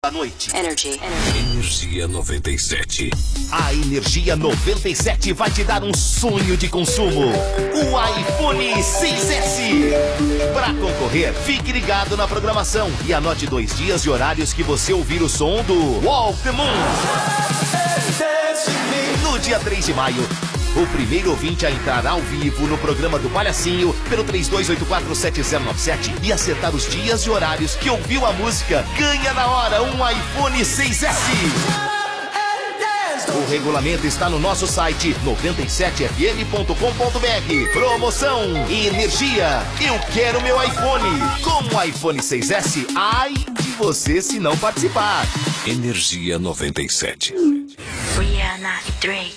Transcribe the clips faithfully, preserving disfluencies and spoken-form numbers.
da noite. Energy. Energia noventa e sete. A Energia noventa e sete vai te dar um sonho de consumo. O iPhone seis S. Para concorrer, fique ligado na programação e anote dois dias e horários que você ouvir o som do Walk the Moon. No dia três de maio, o primeiro ouvinte a entrar ao vivo no programa do Palhacinho pelo três dois oito quatro sete zero nove sete e acertar os dias e horários que ouviu a música, ganha na hora um iPhone seis S. O regulamento está no nosso site noventa e sete f m ponto com ponto b r. Promoção Energia. Eu quero meu iPhone. Com o iPhone seis S, ai de você se não participar. Energia noventa e sete. Rihanna, Drake.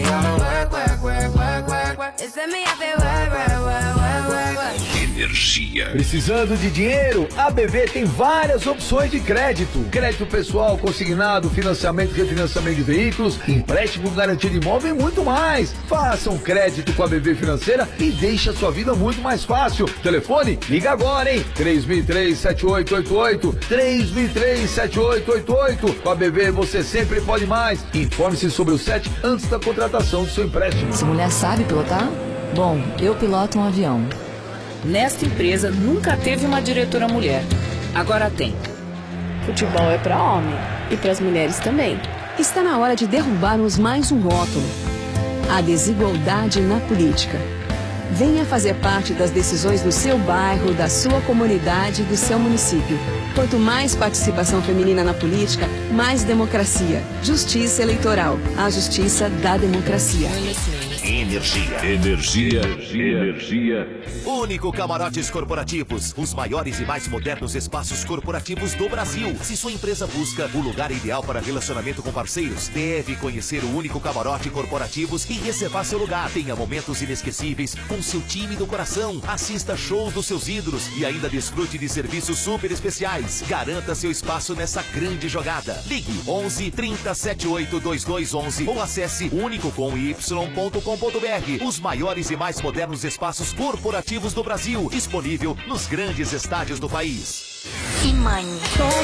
Energia. Precisando de dinheiro? A B V tem várias opções de crédito. Crédito pessoal, consignado, financiamento e refinanciamento de veículos, empréstimo garantido de imóvel e muito mais. Faça um crédito com a B V Financeira e deixe a sua vida muito mais fácil. Telefone? Liga agora, hein? três mil e três, sete oito oito oito. três mil e três, sete oito oito oito. Com a B V você sempre pode mais. Informe-se sobre o S E T antes da contratação do seu empréstimo. Essa mulher sabe pilotar? Bom, eu piloto um avião. Nesta empresa nunca teve uma diretora mulher. Agora tem. Futebol é para homem e para as mulheres também. Está na hora de derrubarmos mais um rótulo: a desigualdade na política. Venha fazer parte das decisões do seu bairro, da sua comunidade e do seu município. Quanto mais participação feminina na política, mais democracia. Justiça eleitoral. A justiça da democracia. Energia. Energia. Energia. Único Camarotes Corporativos, os maiores e mais modernos espaços corporativos do Brasil. Se sua empresa busca o lugar ideal para relacionamento com parceiros, deve conhecer o Único Camarote Corporativos e reservar seu lugar. Tenha momentos inesquecíveis com seu time do coração. Assista shows dos seus ídolos e ainda desfrute de serviços super especiais. Garanta seu espaço nessa grande jogada. Ligue onze, trinta, setenta e oito, vinte e dois onze ou acesse único com y ponto com ponto b r. Os maiores e mais modernos espaços corporativos do Brasil, disponível nos grandes estádios do país. Imani.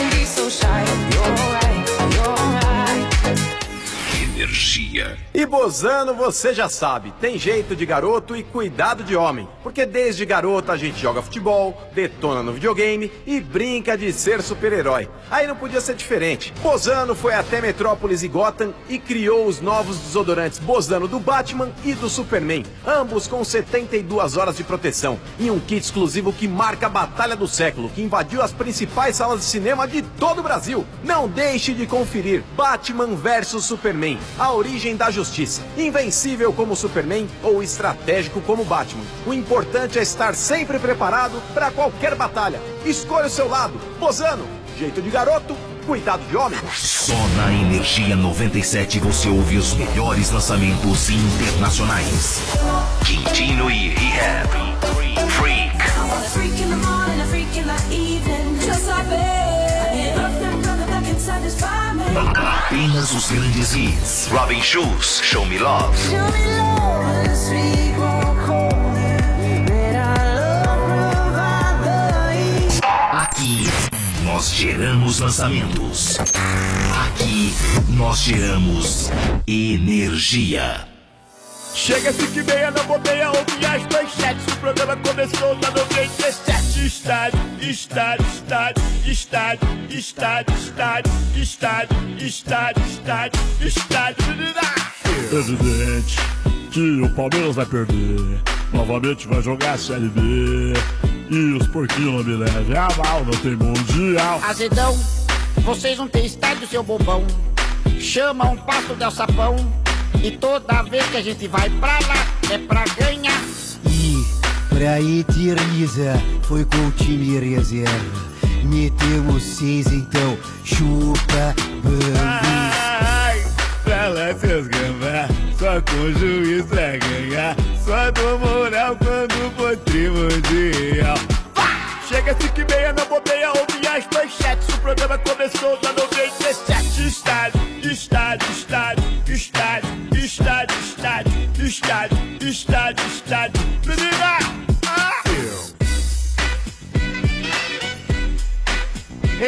Energia. E Bozano, você já sabe, tem jeito de garoto e cuidado de homem. Porque desde garoto a gente joga futebol, detona no videogame e brinca de ser super-herói. Aí não podia ser diferente. Bozano foi até Metrópolis e Gotham e criou os novos desodorantes Bozano do Batman e do Superman. Ambos com setenta e duas horas de proteção. E um kit exclusivo que marca a batalha do século, que invadiu as principais salas de cinema de todo o Brasil. Não deixe de conferir Batman versus Superman. A origem da justiça. Invencível como Superman ou estratégico como Batman. O importante é estar sempre preparado para qualquer batalha. Escolha o seu lado. Bozano, jeito de garoto, cuidado de homem. Só na Energia noventa e sete você ouve os melhores lançamentos internacionais. Quintino e Rehab. Freak. Apenas os grandes hits. Robin Schulz, Show Me Love. Aqui nós geramos lançamentos. Aqui nós geramos energia. Chega cinco e meia, não bobeia, ouve as manchetes. O programa começou na noventa e sete. Estádio, estádio, estádio, estádio, estádio, estádio, estádio, estádio, estádio, estádio. Evidente que o Palmeiras vai perder. Novamente vai jogar a Série B. E os porquinhos não me levem a mal, não tem mundial. Azedão, vocês não têm estádio, seu bobão. Chama um passo del sapão. E toda vez que a gente vai pra lá, é pra ganhar. E pra Eterniza foi com o time reserva. Metemos seis, então chupa bambi. Ai, pra lá seus gambá, só com o juiz pra ganhar. Só dou moral quando for primordial. Chega cinco e meia, não bobeia, ouve as manchetes. O programa começou na noventa e sete. Estádio, estádio, estádio, estádio, estádio, estádio, estádio, estádio, estádio. Menina! Ah! É, tá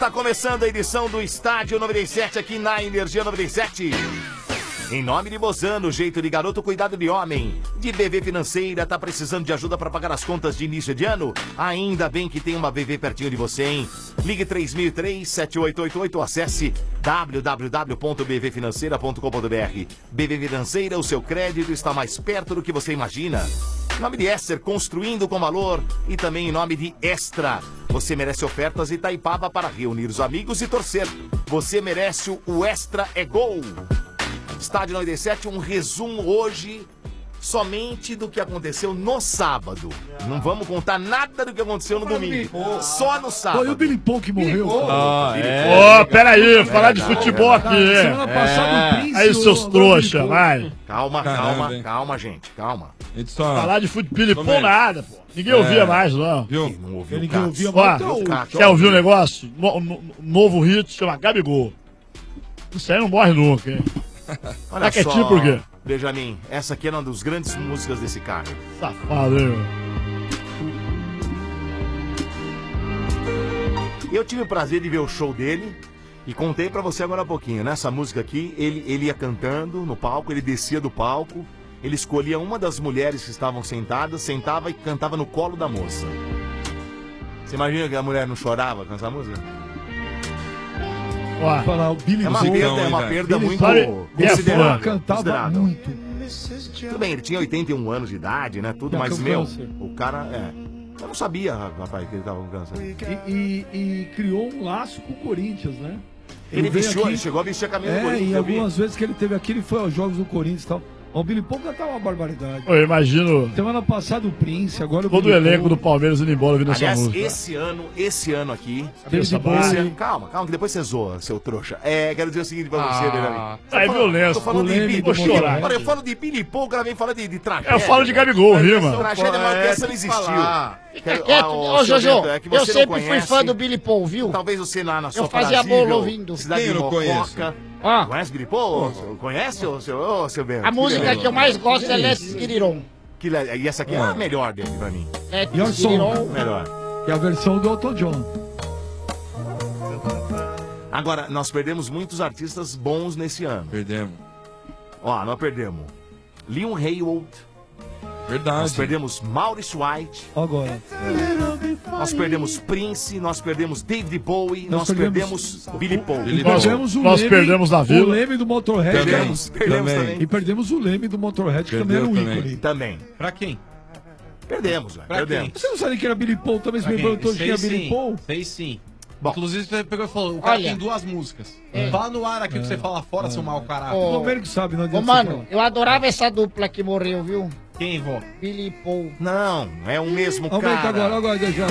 Está começando a edição do Estádio noventa e sete aqui na Energia noventa e sete. Em nome de Bozano, jeito de garoto, cuidado de homem. De B V Financeira, tá precisando de ajuda para pagar as contas de início de ano? Ainda bem que tem uma B V pertinho de você, hein? Ligue três mil e três, sete oito oito oito ou acesse w w w ponto b v financeira ponto com ponto b r. B V Financeira, o seu crédito está mais perto do que você imagina. Em nome de Esser, construindo com valor. E também em nome de Extra. Você merece ofertas Itaipava para reunir os amigos e torcer. Você merece o Extra é Gol. Estádio noventa e sete, um resumo hoje somente do que aconteceu no sábado. Não vamos contar nada do que aconteceu no domingo. Só no sábado. Foi o Billy Paul que morreu. Ah, é. Ô, peraí, falar de futebol aqui. Semana passada o Príncipe. Aí, seus trouxa, vai. Calma, Caramba, calma, hein? calma, gente, calma. Só... Falar de futebol nada, pô. Ninguém ouvia É. mais, não. Viu? Não ouviu, Ninguém Cássio. ouvia Ó, mais. Então, quer ouvir um negócio? No, no- novo hit, chama Gabigol. Isso aí não morre nunca, hein? Olha Tá quietinho só, por quê? Benjamin, essa aqui é uma das grandes músicas desse cara. Safado, hein? Eu tive o prazer de ver o show dele e contei pra você agora há pouquinho. Nessa música aqui, ele, ele ia cantando no palco, ele descia do palco, ele escolhia uma das mulheres que estavam sentadas, sentava e cantava no colo da moça. Você imagina que a mulher não chorava com essa música? Ó, falar, o Billy É uma Paul, perda, é uma hein, perda Billy muito Paul, considerável. cantava considerável. muito. Tudo bem, ele tinha oitenta e um anos de idade, né? Tudo, Tá mas, com meu, câncer. o cara, é... Eu não sabia, rapaz, que ele tava com câncer. E, e- e criou um laço com o Corinthians, né? Ele veio vestiu, aqui- ele chegou a vestir a camisa do É, Corinthians, e eu vi. algumas vezes que ele teve aqui, ele foi aos jogos do Corinthians e tal. Ó, o Billy Paul cantava uma barbaridade. eu imagino Semana passada o Prince, agora o todo o Billy elenco do Paul. Palmeiras indo embora ouvindo essa Aliás, música. esse ano, esse ano aqui... David Essa Bowie. esse ano- calma, calma, que depois você zoa, seu trouxa. É, quero dizer o seguinte pra você, Benjamin. Ah, é violência. Tô falando de Polêmico, Billy vou Paul. chorar. Olha, eu falo de Billy Paul, o cara vem falando de, de tragédia. Eu falo de Gabigol, rima. Tragédia, mas essa não existiu. Fica Quero- quieto, ah, ô seu Jojo, Beto, é que eu você não sempre fui conhece. fã do Billy Paul, viu? Talvez você lá na sua Eu fazia aprazível bolo ouvindo. cidade Quem de eu não conheço? Mococa. Ó, Conhece Billy Paul? Conhece, ô, seu, ô, seu Bento? a música que eu mais gosto é Let's Get It On. Que le- E essa aqui é a melhor dele pra mim. Let's E olha Get It só. On. Melhor. Que é a versão do Elton John. Agora, nós perdemos muitos artistas bons nesse ano. Perdemos. Ó, nós perdemos Leon Haywood. Verdade. Nós perdemos Maurice White. Agora. Nós perdemos Prince. Nós perdemos David Bowie. Nós Nós, perdemos- perdemos Billy Paul. Billy E Paul. perdemos o Nós Leme, perdemos na o Vila. Leme do Motorhead. Também. Perdemos, perdemos Também. também. E perdemos o Leme do Motorhead, que Perdeu também era um também. ícone. Também. Pra quem? Perdemos, velho. Pra Perdemos. Você não sabia que era Billy Paul? Também você me perguntou se Sei tinha sim, Billy Paul? sei sim. Bom. Inclusive, você pegou e falou, o cara Olha. tem duas músicas. É. Fala no ar aqui o que você fala fora, seu mau caralho. Ô, O Domênico sabe, não Ô, adianta você mano, falar. eu adorava essa dupla que morreu, viu? Quem, vó? Billy Paul. Não, é o mesmo Aumenta cara. agora, agora, já.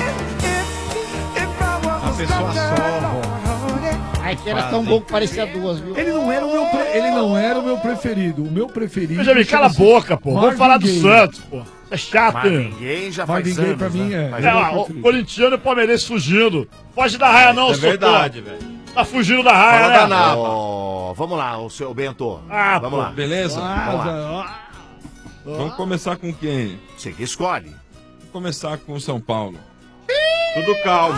A pessoa só, vó. Ai, que era tão bom que parecia duas, viu? Ele não era o meu, pre- ele não era o meu preferido. O meu preferido. Benjamin, cala a chama-se boca, pô. Vamos Marvin falar do Gaye. Santos, pô. É chato, Marvin hein? Gaye já Marvin faz Gaye anos, pra mim né? é. Faz É, anos. ó, o corintiano e o palmeirense fugindo. Foge da raia, não, É socorro. verdade, velho. Tá fugindo da raia, Fala né? da napa. Ó, vamos lá, o seu Bento. Ah, vamos pô, lá. Beleza? Vamos lá. Vamos começar com quem? Você que escolhe. Vamos começar com o São Paulo. Tudo calmo.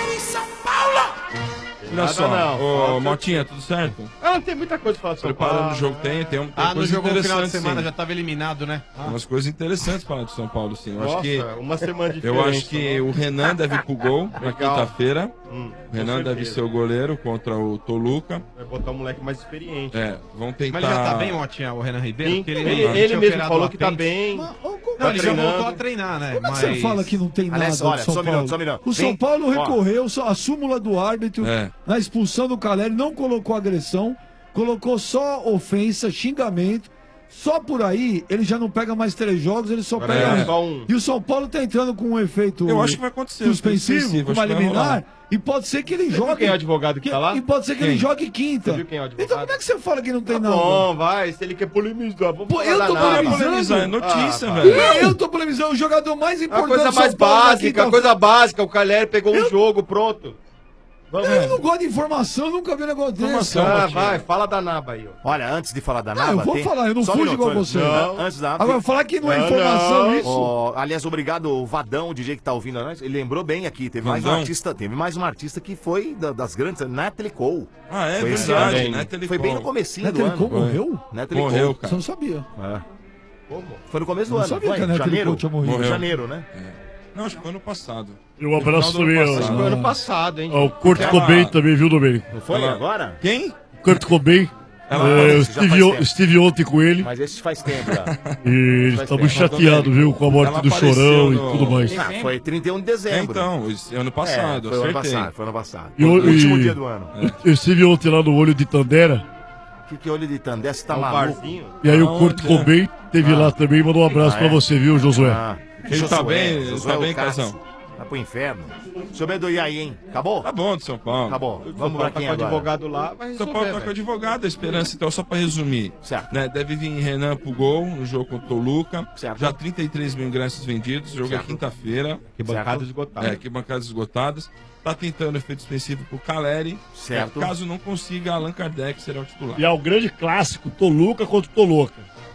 Olha Nada só, não. ô Motinha, tudo certo? Ah, não tem muita coisa pra falar sobre Preparando o jogo, tem, tem, um, tem Ah, no coisas jogo no final de interessantes, semana sim. já tava eliminado, né? Tem umas coisas interessantes pra falar de São Paulo, sim. Eu acho Nossa, que, uma semana de eu diferença, acho que o Renan deve ir pro gol na Legal. quinta-feira. Hum, O Renan com deve certeza. ser o goleiro contra o Toluca. Vai botar um moleque mais experiente. É, vão tentar... Mas ele já tá bem, Motinha, o Renan Ribeiro? Sim, Porque ele, ele, ele tinha mesmo operado falou o que tá apêndice. bem. Mas, ô, como Não, é ele que já você- voltou a treinar, né? Como é que Mas... você fala que não tem Aliás, nada olha, do São só um Paulo? minuto, só um minuto. O São Vem. Paulo Ó. recorreu só- a súmula do árbitro É. na expulsão do Caleri, não colocou agressão, colocou só ofensa, xingamento. Só por aí, ele já não pega mais três jogos, ele só Agora pega é um. só um. E o São Paulo tá entrando com um efeito Eu acho que vai acontecer, suspensivo, suspensivo, com acho uma que vai liminar, rolar. e pode ser que ele Você viu jogue. quem é o advogado que tá lá? E pode ser que Quem? ele jogue quinta. Você viu quem é o advogado? Então como é que você fala que não tem Tá nada? bom, vai. Se ele quer polemizar, vamos Pô, falar eu da tô nada. polemizando. Polemizar, é notícia, Ah, velho. Eu, eu tô polemizando, o jogador mais É a importante coisa do São mais Paulo na básica, a quinta- coisa básica. O Caleri pegou um jogo, pronto. Eu não gosto de informação, nunca vi um negócio desse. Ah, vai, fala da Naba aí, ó. Olha, antes de falar da Não, Naba... eu vou tem- falar, eu não Só um fujo minuto, igual só um você. minuto. Não, Antes da Naba... Agora, falar que não é informação isso. Ó, aliás, obrigado, o Vadão, o D J que tá ouvindo nós. Ele lembrou bem aqui. Teve mais um Vadão? artista, teve mais uma artista que foi da- das grandes, Natalie Cole. Ah, é Foi esse verdade, ano. Natalie Foi bem Cole. no comecinho do Natalie ano. Cole morreu? Natalie Morreu, Cole. cara. Você não sabia. É. Foi no começo do Não ano, sabia foi? que a Natalie Janeiro? Cole tinha morrido. Morreu. Janeiro, né? Não, acho que foi ano passado. E um abraço No final do também ano ao- passado. Foi ano passado, hein? ao Kurt Ela- Cobain também, viu, Domênico? Não foi Ela- agora? Quem? Kurt Cobain. Ela- É, eu Esse já estive, faz on- tempo. estive ontem com ele Mas esse faz tempo já. e Faz estamos tempo. chateados, viu, com a morte Ela do apareceu Chorão e no- tudo mais. Ah, foi trinta e um de É, dezembro. então, esse ano passado, É, foi o ano acertei. passado, foi ano passado. E, Foi o- o último e- dia do ano. Eu estive ontem lá no Olho de Tandera Que que é olho de Tandé? Você tá É um maluco? barzinho. e aí o Aonde? Kurt Cobain teve Ah. lá também, mandou um abraço Ah, pra é? você, viu, Josué? Ah, Ele tá bem, ele Josué tá bem, Cássio. Casão? Vai pro inferno. Seu medo e aí, hein? Acabou? Tá bom de São Paulo. Acabou. Vamos Vamos pra tá quem com o agora? advogado lá, vai São resolver, Paulo tá com o velho. advogado, a esperança, então, só pra resumir. Certo. Né, deve vir Renan pro gol no jogo contra o Toluca. Certo. Já trinta e três mil ingressos vendidos. O jogo é Certo. quinta-feira. Que bancada Certo. esgotada. É, que bancadas esgotadas. Tá tentando efeito específico pro Caleri. Certo. Caso não consiga, Allan Kardec será o titular. E é o grande clássico, Toluca contra Toluca.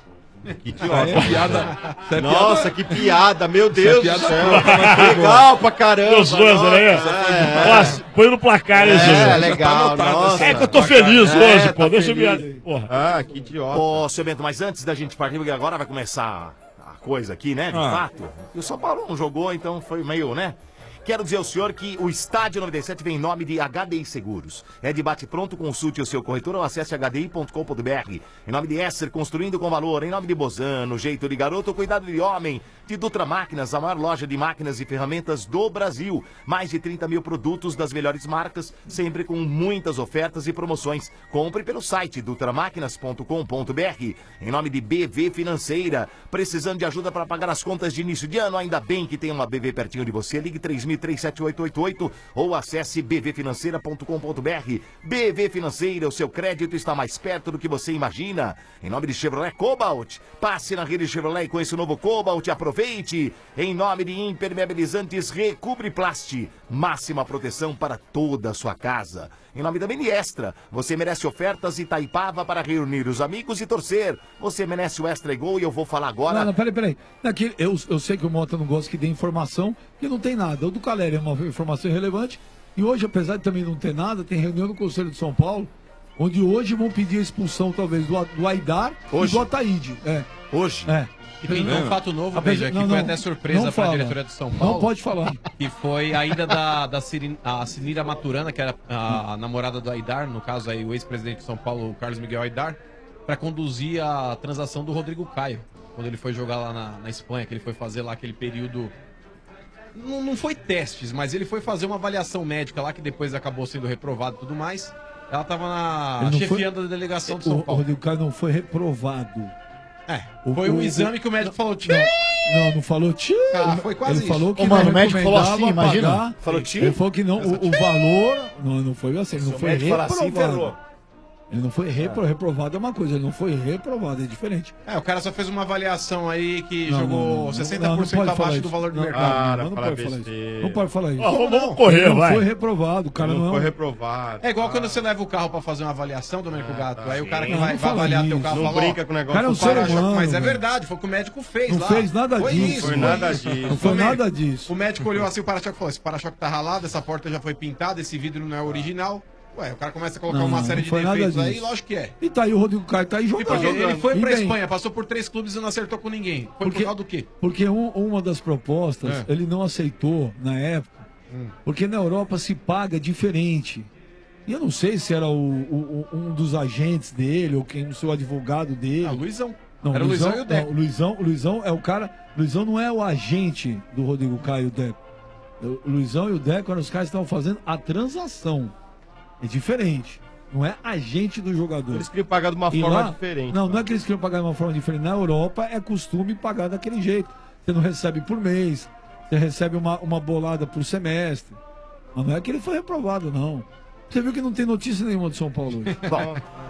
Que Ah, é idiota. piada. Isso é Nossa, piada- que piada, meu Deus do piada céu. pronta, mas foi Legal pra caramba. Gostoso, né? nossa, Nossa, põe no placar, hein, É, Zé? legal, anotado, nossa. É que eu tô feliz É, hoje, tá pô. Deixa eu feliz. me. Porra. Ah, que idiota. Ô, seu Bento, mas antes da gente partir, porque agora vai começar a coisa aqui, né? De Ah. fato. E o São Paulo não jogou, então foi meio, né? Quero dizer ao senhor que o Estádio noventa e sete vem em nome de H D I Seguros. É de bate-pronto, consulte o seu corretor ou acesse h d i ponto com ponto b r. Em nome de Esser, construindo com valor. Em nome de Bozano, jeito de garoto, cuidado de homem. De Dutra Máquinas, a maior loja de máquinas e ferramentas do Brasil. Mais de trinta mil produtos das melhores marcas, sempre com muitas ofertas e promoções. Compre pelo site dutramáquinas ponto com ponto b r. Em nome de B V Financeira. Precisando de ajuda para pagar as contas de início de ano? Ainda bem que tem uma B V pertinho de você. Ligue três mil, três sete oito oito oito ou acesse b v financeira ponto com ponto b r. B V Financeira, o seu crédito está mais perto do que você imagina. Em nome de Chevrolet Cobalt, passe na rede Chevrolet com esse novo Cobalt, aproveite. Em nome de Impermeabilizantes Recubriplast, máxima proteção para toda a sua casa. Em nome da Mini Extra, você merece ofertas Itaipava para reunir os amigos e torcer. Você merece o Extra Gol e eu vou falar agora. Não, não, peraí, peraí. Aqui, eu, eu sei que o Mota não gosta que dê informação, que não tem nada. O do Caleri é uma informação irrelevante. E hoje, apesar de também não ter nada, tem reunião no Conselho de São Paulo, onde hoje vão pedir a expulsão, talvez, do, do Aidar Hoje? e do Ataíde. É. Hoje? É. E pintou um fato novo, Apesar- veja, que não, foi não, até surpresa não para a fala. diretoria de São Paulo. Não pode falar. Que foi a ida da, da Cirin- a Sinira Maturana, que era a, namorada do Aidar, no caso aí o ex-presidente de São Paulo, o Carlos Miguel Aidar, para conduzir a transação do Rodrigo Caio, quando ele foi jogar lá na, na Espanha, que ele foi fazer lá aquele período... Não, não foi testes, mas ele foi fazer uma avaliação médica lá, que depois acabou sendo reprovado e tudo mais. Ela estava na Ele não chefiando foi- a delegação de O, São o Paulo. Rodrigo Caio não foi reprovado. É, foi um exame que o médico falou, tchê! Não, não falou tio. Ah, foi quase Ele isso. falou que Ô, mano, não o médico falou assim, recomendava imagina. pagar. Falou tio? Ele falou que não, o, o valor. Não, não foi assim, ele não Se o foi médico falar assim, reprovado. ferrou. Ele não foi repro, reprovado, é uma coisa, ele não foi reprovado, é diferente. É, o cara só fez uma avaliação aí que Não, jogou não, não, não, sessenta por cento não pode falar abaixo isso. do valor do Não, mercado. Cara, não fala pode falar besteira. isso. Não pode falar isso. Ó, vamos- vamos Ele correr, não vai. foi reprovado, o cara Não não, foi é um- reprovado. É igual quando você leva o carro pra fazer uma avaliação, Domênico Gato. Aí o cara que Não, vai, não vai fala avaliar teu isso. carro Não fala, ó, brinca com o negócio. Cara, é um o ser para-choque- humano, Mas é velho. verdade, foi o que o médico fez Não lá. fez nada foi disso. Isso, Foi nada disso. Não foi Domênico, nada disso. O médico olhou assim, o para-choque e falou, esse para-choque tá ralado, essa porta já foi pintada, esse vidro não é original. Ué, o cara começa a colocar Não, uma não, série não de foi nada defeitos aí, disso. lógico que é. E tá aí o Rodrigo Caio, tá aí E jogando. porque ele foi E pra bem, Espanha, passou por três clubes e não acertou com ninguém. Foi Porque- por causa do quê? Porque um- uma das propostas É. ele não aceitou na época, Hum. porque na Europa se paga diferente. E eu não sei se era o, o- o- um dos agentes dele ou quem, o seu advogado dele. Ah, o Luizão. Não, Era o Luizão e o não, Deco. o Luizão, o Luizão é o cara. O Luizão não é o agente do Rodrigo Caio e o Deco. O Luizão e o Deco eram os caras que estavam fazendo a transação. É diferente. Não é agente do jogador. Eles queriam pagar de uma E forma lá- diferente. Não, não é que eles queriam pagar de uma forma diferente. Na Europa é costume pagar daquele jeito. Você não recebe por mês, você recebe uma, uma bolada por semestre. Mas não é que ele foi reprovado, não. Você viu que não tem notícia nenhuma do São Paulo hoje. Bom,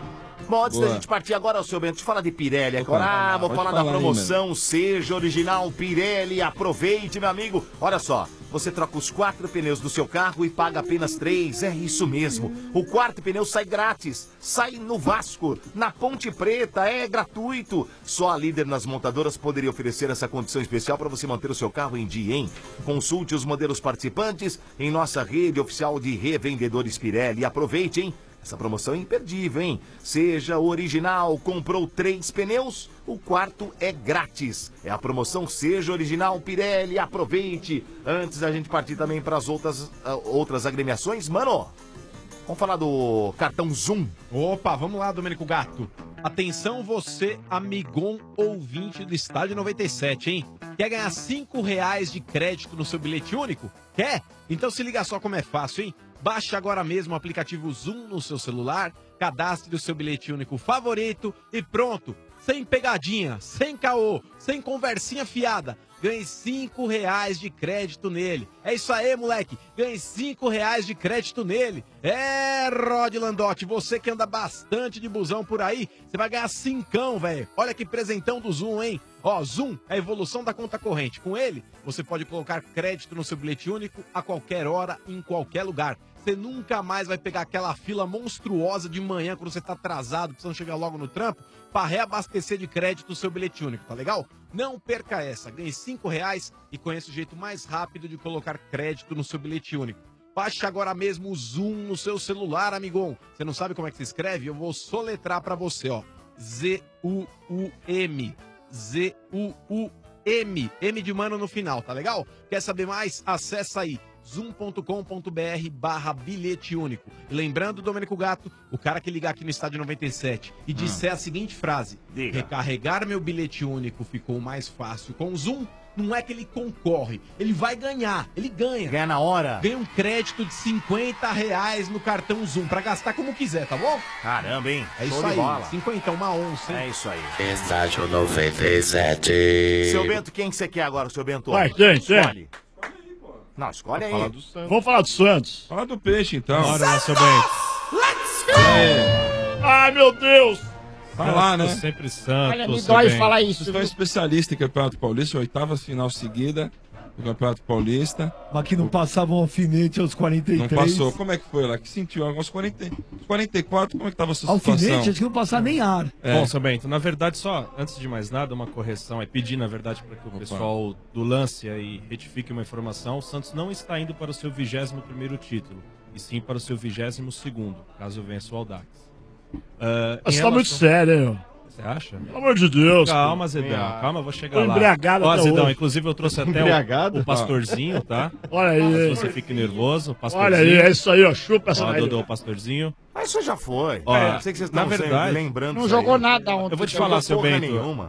Bom, antes Boa. da gente partir agora, seu Bento, deixa eu falar de Pirelli agora. Opa, Ah, vou pode falar da falar aí, promoção Seja Original Pirelli. Aproveite, meu amigo. Olha só, você troca os quatro pneus do seu carro e paga apenas três. É isso mesmo. O quarto pneu sai grátis. Sai no Vasco, na Ponte Preta. É gratuito. Só a Líder nas montadoras poderia oferecer essa condição especial para você manter o seu carro em dia, hein? Consulte os modelos participantes em nossa rede oficial de revendedores Pirelli. Aproveite, hein? Essa promoção é imperdível, hein? Seja Original, comprou três pneus, o quarto é grátis. É a promoção Seja Original Pirelli, aproveite. Antes da gente partir também para as outras, uh, outras agremiações, mano, vamos falar do cartão Zoom. Opa, vamos lá, Domênico Gato. Atenção você, amigão ouvinte do Estádio noventa e sete, hein? Quer ganhar cinco reais de crédito no seu bilhete único? Quer? Então se liga só como é fácil, hein? Baixe agora mesmo o aplicativo Zoom no seu celular, cadastre o seu bilhete único favorito e pronto. Sem pegadinha, sem caô, sem conversinha fiada. Ganhe cinco reais de crédito nele. É isso aí, moleque. Ganhe cinco reais de crédito nele. É, Rod Landotti, você que anda bastante de busão por aí, você vai ganhar cincão, velho. Olha que presentão do Zoom, hein? Ó, Zoom é a evolução da conta corrente. Com ele, você pode colocar crédito no seu bilhete único a qualquer hora, em qualquer lugar. Você nunca mais vai pegar aquela fila monstruosa de manhã quando você tá atrasado, precisando chegar logo no trampo, para reabastecer de crédito o seu bilhete único, tá legal? Não perca essa, ganhe cinco reais e conheça o jeito mais rápido de colocar crédito no seu bilhete único. Baixe agora mesmo o Zoom no seu celular, amigão. Você não sabe como é que se escreve? Eu vou soletrar para você, ó. Z U U M. Z U U M. M de mano no final, tá legal? Quer saber mais? Acessa aí. zoom.com.br barra bilhete único. E lembrando, Domênico Gato, o cara que ligar aqui no Estádio noventa e sete e disser hum. a seguinte frase: Diga. Recarregar meu bilhete único ficou mais fácil com o Zoom, não é que ele concorre, ele vai ganhar, ele ganha. Ganha na hora. Ganha um crédito de cinquenta reais no cartão Zoom, pra gastar como quiser, tá bom? Caramba, hein? É isso Show de aí, bola. cinquenta, uma onça, hein? É isso aí. Estádio noventa e sete. Seu Bento, quem que você quer agora, seu Bento? Vai, quem? Escolhe. Não, escolhe aí. Vamos falar do Santos. Fala do peixe, então. Bora lá, seu Bento. Let's go! É. Ai, meu Deus! Vai lá, né? Sempre Santos. Olha, me dói falar isso. Você é especialista em Campeonato Paulista, oitava final seguida do Campeonato Paulista. Mas que não passava um alfinete aos quarenta e três. Não passou. Como é que foi lá? Que sentiu? Aos quarenta, quarenta e quatro, como é que tava a sua situação? Alfinete, acho que não passava nem ar. É. Bom, seu Bento, na verdade, só, antes de mais nada, uma correção. É pedir, na verdade, para que o Opa. pessoal do lance aí retifique uma informação. O Santos não está indo para o seu vigésimo primeiro título, e sim para o seu vigésimo segundo, caso vença o Audax. Uh, Você relação... tá muito sério, hein? Você acha? Pelo amor de Deus. Calma, Zedão. Ah. Calma, eu vou chegar Tô lá. embriagado Ó, até Zedão, hoje. inclusive eu trouxe até Embriagado? o, o pastorzinho, tá? Olha aí. Se você fique nervoso, o pastorzinho. Olha aí, é isso aí, ó. Chupa essa Ó, daí. Dodô, o pastorzinho. Mas isso já foi. Ó, é, sei que vocês na estão verdade, lembrando. Não jogou nada ontem. Eu vou te Não falar, jogou seu porra Bento. nenhuma.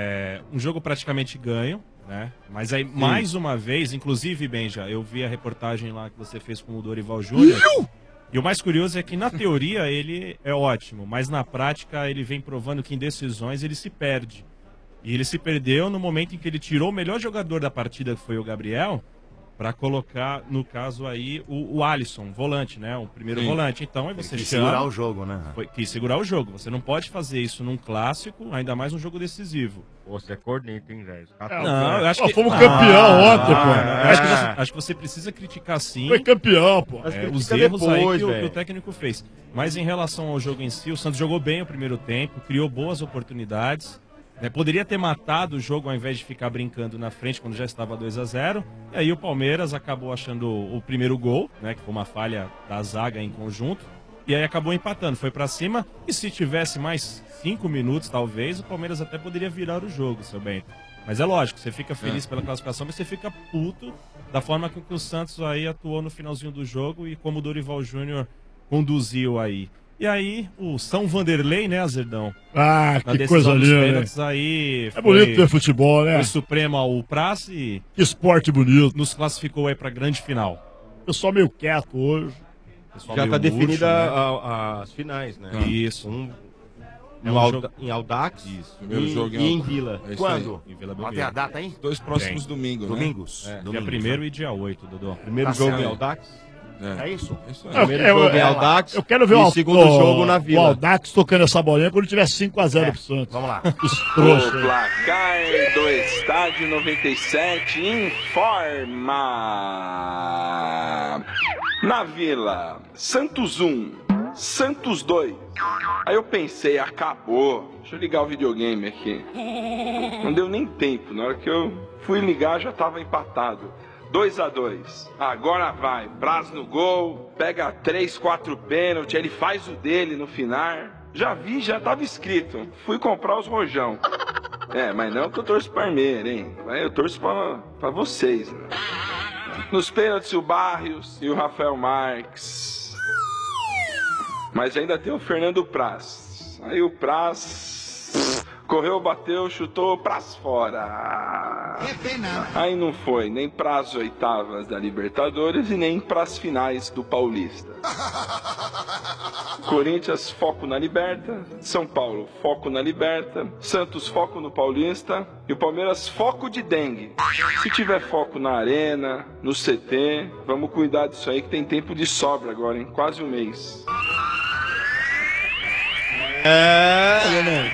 É um jogo praticamente ganho, né? Mas aí, mais uma vez, inclusive, Benja, eu vi a reportagem lá que você fez com o Dorival Júnior. E o mais curioso é que, na teoria, ele é ótimo, mas na prática ele vem provando que em decisões ele se perde. E ele se perdeu no momento em que ele tirou o melhor jogador da partida, que foi o Gabriel, para colocar, no caso aí, o, o Alisson, volante, né? O primeiro Sim. volante. Então, aí você Quis chama... segurar o jogo, né? Foi, quis segurar o jogo. Você não pode fazer isso num clássico, ainda mais num jogo decisivo. Você é corneta, hein, velho? Não, eu acho Pô, que... fomos campeão Ah, ontem, pô. ah, acho, que você, acho que você precisa criticar sim. Foi campeão, pô. É, Mas os critica erros aí depois, que o, que velho. o técnico fez. Mas em relação ao jogo em si, o Santos jogou bem o primeiro tempo, criou boas oportunidades. Né? Poderia ter matado o jogo ao invés de ficar brincando na frente quando já estava dois a zero. E aí o Palmeiras acabou achando o primeiro gol, né? Que foi uma falha da zaga em conjunto. E aí acabou empatando, foi pra cima. E se tivesse mais cinco minutos, talvez, o Palmeiras até poderia virar o jogo, seu Bento. Mas é lógico, você fica feliz É. pela classificação, mas você fica puto da forma que o Santos aí atuou no finalzinho do jogo e como o Dorival Júnior conduziu aí. E aí, o São Vanderlei, né, Azerdão? Ah, Na que decisão coisa dos linda, pênaltis né? aí É foi- bonito ter futebol, né? Foi supremo ao Praça e... Que esporte bonito. Nos classificou aí pra grande final. Pessoal meio quieto hoje. Já tá definida a- a- as finais, né? Isso. Um, É um um Alda- jogo- em Audax Isso. Primeiro e, jogo e em Alda- Vila. É isso Quando? aí. Em Vila Não Belmiro. tem a data aí? Dois próximos Tem. domingos, né? Domingos? É. Dia Domingos, primeiro né? e dia oito, Dodô. Primeiro Tá jogo certo. em Audax. É, isso? Eu, Primeiro eu- jogo em eu- Audax eu quero ver e o, segundo o- jogo na Vila. o Audax tocando essa bolinha quando tiver cinco a zero É, pro Santos. vamos lá. Os trouxas. O placar do Estádio noventa e sete informa. Na Vila, Santos um, Santos dois. Aí eu pensei, acabou. Deixa eu ligar o videogame aqui. Não deu nem tempo. Na hora que eu fui ligar, já tava empatado. dois a dois. Agora vai. Braz no gol. Pega três, quatro pênaltis. Ele faz o dele no final. Já vi, já tava escrito. Fui comprar os rojão. É, mas não que eu torço pra Parmeira, hein? Mas eu torço pra, pra vocês, né? Nos pênaltis, o Barrios e o Rafael Marques. Mas ainda tem o Fernando Praz. Aí o Praz correu, bateu, chutou, Praz fora. É pena. Aí não foi nem pras oitavas da Libertadores e nem pras finais do Paulista. Corinthians, foco na Liberta. São Paulo, foco na Liberta. Santos, foco no Paulista. E o Palmeiras, foco de dengue. Se tiver foco na Arena, no C T, vamos cuidar disso aí que tem tempo de sobra agora, hein? Quase um mês. É.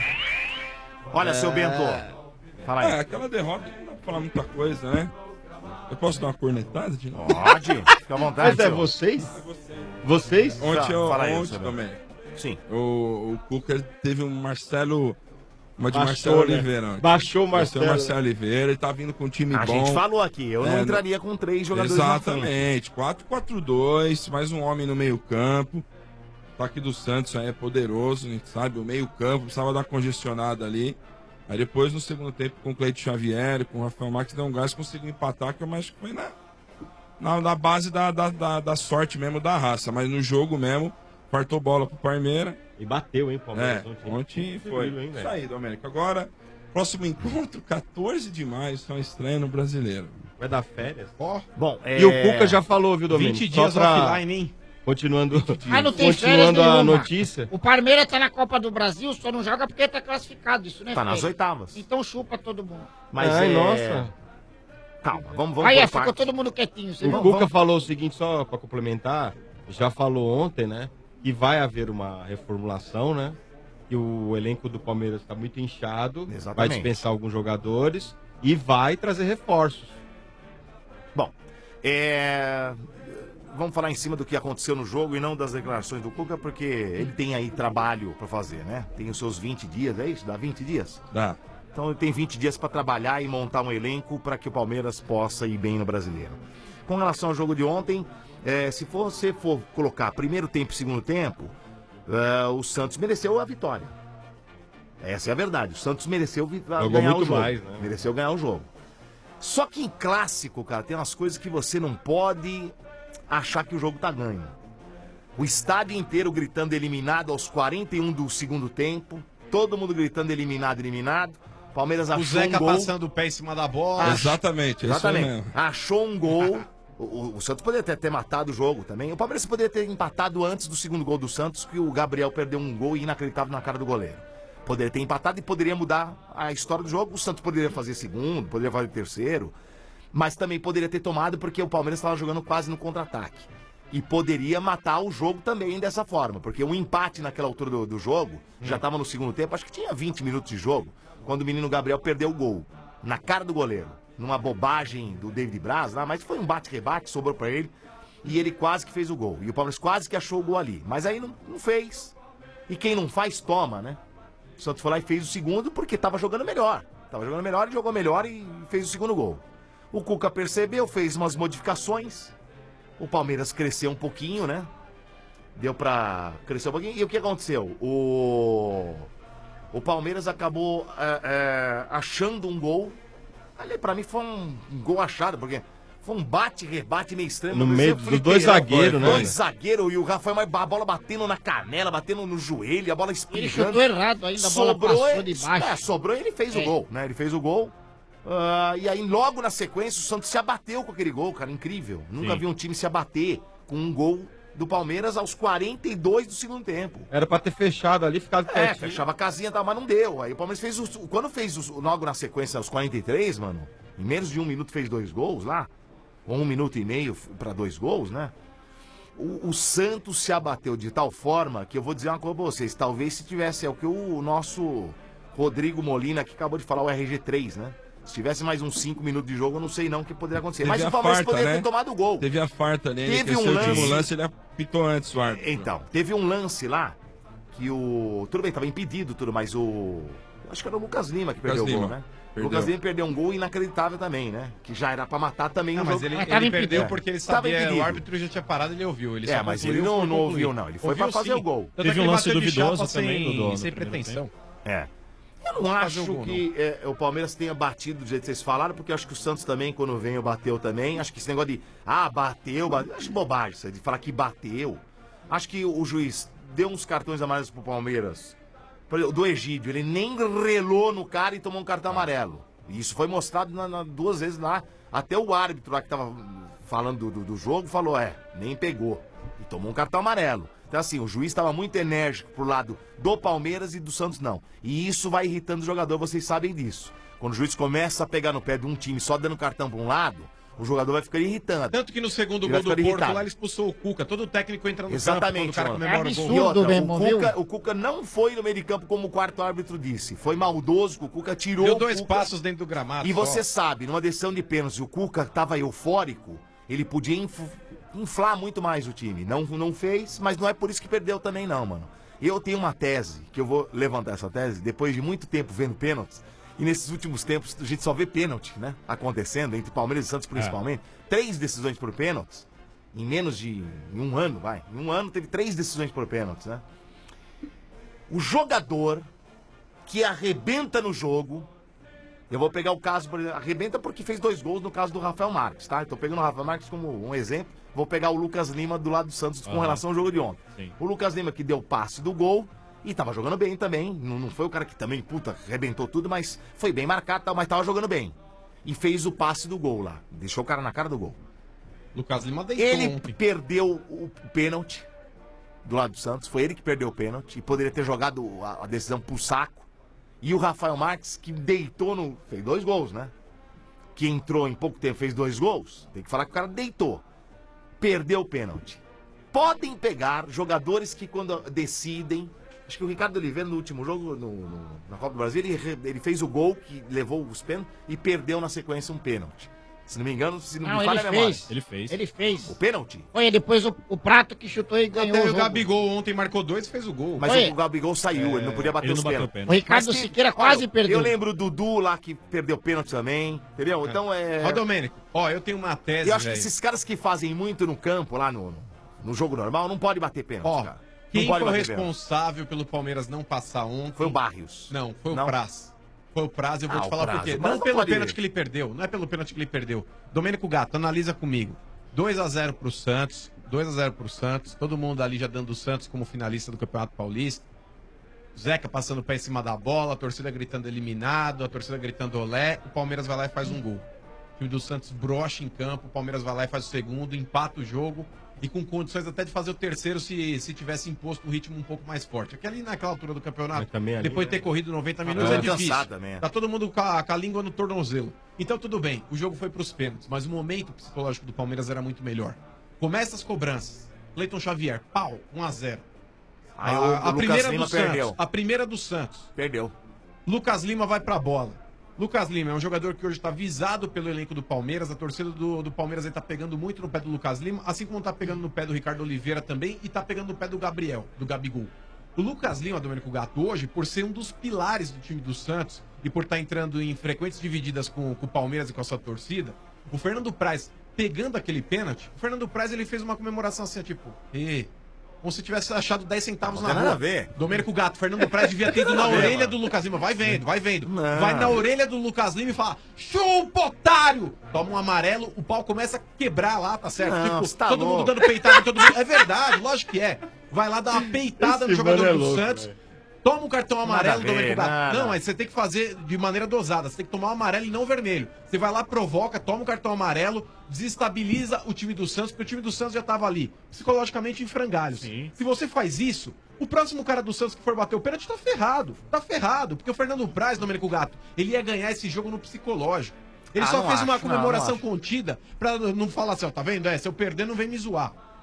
Olha, seu Bento. Fala aí. É, aquela derrota não dá pra falar muita coisa, né? Eu posso dar uma cornetada de novo? Pode, fica à vontade. Mas é senhor. vocês? Vocês? Ontem, eu, Fala aí, ontem seu também. Sim. O, o Cuca teve um Marcelo. Uma de Baixou, Marcelo né? Oliveira. ontem. Baixou o Baixou Marcelo. Marcelo Oliveira, ele tá vindo com um time A bom. gente falou aqui, eu não É, entraria com três jogadores na frente. Exatamente. quatro quatro dois, mais um homem no meio-campo. O ataque do Santos aí é poderoso, a gente sabe? O meio-campo precisava dar congestionada ali. Aí depois, no segundo tempo, com o Cleito Xavier, com o Rafael Marques, deu um gás, conseguiu empatar, que eu acho que foi na, na, na base da, da, da, da sorte mesmo, da raça. Mas no jogo mesmo, partou bola pro Parmeira. E bateu, hein, Palmeiras? É, ontem. ontem foi. Hein, Isso aí, Domênico. Agora, próximo encontro, quatorze de maio, só estreia no Brasileiro. Vai dar férias? Ó. Bom, é... E o Cuca já falou, viu, Domênico? vinte Só dias pra- offline, hein? Continuando, Ah, não tem férias continuando a nenhuma. notícia. O Palmeiras tá na Copa do Brasil, só não joga porque tá classificado, isso, né? Tá nas filho? oitavas. Então chupa todo mundo. Mas Ai, é... nossa. Calma, vamos, vamos Aí por ficou partes. todo mundo quietinho. Você O viu? Cuca falou o seguinte, só pra complementar, já falou ontem, né, que vai haver uma reformulação, né, que o elenco do Palmeiras está muito inchado, vai Exatamente. dispensar alguns jogadores e vai trazer reforços. Bom, é... vamos falar em cima do que aconteceu no jogo e não das declarações do Cuca, porque ele tem aí trabalho pra fazer, né? Tem os seus vinte dias, é isso? Dá vinte dias? Dá. Então ele tem vinte dias pra trabalhar e montar um elenco para que o Palmeiras possa ir bem no Brasileiro. Com relação ao jogo de ontem, é, se você for colocar primeiro tempo e segundo tempo, é, o Santos mereceu a vitória. Essa é a verdade. O Santos mereceu vi- Jogou ganhar muito o jogo. mais, né? Mereceu ganhar o jogo. Só que em clássico, cara, tem umas coisas que você não pode achar que o jogo tá ganho. O estádio inteiro gritando eliminado aos quarenta e um do segundo tempo. Todo mundo gritando eliminado, eliminado. Palmeiras O achou Zeca um gol. passando o pé em cima da bola. Exatamente, é isso aí Exatamente. mesmo. Achou um gol. O, o- o Santos poderia ter, ter matado o jogo também. O Palmeiras poderia ter empatado antes do segundo gol do Santos, que o Gabriel perdeu um gol inacreditável na cara do goleiro. Poderia ter empatado e poderia mudar a história do jogo. O Santos poderia fazer segundo, poderia fazer terceiro. Mas também poderia ter tomado porque o Palmeiras estava jogando quase no contra-ataque. E poderia matar o jogo também dessa forma. Porque um empate naquela altura do, do jogo, já estava no segundo tempo, acho que tinha vinte minutos de jogo, quando o menino Gabriel perdeu o gol. Na cara do goleiro. Numa bobagem do David Braz lá, mas foi um bate-rebate, sobrou pra ele. E ele quase que fez o gol. E o Palmeiras quase que achou o gol ali. Mas aí não, não fez. E quem não faz, toma, né? O Santos foi lá e fez o segundo porque tava jogando melhor. Tava jogando melhor, ele jogou melhor e fez o segundo gol. O Cuca percebeu, fez umas modificações. O Palmeiras cresceu um pouquinho, né? Deu pra crescer um pouquinho. E o que aconteceu? O, o Palmeiras acabou é, é, achando um gol. Ali pra mim foi um gol achado, porque foi um bate-rebate meio estranho. No Parecia meio um dos fliperama. dois zagueiros, né? Dois zagueiros e o Rafael, mas a bola batendo na canela, batendo no joelho, a bola espinhando. Ele chutou errado ainda, a bola Sobrou, passou ele- de baixo. É, sobrou e ele fez É. o gol, né? Ele fez o gol. Ah, e aí, logo na sequência, o Santos se abateu com aquele gol, cara. Incrível. Nunca Sim. vi um time se abater com um gol do Palmeiras aos quarenta e dois do segundo tempo. Era pra ter fechado ali, ficado É, quietinho. fechava a casinha, tá, mas não deu. Aí o Palmeiras fez os. Quando fez os, logo na sequência, aos quarenta e três, mano, em menos de um minuto fez dois gols lá. Ou um minuto e meio f- pra dois gols, né? O, o Santos se abateu de tal forma que eu vou dizer uma coisa pra vocês. Talvez se tivesse, é o que o nosso Rodrigo Molina que acabou de falar, o R G três, né? Se tivesse mais uns cinco minutos de jogo, eu não sei não o que poderia acontecer. Teve Mas a o Palmeiras farta, poderia né? ter tomado o gol. Teve a farta nele, Teve que um esse lance... último lance, ele apitou antes o árbitro. Então, teve um lance lá que o... Tudo bem, tava impedido tudo, mas o... Acho que era o Lucas Lima que Lucas perdeu o gol, Lima. né? O Perdeu. Lucas Lima perdeu um gol inacreditável também, né? Que já era pra matar também Não, o mas jogo. ele, Mas ele tava perdeu impedido. porque ele Tava sabia, impedido. o árbitro já tinha parado, ele ouviu. Ele É, só mas concluiu ele não- por não concluir. ouviu, não, ele foi pra Ouviu, fazer sim. o gol. Tanto é Teve que um ele lance bateu de duvidoso chapa também sem, do- do sem primeiro pretensão. É. Eu não Não acho fazer o gol, que é, o Palmeiras tenha batido do jeito que vocês falaram, porque eu acho que o Santos também, quando veio, bateu também. Acho que esse negócio de, ah, bateu, bateu. Acho bobagem isso aí, de falar que bateu. Acho que o juiz deu uns cartões amarelos pro Palmeiras. Por exemplo, do Egídio, ele nem relou no cara e tomou um cartão amarelo. E isso foi mostrado na, na- duas vezes lá. Até o árbitro lá que tava falando do, do, do jogo falou, é, nem pegou. E tomou um cartão amarelo. Então assim, o juiz estava muito enérgico pro lado do Palmeiras e do Santos não. E isso vai irritando o jogador, vocês sabem disso. Quando o juiz começa a pegar no pé de um time só dando cartão pra um lado, o jogador vai ficar irritando. Tanto que no segundo Ele gol vai do ficar Porto irritado. lá ele expulsou o Cuca. Todo técnico entra no Exatamente, campo quando o cara mano. comemora o gol. E outra, o, Cuca, o Cuca não foi no meio de campo como o quarto árbitro disse. Foi maldoso, que o Cuca tirou Deu o dois Cuca. passos dentro do gramado. E só. você sabe, numa decisão de pênalti, o Cuca tava eufórico, ele podia inf- inflar muito mais o time. Não, não fez, mas não é por isso que perdeu também não, mano. Eu tenho uma tese, que eu vou levantar essa tese, depois de muito tempo vendo pênaltis, e nesses últimos tempos a gente só vê pênalti, né, acontecendo, entre Palmeiras e Santos principalmente. Três decisões por pênaltis, em menos de em um ano, vai. Em um ano teve três decisões por pênaltis, né. O jogador que arrebenta no jogo, eu vou pegar o caso, por exemplo, arrebenta porque fez dois gols no caso do Rafael Marques, tá? Estou pegando o Rafael Marques como um exemplo. Vou pegar o Lucas Lima do lado do Santos com Aham. relação ao jogo de ontem. Sim. O Lucas Lima que deu o passe do gol e tava jogando bem também. Não, não foi o cara que também, puta, arrebentou tudo, mas foi bem marcado, tal, mas tava jogando bem. E fez o passe do gol lá. Deixou o cara na cara do gol. Lucas Lima deitou Ele ontem. perdeu o pênalti do lado do Santos. Foi ele que perdeu o pênalti e poderia ter jogado a, a decisão pro saco. E o Rafael Marques, que deitou no... Fez dois gols, né? Que entrou em pouco tempo, fez dois gols. Tem que falar que o cara deitou. Perdeu o pênalti. Podem pegar jogadores que quando decidem... Acho que o Ricardo Oliveira no último jogo, no, no- na Copa do Brasil, ele, re- ele fez o gol que levou os pênaltis e perdeu na sequência um pênalti. Se não me engano, se não, Não, me ele falha a memória. fez. Ele fez. Ele fez. O pênalti? Foi depois o, o prato que chutou e ganhou Até o o jogo. Gabigol ontem marcou dois e fez o gol. Mas Foi. o Gabigol saiu, ele não podia bater ele os não bateu pênaltis. pênalti. O Ricardo Mas que- Siqueira quase olha, perdeu. Eu lembro do Dudu lá que perdeu pênalti também, entendeu? Então é... Ó, Domênico, ó, eu tenho uma tese, Eu acho que velho. esses caras que fazem muito no campo, lá no, no jogo normal, não pode bater pênalti, Ó, cara. quem não pode foi o bater pênalti. responsável pelo Palmeiras não passar ontem? Foi o Barrios. Não, foi Não? o Praz. Foi o Praz, eu vou Ah, te o falar Praz. por quê. O Praz Não não pelo pode- pênalti que ele perdeu, não é pelo pênalti que ele perdeu. Domênico Gato, analisa comigo. dois a zero pro Santos, dois a zero pro Santos, todo mundo ali já dando o Santos como finalista do Campeonato Paulista. Zeca passando o pé em cima da bola, a torcida gritando eliminado, a torcida gritando olé, o Palmeiras vai lá e faz um gol. O time do Santos brocha em campo, o Palmeiras vai lá e faz o segundo, empata o jogo e com condições até de fazer o terceiro se, se tivesse imposto um ritmo um pouco mais forte. Aqui ali naquela altura do campeonato, Mas também ali, depois de ter né? corrido noventa Tá minutos, é todo difícil. cansado também, é. Tá todo mundo com a, com a língua no tornozelo. Então tudo bem, o jogo foi pros pênaltis, mas o momento psicológico do Palmeiras era muito melhor. Começa as cobranças. Cleiton Xavier, pau, um a zero. Aí a, o- o a Lucas primeira Lima do Santos, perdeu. a primeira do Santos. Perdeu. Lucas Lima vai pra bola. Lucas Lima é um jogador que hoje está visado pelo elenco do Palmeiras. A torcida do, do Palmeiras está pegando muito no pé do Lucas Lima, assim como está pegando no pé do Ricardo Oliveira também e está pegando no pé do Gabriel, do Gabigol. O Lucas Lima, Domênico Gato, hoje, por ser um dos pilares do time do Santos e por estar entrando em frequentes divididas com, com o Palmeiras e com a sua torcida, o Fernando Praz pegando aquele pênalti, o Fernando Praz ele fez uma comemoração assim, tipo, e como se tivesse achado dez centavos Não na tem rua. nada a ver. Domênico Gato, Fernando Praz devia ter ido na Não tem nada a ver, orelha mano. do Lucas Lima. Vai vendo, vai vendo. Não. Vai na orelha do Lucas Lima e fala: chupa, otário! Toma um amarelo, o pau começa a quebrar lá, tá certo? Não, tipo, você tá todo mundo louco. dando peitada em todo mundo. É verdade, lógico que é. Vai lá dar uma peitada no Esse jogador mano é do louco, Santos. velho. Toma um cartão amarelo, Nada a ver, Domênico Gato. nada. Não, mas você tem que fazer de maneira dosada. Você tem que tomar um amarelo e não vermelho. Você vai lá, provoca, toma um cartão amarelo, desestabiliza o time do Santos, porque o time do Santos já tava ali, psicologicamente em frangalhos. Se você faz isso, o próximo cara do Santos que for bater o pênalti tá ferrado. Tá ferrado. Porque o Fernando Praz, Domênico Gato, ele ia ganhar esse jogo no psicológico. Ele Ah, só não fez uma acho, não, comemoração não acho. contida pra não falar assim, ó, tá vendo? É, se eu perder, não vem me zoar.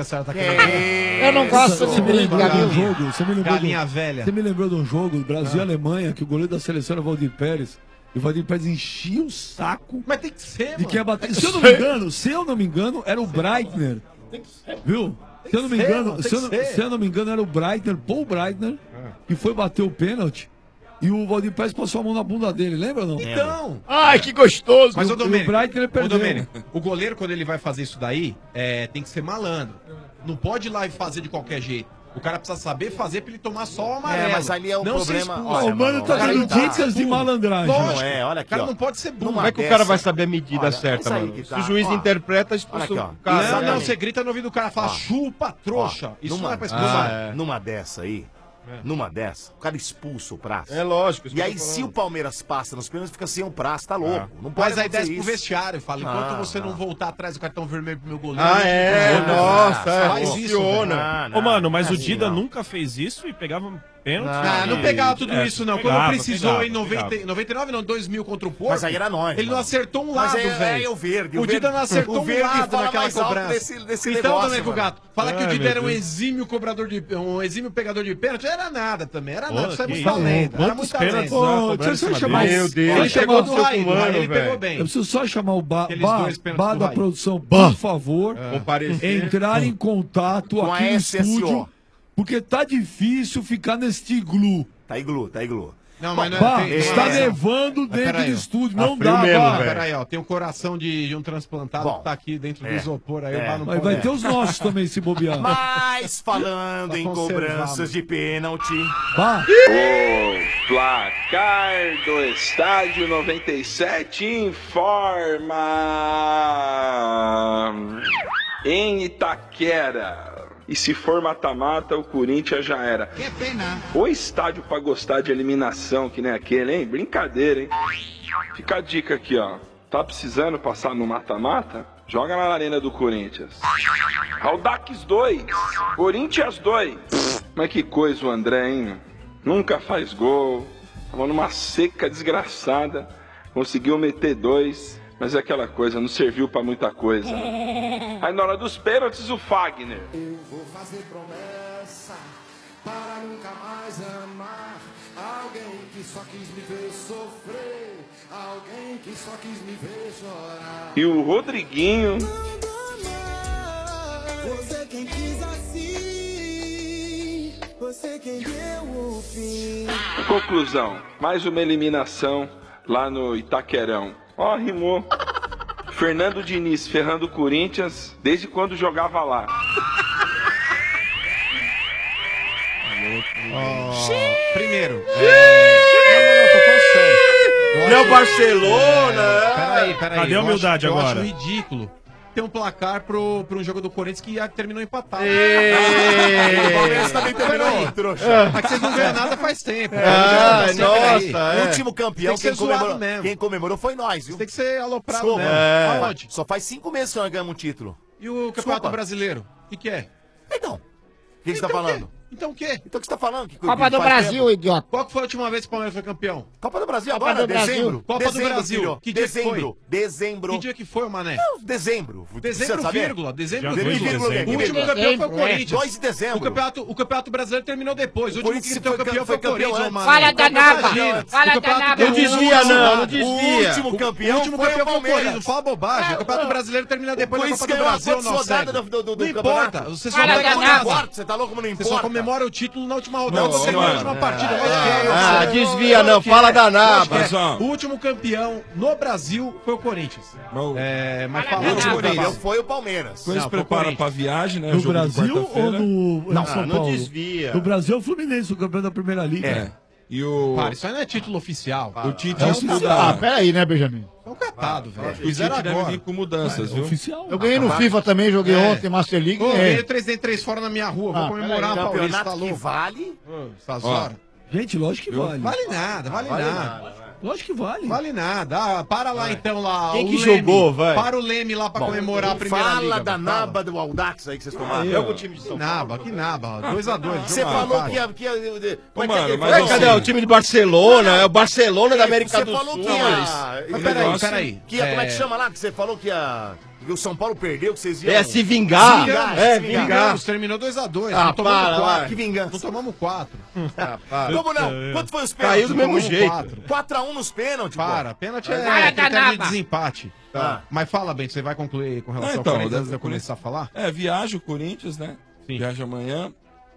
que a senhora tá É, querendo. eu não gosto de Você me lembrou briga, de um viu? jogo, você me lembrou Galinha do, velha. Você me lembrou de um jogo, Brasil e Alemanha, que o goleiro da seleção era Valdir Pérez. E o Valdir Pérez enchia o saco. Mas tem que ser, de mano. que ia bater. Tem que Se eu não ser. me engano, se eu não me engano, era o Breitner. Tem que ser. Viu? Tem Se eu não me que ser, engano, mano, tem se eu que não, ser. se eu não me engano, era o Breitner, Paul Breitner, que foi bater o pênalti. E o Valdir Pérez passou a mão na bunda dele, lembra ou não? Então. Ai, que gostoso. Mas E o o- Domênico, e o Breitner ô, perdeu. Domênico, o goleiro, quando ele vai fazer isso daí, é, tem que ser malandro. Não pode ir lá e fazer de qualquer jeito. O cara precisa saber fazer pra ele tomar só o amarelo. É, mas ali é um não ser problema- expulso. olha, O mano tá O cara dando não pode dicas ser de burro. malandragem. Lógico. Não é, olha aqui, O cara ó. não pode ser burro. Numa Como é que o dessa- cara vai saber a medida Olha, certa, mas aí mano? que Se tá. o juiz Ó, interpreta, expulsa olha o aqui, ó. cara. Não, não, Exatamente. você grita no ouvido do cara e fala, Ó. chupa, trouxa. Isso numa, não é pra expulsar. numa, é. numa dessa aí, numa dessa, o cara expulsa o prazo. É lógico. isso E que eu aí, tô se falando. o Palmeiras passa nos pênaltis, fica sem o prazo, tá louco. Não pode Mas a ideia é acontecer pro isso. vestiário. Fala, enquanto Não, você não não. voltar atrás do cartão vermelho pro meu goleiro... Ah, eu é? não vou. Nossa, é. Faz isso, Funciona. velho. Não, Ô, mano, mas não é o assim, Dida não. nunca fez isso e pegava pênalti. Ah, não pegava tudo É, isso, não. pegava, Quando precisou pegava, em noventa, pegava. noventa e nove, não, dois mil contra o Porto. Mas aí era nós, Ele não mano. acertou um Mas lado, é- velho. é o verde, o O Dida verde- não acertou o um verde lado fala naquela mais alto cobrança. desse- desse então, negócio, Domênico mano. Gato, fala que Ai, o Dida meu era um Deus. exímio cobrador de... um exímio pegador de pênalti. Era nada também, era Pô, nada. Isso é que muita isso? lenda. Era Quantos muita pênaltis lenda. na Ô, cobrança deixa eu na chamar vez? Meu Deus, Ele chegou pegou do do seu Raí, humano, mas ele pegou velho. bem. Eu preciso só chamar o Ba, Aqueles ba, dois pênaltis ba do da Raí. produção, por favor, Comparecer. entrar em contato Com a aqui no S S O. estúdio, porque tá difícil ficar neste iglu. Tá iglu, tá iglu. Não, mas não Bah, tem- está tem- nevando Mas dentro peraí, do ó. estúdio, Tá não frio dá, mesmo, Bah. velho. Peraí, ó, tem o coração de, de um transplantado Bom, que tá aqui dentro do é. isopor aí, É. o Bar não Vai, pode. vai ter os nossos também, se bobear. Mas falando Pra em conservar, cobranças mano. de pênalti, Bah, O placar do Estádio noventa e sete informa em Itaquera. E se for mata-mata, o Corinthians já era. Que pena. O estádio pra gostar de eliminação, que nem aquele, hein? Brincadeira, hein? Fica a dica aqui, ó. Tá precisando passar no mata-mata? Joga na arena do Corinthians. Audax dois, Corinthians dois. Mas que coisa o André, hein? Nunca faz gol. Tava numa seca desgraçada. Conseguiu meter dois. Mas é aquela coisa, não serviu pra muita coisa. Aí na hora dos pênaltis, o Fagner. Eu vou fazer promessa para nunca mais amar alguém que só quis me ver sofrer, alguém que só quis me ver chorar. E o Rodriguinho. Você quem quis assim, você quem deu o fim. Conclusão, mais uma eliminação lá no Itaquerão. Ó, rimou. Fernando Diniz ferrando o Corinthians desde quando jogava lá. Primeiro. É... Não, Barcelona. Peraí, peraí. Cadê a eu humildade acho, agora? Eu acho ridículo ter um placar pro, pro um jogo do Corinthians que terminou empatado. o Palmeiras também terminou, trouxa. Aqui vocês não ganham nada faz tempo. Ah, Assim, nossa, peraí. é. O último campeão, Tem que ser quem comemorou, zoado mesmo. quem comemorou foi nós, viu? Tem que ser aloprado Desculpa. mesmo. É. Aonde? Só faz cinco meses que nós ganhamos um título. E o Campeonato Desculpa. Brasileiro? O que, que é? Então, o que, que você tá Então o quê? falando? Então o quê? Então o que você tá falando? Que, Copa que do faz Brasil, tempo? idiota. Qual que foi a última vez que o Palmeiras foi campeão? Copa do Brasil Copa agora, do Brasil. dezembro. Copa do dezembro, Brasil. filho. Que dia que dezembro. foi? Dezembro. Que dia que foi, mané? Não, dezembro. Dezembro, Precisa saber? vírgula. Dezembro, Já vírgula. foi vírgula, O que último vírgula? campeão foi o Dezembro, é. Corinthians. dois de dezembro. O campeonato, o campeonato brasileiro terminou depois. O último Corinthians que foi foi campeão foi foi o campeão Corinthians, antes. mano. Fala da naba. Imagina. Fala O da campeonato- naba. Não desvia, não, não desvia. O último O campeão último foi campeão o foi o Corinthians. Não Palmeiras. fala bobagem. O campeonato brasileiro termina depois da Corinthians Copa do ganhou Brasil, quantas não rodadas segue. do- do- do Não campeonato? importa. Você só Fala vai da Não naba. importa, você tá louco, mas não Você importa. só comemora o título na última rodada. Não, Você não, na não. última partida. É, Lógico que é. Ah, Lógico desvia, que não. é. Fala da Lógico naba. que é. Mas, ó. O último campeão no Brasil foi o Corinthians. Mas, É, mas Fala fala da O último naba. campeão foi o Palmeiras. Quando Não, se foi o prepara Corinthians. pra viagem, né? no jogo de Brasil ou quarta-feira. no Não, em São não Paulo? desvia. No Brasil é o Fluminense, o campeão da Primeira Liga. É. E o, Para, isso aí não é título oficial. o Tite É estuda. oficial. Ah, peraí, né, Benjamin? É um catado, velho. O Tite Fizeram deve agora. vir com mudanças, É viu? oficial. Eu ganhei no FIFA também, joguei É. ontem, Master League. Ô, ganhei. ganhei três D três fora na minha rua. Vou Ah, comemorar, Paulista, tá Campeonato que louco? vale. Ô, Essas Ó. horas. Gente, lógico que vale. Vale nada, vale, nada. Lógico que vale. Vale nada. Ah, para lá então lá. Quem o que Leme. jogou, vai? Para o Leme lá pra comemorar a primeira Fala liga. da fala. naba do Audax aí que vocês tomaram. É o time de São Paulo. Naba, que naba. dois a dois. Você falou que ia... Que ia Ô, como é que mano, é? mas É, assim, cadê o time de Barcelona? É o Barcelona da América Você do falou Sul. que ia... Mas peraí, negócio- peraí. Que ia, como é que É, chama lá? Que você falou que ia... Porque o São Paulo perdeu, que vocês iam... É, se vingar. vingar, É, se vingar. Vingamos, terminou dois a dois. Ah, não tomamos para, quatro. vai. Que vingança. Não tomamos quatro. Ah, para. Como não? Quanto foi os pênaltis? Caiu do mesmo Tomamos jeito. quatro. quatro a um nos pênaltis, pô. Para, pênalti é Para, critério de danada. desempate. Tá. Mas fala, bem, você vai concluir com relação Ah, então, ao Corinthians antes de eu deve- começar a falar? É, viaja o Corinthians, né? Viaja amanhã.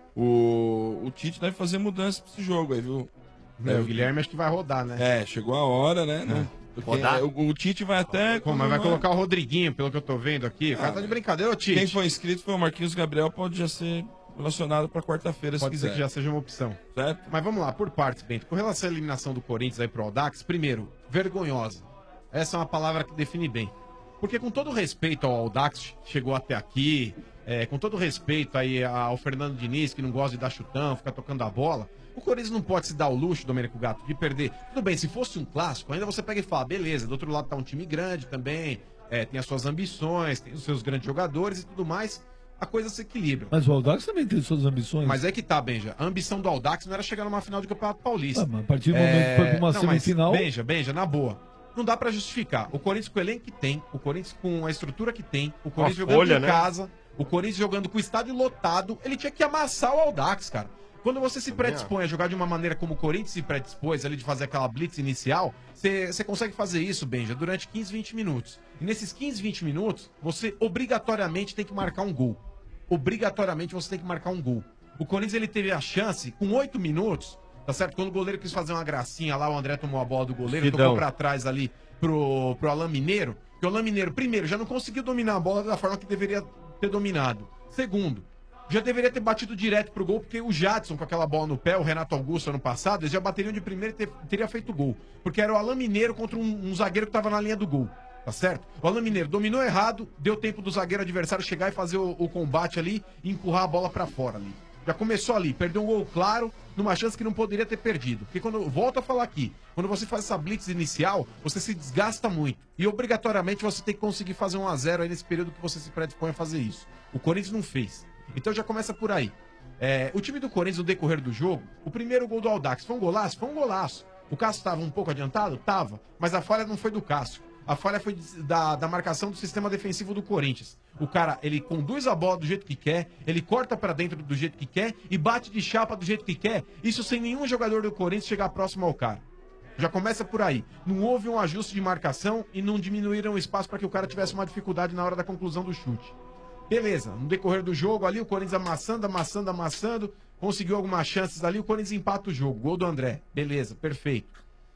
O, o Tite deve fazer mudança pra esse jogo aí, viu? É, o Guilherme acho que vai rodar, né? É, chegou a hora, né? Não- porque Rodar? O, o Tite vai até. Pô, mas vai colocar o Rodriguinho, pelo que eu tô vendo aqui. O cara Ah, tá de brincadeira, ô Tite. Quem foi inscrito foi o Marquinhos Gabriel, pode já ser relacionado pra quarta-feira, se Pode ser quiser. que já seja uma opção. Certo? Mas vamos lá, por partes, Bento. Com relação à eliminação do Corinthians aí pro Audax, primeiro, vergonhosa. Essa é uma palavra que define bem. Porque com todo respeito ao Audax, chegou até aqui, é, com todo respeito aí ao Fernando Diniz, que não gosta de dar chutão, ficar tocando a bola, o Corinthians não pode se dar o luxo, Domênico Gato, de perder. Tudo bem, se fosse um clássico, ainda você pega e fala, beleza, do outro lado tá um time grande também, é, tem as suas ambições, tem os seus grandes jogadores e tudo mais, a coisa se equilibra. Mas o Audax também tem suas ambições. Mas é que tá, Benja. A ambição do Audax não era chegar numa final de Campeonato Paulista. Ah, mas a partir do momento que foi pra uma não, mas, semifinal- Benja, Benja, na boa. Não dá pra justificar. O Corinthians com o elenco que tem, o Corinthians com a estrutura que tem, o Corinthians jogando folha, em né? casa, o Corinthians jogando com o estádio lotado, ele tinha que amassar o Audax, cara. Quando você se predispõe a jogar de uma maneira como o Corinthians se predispôs ali de fazer aquela blitz inicial, você você consegue fazer isso, Benja, durante quinze, vinte minutos. E nesses quinze, vinte minutos, você obrigatoriamente tem que marcar um gol. Obrigatoriamente você tem que marcar um gol. O Corinthians ele teve a chance com oito minutos, tá certo? Quando o goleiro quis fazer uma gracinha lá, o André tomou a bola do goleiro, Fidão. tocou pra trás ali pro, pro Alain Mineiro, que o Alain Mineiro, primeiro, já não conseguiu dominar a bola da forma que deveria ter dominado. Segundo, já deveria ter batido direto pro gol, porque o Jadson com aquela bola no pé, o Renato Augusto ano passado, eles já bateriam de primeiro e ter- teria feito gol. Porque era o Alain Mineiro contra um, um zagueiro que tava na linha do gol. Tá certo? O Alain Mineiro dominou errado, deu tempo do zagueiro adversário chegar e fazer o, o combate ali e empurrar a bola pra fora ali. Já começou ali, perdeu um gol claro, numa chance que não poderia ter perdido. Porque quando eu volto a falar aqui, quando você faz essa blitz inicial, você se desgasta muito. E obrigatoriamente você tem que conseguir fazer um a zero aí nesse período que você se predispõe a fazer isso. O Corinthians não fez. Então já começa por aí. É, o time do Corinthians, no decorrer do jogo, o primeiro gol do Audax foi um golaço? Foi um golaço. O Cássio estava um pouco adiantado? Tava. Mas a falha não foi do Cássio. A falha foi de- da, da marcação do sistema defensivo do Corinthians. O cara, ele conduz a bola do jeito que quer, ele corta pra dentro do jeito que quer e bate de chapa do jeito que quer. Isso sem nenhum jogador do Corinthians chegar próximo ao cara. Já começa por aí. Não houve um ajuste de marcação e não diminuíram o espaço para que o cara tivesse uma dificuldade na hora da conclusão do chute. Beleza, no decorrer do jogo ali, o Corinthians amassando, amassando, amassando, conseguiu algumas chances ali, o Corinthians empata o jogo, gol do André. Beleza, perfeito.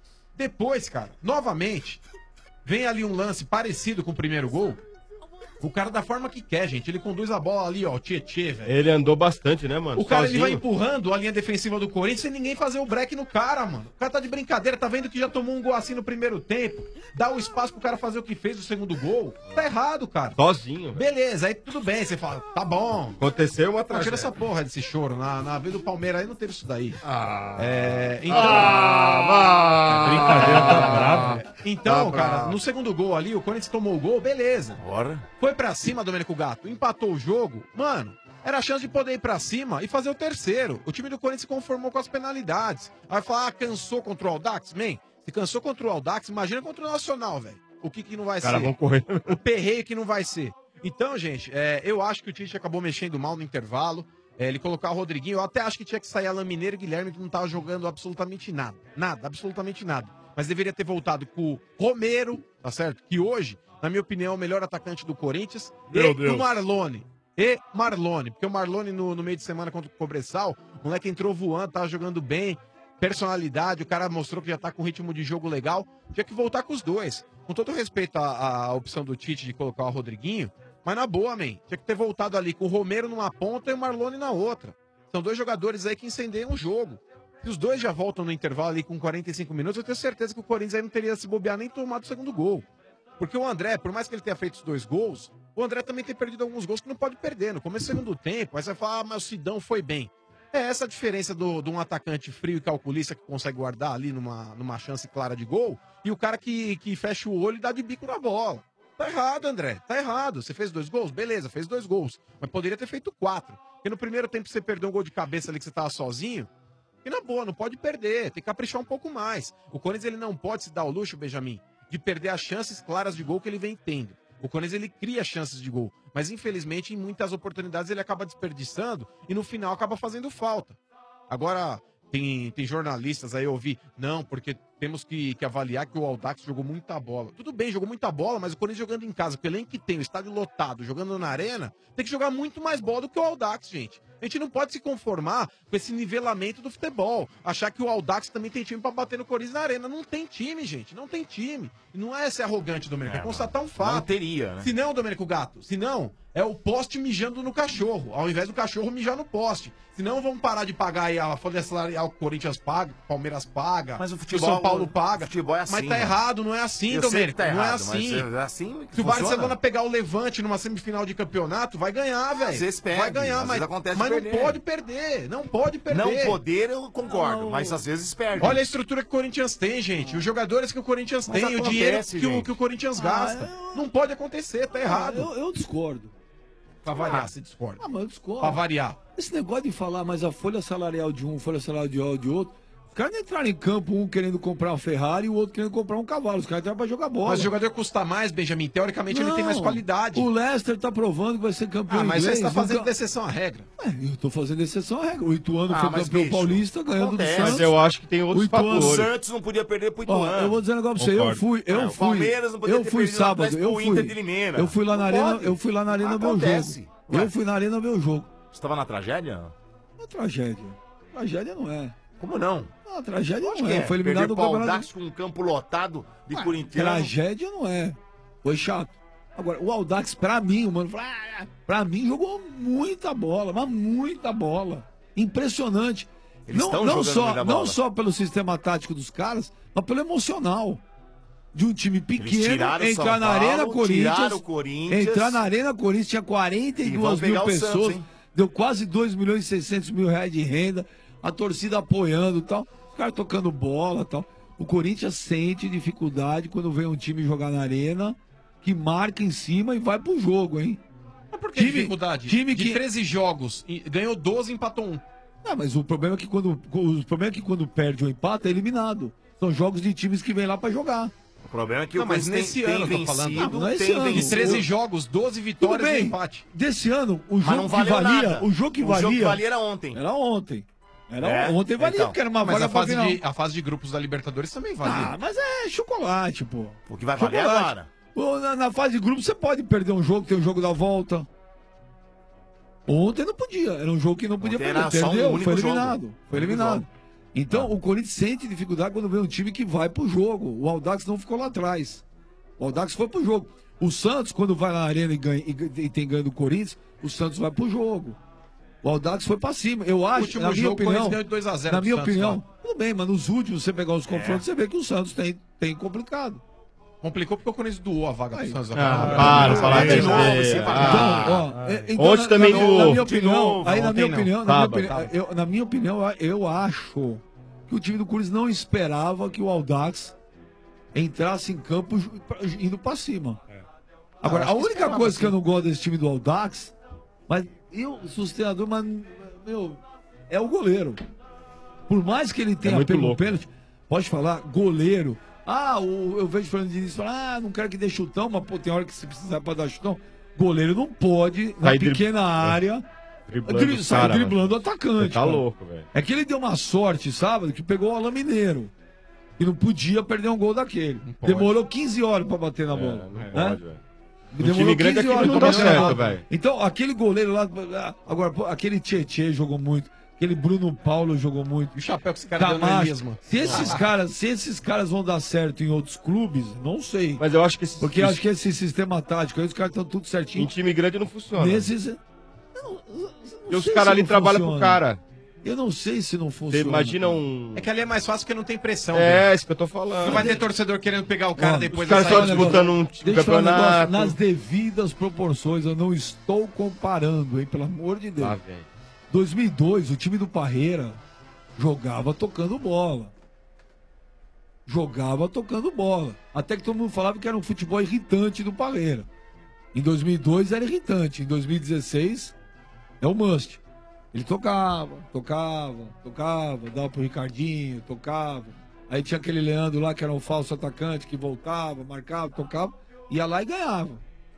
Depois, cara, novamente, vem ali um lance parecido com o primeiro gol. O cara da forma que quer, gente. Ele conduz a bola ali, ó, o Tietê, velho. Ele andou bastante, né, mano? O cara ele Sozinho. vai empurrando a linha defensiva do Corinthians sem ninguém fazer o break no cara, mano. O cara tá de brincadeira, tá vendo que já tomou um gol assim no primeiro tempo. Dá o espaço pro cara fazer o que fez no segundo gol. Tá errado, cara. Sozinho. Beleza, aí tudo bem, você fala, tá bom. Aconteceu uma Pô, tira tragédia. essa porra desse choro. Na, na vez do Palmeiras aí não teve isso daí. Ah. É, então. Ah, vai. Brincadeira tá bravo. Então, Tá cara, bravo. no segundo gol ali, o Corinthians tomou o gol, beleza. Bora. Foi pra cima, Domênico Gato, empatou o jogo. Mano, era a chance de poder ir pra cima e fazer o terceiro. O time do Corinthians se conformou com as penalidades. Aí falar, ah, cansou contra o Audax? Man, se cansou contra o Audax, imagina contra o Nacional, velho. O que que não vai Os caras ser? vão correr. O perreio que não vai ser. Então, gente, é, eu acho que o Tite acabou mexendo mal no intervalo. É, ele colocar o Rodriguinho, eu até acho que tinha que sair Alain Mineiro e Guilherme, que não tava jogando absolutamente nada. Nada, absolutamente nada. Mas deveria ter voltado com o Romero, tá certo? Que hoje, na minha opinião, é o melhor atacante do Corinthians. Meu e Deus. o Marlone. E Marlone. Porque o Marlone, no, no meio de semana contra o Cobressal, o moleque entrou voando, tava jogando bem. Personalidade, o cara mostrou que já tá com ritmo de jogo legal. Tinha que voltar com os dois. Com todo respeito à, à opção do Tite de colocar o Rodriguinho, mas na boa, man. Tinha que ter voltado ali com o Romero numa ponta e o Marlone na outra. São dois jogadores aí que incendeiam o jogo. Se os dois já voltam no intervalo ali com quarenta e cinco minutos, eu tenho certeza que o Corinthians aí não teria se bobear nem tomado o segundo gol. Porque o André, por mais que ele tenha feito os dois gols, o André também tem perdido alguns gols que não pode perder. No começo do segundo tempo, aí você vai falar, ah, mas o Sidão foi bem. É essa a diferença do, de um atacante frio e calculista que consegue guardar ali numa, numa chance clara de gol e o cara que, que fecha o olho e dá de bico na bola. Tá errado, André. Tá errado. Você fez dois gols? Beleza, fez dois gols. Mas poderia ter feito quatro. Porque no primeiro tempo você perdeu um gol de cabeça ali que você tava sozinho. E na boa, não pode perder. Tem que caprichar um pouco mais. O Corinthians ele não pode se dar o luxo, Benjamin, de perder as chances claras de gol que ele vem tendo. O Corinthians, ele cria chances de gol. Mas, infelizmente, em muitas oportunidades ele acaba desperdiçando e no final acaba fazendo falta. Agora, tem, tem jornalistas aí, eu ouvi, não, porque temos que, que avaliar que o Audax jogou muita bola. Tudo bem, jogou muita bola, mas o Corinthians jogando em casa, pelo elenco que tem, o estádio lotado, jogando na arena, tem que jogar muito mais bola do que o Audax, gente. A gente não pode se conformar com esse nivelamento do futebol. Achar que o Audax também tem time pra bater no Corinthians na arena. Não tem time, gente. Não tem time. E não é ser arrogante, Domênico. É, é constatar um fato. Não teria, né? Se não, Domênico Gato, se não, é o poste mijando no cachorro, ao invés do cachorro mijar no poste. Se não, vamos parar de pagar aí a folha salarial que o Corinthians paga, o Palmeiras paga, mas o que o futebol, São Paulo paga. O futebol é assim, mas tá né? errado, não é assim, Eu sei Domênico. que tá não é errado, assim. mas é assim que Se o funciona. Barcelona pegar o Levante numa semifinal de campeonato, vai ganhar, velho. Às vezes perde, Vai ganhar, às mas, vezes acontece mas de não perder. pode perder. Não pode perder. Não poder, eu concordo, Não. mas às vezes perde. Olha a estrutura que o Corinthians tem, gente. Os jogadores que o Corinthians Mas tem, o acontece, dinheiro que o, gente. que o Corinthians Ah, gasta. Não pode acontecer, tá errado. Eu, eu discordo. Pra variar, Ah. você discorda. Ah, mas eu discordo. Pra variar. Esse negócio de falar, mas a folha salarial de um, a folha salarial de outro. Os caras não entraram em campo, um querendo comprar uma Ferrari e o outro querendo comprar um cavalo. Os caras entraram pra jogar bola. Mas o jogador custa mais, Benjamin. Teoricamente ele tem mais Não, qualidade. O Leicester tá provando que vai ser campeão Ah, mas inglês. você está fazendo nunca- exceção à regra. É, eu tô fazendo exceção à regra. O Ituano Ah, foi mas, campeão bicho, paulista, ganhando acontece. do Santos. Mas eu acho que tem outros O Ituano- fatores. O Santos não podia perder pro Ituano. Ó, eu vou dizer um negócio pra você. Eu Concordo. fui, eu É, o fui. Palmeiras não podia eu ter fui perdido no sábado, Atlético eu pro fui. Inter de Limeira. Eu fui lá na Não arena, pode. eu fui lá na arena ver o Acontece. jogo. Ué. Eu fui na arena ver o jogo. Você tava na tragédia? Uma tragédia. Tragédia não é. Como não? Não, tragédia Acho não que é. Foi eliminado Perder do pro campeonato. Audax com um campo lotado de corintiano. Tragédia não é. Foi chato. Agora, o Audax, pra mim, o mano, ah, pra mim, jogou muita bola, mas muita bola. Impressionante. Eles não estão não jogando só, muita não bola. só pelo sistema tático dos caras, mas pelo emocional. De um time pequeno, tiraram o entrar São na Paulo, Arena Corinthians. tiraram o Corinthians. Entrar na Arena Corinthians, tinha quarenta e E vão duas mil pegar o pessoas. Santos, hein? Deu quase dois milhões e seiscentos mil reais de renda. A torcida apoiando e tal. Os caras tocando bola e tal. O Corinthians sente dificuldade quando vem um time jogar na Arena, que marca em cima e vai pro jogo, hein? Mas por que dificuldade? time de que- treze jogos, e ganhou doze e empatou um. Ah, mas o problema é que quando, o problema é que quando perde ou empata é eliminado. São jogos de times que vêm lá pra jogar. O problema é que Não, o mas Corinthians nesse tem, ano eu tem tô falando. vencido, Não, não é esse tem ano. De vencido. treze jogos, doze Tudo vitórias e bem. um empate. Desse ano, o Mas jogo não que valeu valia, nada. o jogo que O valia, jogo que valia era ontem. Era ontem. Era É, ontem valia, então. porque era uma Mas vaga a pra fase, final. de, a fase de grupos da Libertadores também valia. Ah, mas é chocolate, pô. O que vai valer Chocolate. agora. Pô, Na, na fase de grupo você pode perder um jogo, tem um jogo da volta. Ontem não podia, era um jogo que não podia Ontem perder. era só um Perdeu, único foi jogo. eliminado. Foi Único eliminado. jogo. Então o Corinthians sente dificuldade quando vê um time que vai pro jogo. O Audax não ficou lá atrás. O Audax foi pro jogo. O Santos, quando vai na arena e, ganha, e, e tem ganho do Corinthians, o Santos vai pro jogo. O Audax foi pra cima. Eu acho, último na minha jogo, o opinião, Corinthians ganhou de dois a zero na do minha Santos, opinião, lá. tudo bem, mas nos últimos, você pegar os confrontos, você vê que o Santos tem, tem complicado. Complicou porque o Corinthians doou a vaga pro Santos. Ah, para, falar de novo, besteira. você vai- Ah, Então, ó, é, então, Ontem na- também na, doou. na minha De opinião, novo, aí na minha ontem não. opinião, na minha, Sábado, opini- sábado. eu, na minha opinião, eu acho que o time do Corinthians não esperava que o Audax entrasse em campo ju- pra- indo pra cima. Agora, acho a que única esperava, coisa sim. que eu não gosto desse time do Audax, mas eu, sustenador, mas, meu, é o goleiro. Por mais que ele tenha muito pego um louco. pênalti, pode falar, goleiro. Ah, o, eu vejo o Fernando Diniz falar, ah, não quero que dê chutão, mas pô, tem hora que você precisa pra dar chutão. Goleiro não pode, na Sai dri- pequena área, Driblando dri- os sai cara, driblando o mano. atacante. Você tá cara. louco, velho. É que ele deu uma sorte, sábado, que pegou o Alain Mineiro. E não podia perder um gol daquele. pode. Demorou quinze horas pra bater na bola. não né? pode, velho. No Demorou time grande quinze aquilo horas não pra dá bater na certo, bola. velho. Então, aquele goleiro lá. Agora, pô, aquele Tietê jogou muito. Aquele Bruno Paulo jogou muito. E o chapéu que esse cara deu no Camacho. Elisma. Se esses caras, se esses caras vão dar certo em outros clubes, não sei. Mas eu acho que esse, Porque eu acho que esse sistema tático aí, os caras estão tudo certinho. em time grande não funciona. Nesses. E os sei caras se ali não trabalham funciona. pro cara. Eu não sei se não Você funciona. imagina um. É que ali é mais fácil porque não tem pressão. É, velho. isso que eu tô falando. Não vai ter torcedor querendo pegar o cara Ó, depois os caras da só saída. disputando um Deixa eu falar um negócio, campeonato. nas devidas proporções, eu não estou comparando, hein, pelo amor de Deus. Lá vem. dois mil e dois, o time do Parreira jogava tocando bola. Jogava tocando bola. Até que todo mundo falava que era um futebol irritante do Parreira. Em dois mil e dois era irritante. Em dois mil e dezesseis é o must. Ele tocava, tocava, tocava, dava pro Ricardinho, tocava. Aí tinha aquele Leandro lá que era um falso atacante que voltava, marcava, tocava, ia lá e ganhava.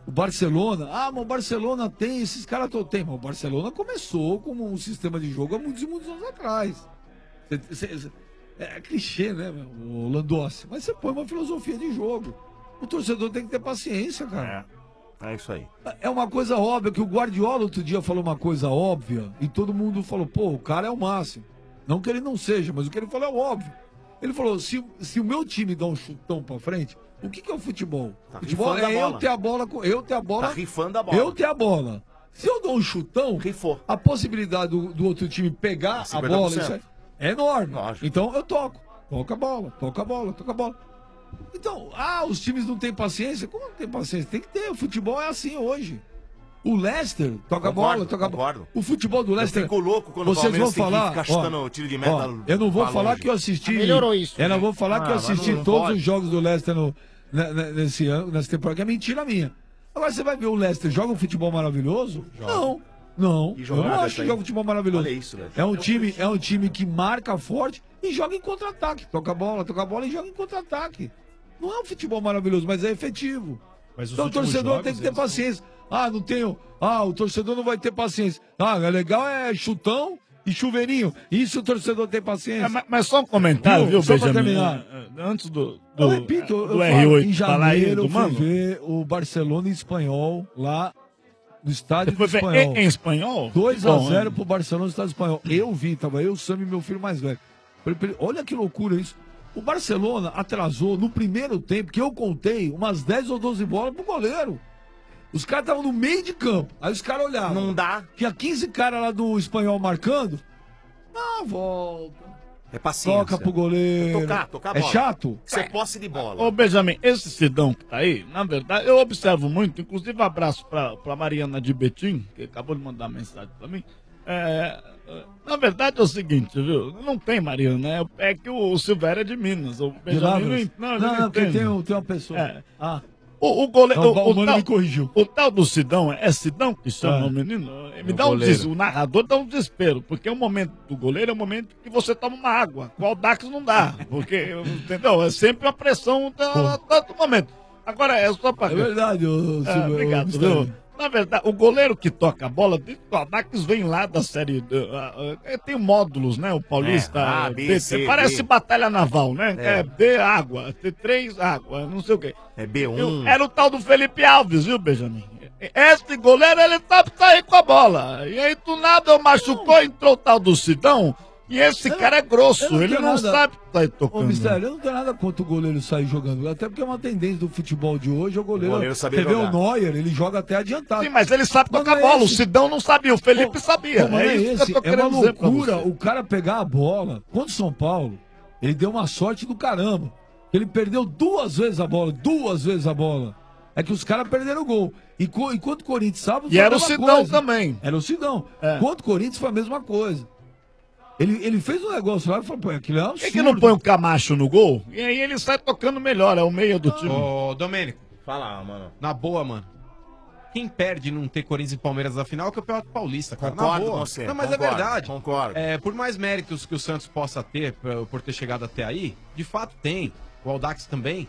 O Barcelona, ah, mas o Barcelona tem, esses caras todos tem, mas o Barcelona começou como um sistema de jogo há muitos e muitos anos atrás. Cê, cê, cê, é clichê, né, meu, o Landossi? Mas você põe uma filosofia de jogo. O torcedor tem que ter paciência, cara. É, é isso aí. É uma coisa óbvia que o Guardiola outro dia falou uma coisa óbvia e todo mundo falou, pô, o cara é o máximo. Não que ele não seja, mas o que ele falou é óbvio. Ele falou, se, se o meu time dá um chutão pra frente, o que, que é o futebol? Tá Futebol rifando é a eu bola. ter a bola, com- eu ter a bola. Tá rifando a bola. Eu ter a bola. Se eu dou um chutão, Rifou. a possibilidade do, do outro time pegar a cinquenta por bola cento. isso é, é enorme. Lógico. Então eu toco. Toca a bola, toca a bola, toca a bola. Então, ah, os times não têm paciência? Como não tem paciência? Tem que ter. O futebol é assim hoje. O Leicester toca a Concordo, bola, toca a bola. concordo. O futebol do Leicester. fico louco quando o vocês vão Palmeiras tem que falar. ficar ó, chutando tiro de meta ó, eu não vou pra falar longe. que eu assisti. Ah, melhorou isso, Eu não né? vou falar que eu Ah, mas assisti não- não todos pode. os jogos do Leicester no, né, né, nesse ano, nessa temporada, que é mentira minha. Agora você vai ver o Leicester joga um futebol maravilhoso? Não. Não, E eu jogada não acho essa que aí? joga futebol maravilhoso. Olha isso, velho. É um time, é um time que marca forte e joga em contra-ataque. Toca a bola, toca a bola e joga em contra-ataque. Não é um futebol maravilhoso, mas é efetivo. Mas os Então o últimos torcedor jogos, tem que ter eles paciência. Ah, não tenho. Ah, o torcedor não vai ter paciência. Ah, é legal é chutão e chuveirinho. Isso o torcedor tem paciência. É, mas, mas só um comentário, viu, Só pra Benjamin? terminar. É, é, Antes do, do, Eu repito, eu do falo, R oito em falar aí janeiro do eu fui mano. ver o Barcelona em espanhol lá no estádio Você foi do ver espanhol. em, em espanhol? dois a Bom, zero hein? pro Barcelona no estádio espanhol. Eu vi, tava eu, o Sam e meu filho mais velho. Falei pra ele, olha que loucura isso. O Barcelona atrasou no primeiro tempo, que eu contei, umas dez ou doze bolas pro goleiro. Os caras estavam no meio de campo. Aí os caras olhavam. Não dá. Tinha quinze caras lá do espanhol marcando. Ah, volta. É paciência. Toca pro goleiro. Tocar, tocar a É bola. chato? Isso é posse de bola. Ô, Benjamin, esse Sidão que tá aí, na verdade, eu observo muito, inclusive um abraço pra, pra Mariana de Betim, que acabou de mandar mensagem pra mim. É, na verdade é o seguinte, viu? Não tem Mariana, é, é que o Silvério é de Minas. O De Benjamin Lavras? não, Não, ele não, porque entende. tem, um- tem uma pessoa. É. Ah. O, o goleiro. Não, o, o mano tal, me corrigiu. o tal do Sidão, é Sidão que chama É. o menino? Me É o dá um goleiro. des... O narrador dá um desespero, porque o momento do goleiro é o momento que você toma uma água. Com o Aldax não dá. Porque, entendeu? É sempre a pressão da, da- do momento. Agora é só pra. É verdade, ô, É, Silvio, obrigado, ô, viu? Mistério. Na verdade, o goleiro que toca a bola, o Aldax vem lá da série. do- ah, ah, tem módulos, né? O Paulista. É, A, é, B, B, C, parece D. batalha naval, né? É. É, B, água. T três, água. Não sei o quê. É B um. Eu- Era o tal do Felipe Alves, viu, Benjamin? Esse goleiro, ele sabe sair com a bola. E aí, do nada, machucou, entrou o tal do Sidão. E esse cara é grosso, eu ele tenho não nada- sabe sair Ô, tocando. Mistério, eu não tenho nada contra o goleiro sair jogando. Até porque é uma tendência do futebol de hoje. O goleiro. O goleiro saber Você vê jogar. o Neuer, ele joga até adiantado. Sim, mas ele sabe Mas tocar não é bola. O esse. Sidão não sabia, o Felipe sabia. Pô, mas é não é isso esse. que eu tô É uma querendo dizer pra loucura você. o cara pegar a bola. Contra o São Paulo, ele deu uma sorte do caramba. Ele perdeu duas vezes a bola. Duas vezes a bola. É que os caras perderam o gol. E co- enquanto o Corinthians sábado. E foi a era o mesma Sidão coisa. também. Era o Sidão. É. Enquanto o Corinthians foi a mesma coisa. Ele, ele fez um negócio lá e falou, pô, aquilo é um Por que, absurdo. que não põe o Camacho no gol? E aí ele sai tocando melhor, é o meio do time. Ô, Domênico. Fala, mano. Na boa, mano. Quem perde não ter Corinthians e Palmeiras na final é o Campeonato Paulista, cara. Concordo na boa. com você, Não, mas concordo, é verdade. concordo. É, por mais méritos que o Santos possa ter por, por ter chegado até aí, de fato tem. O Audax também.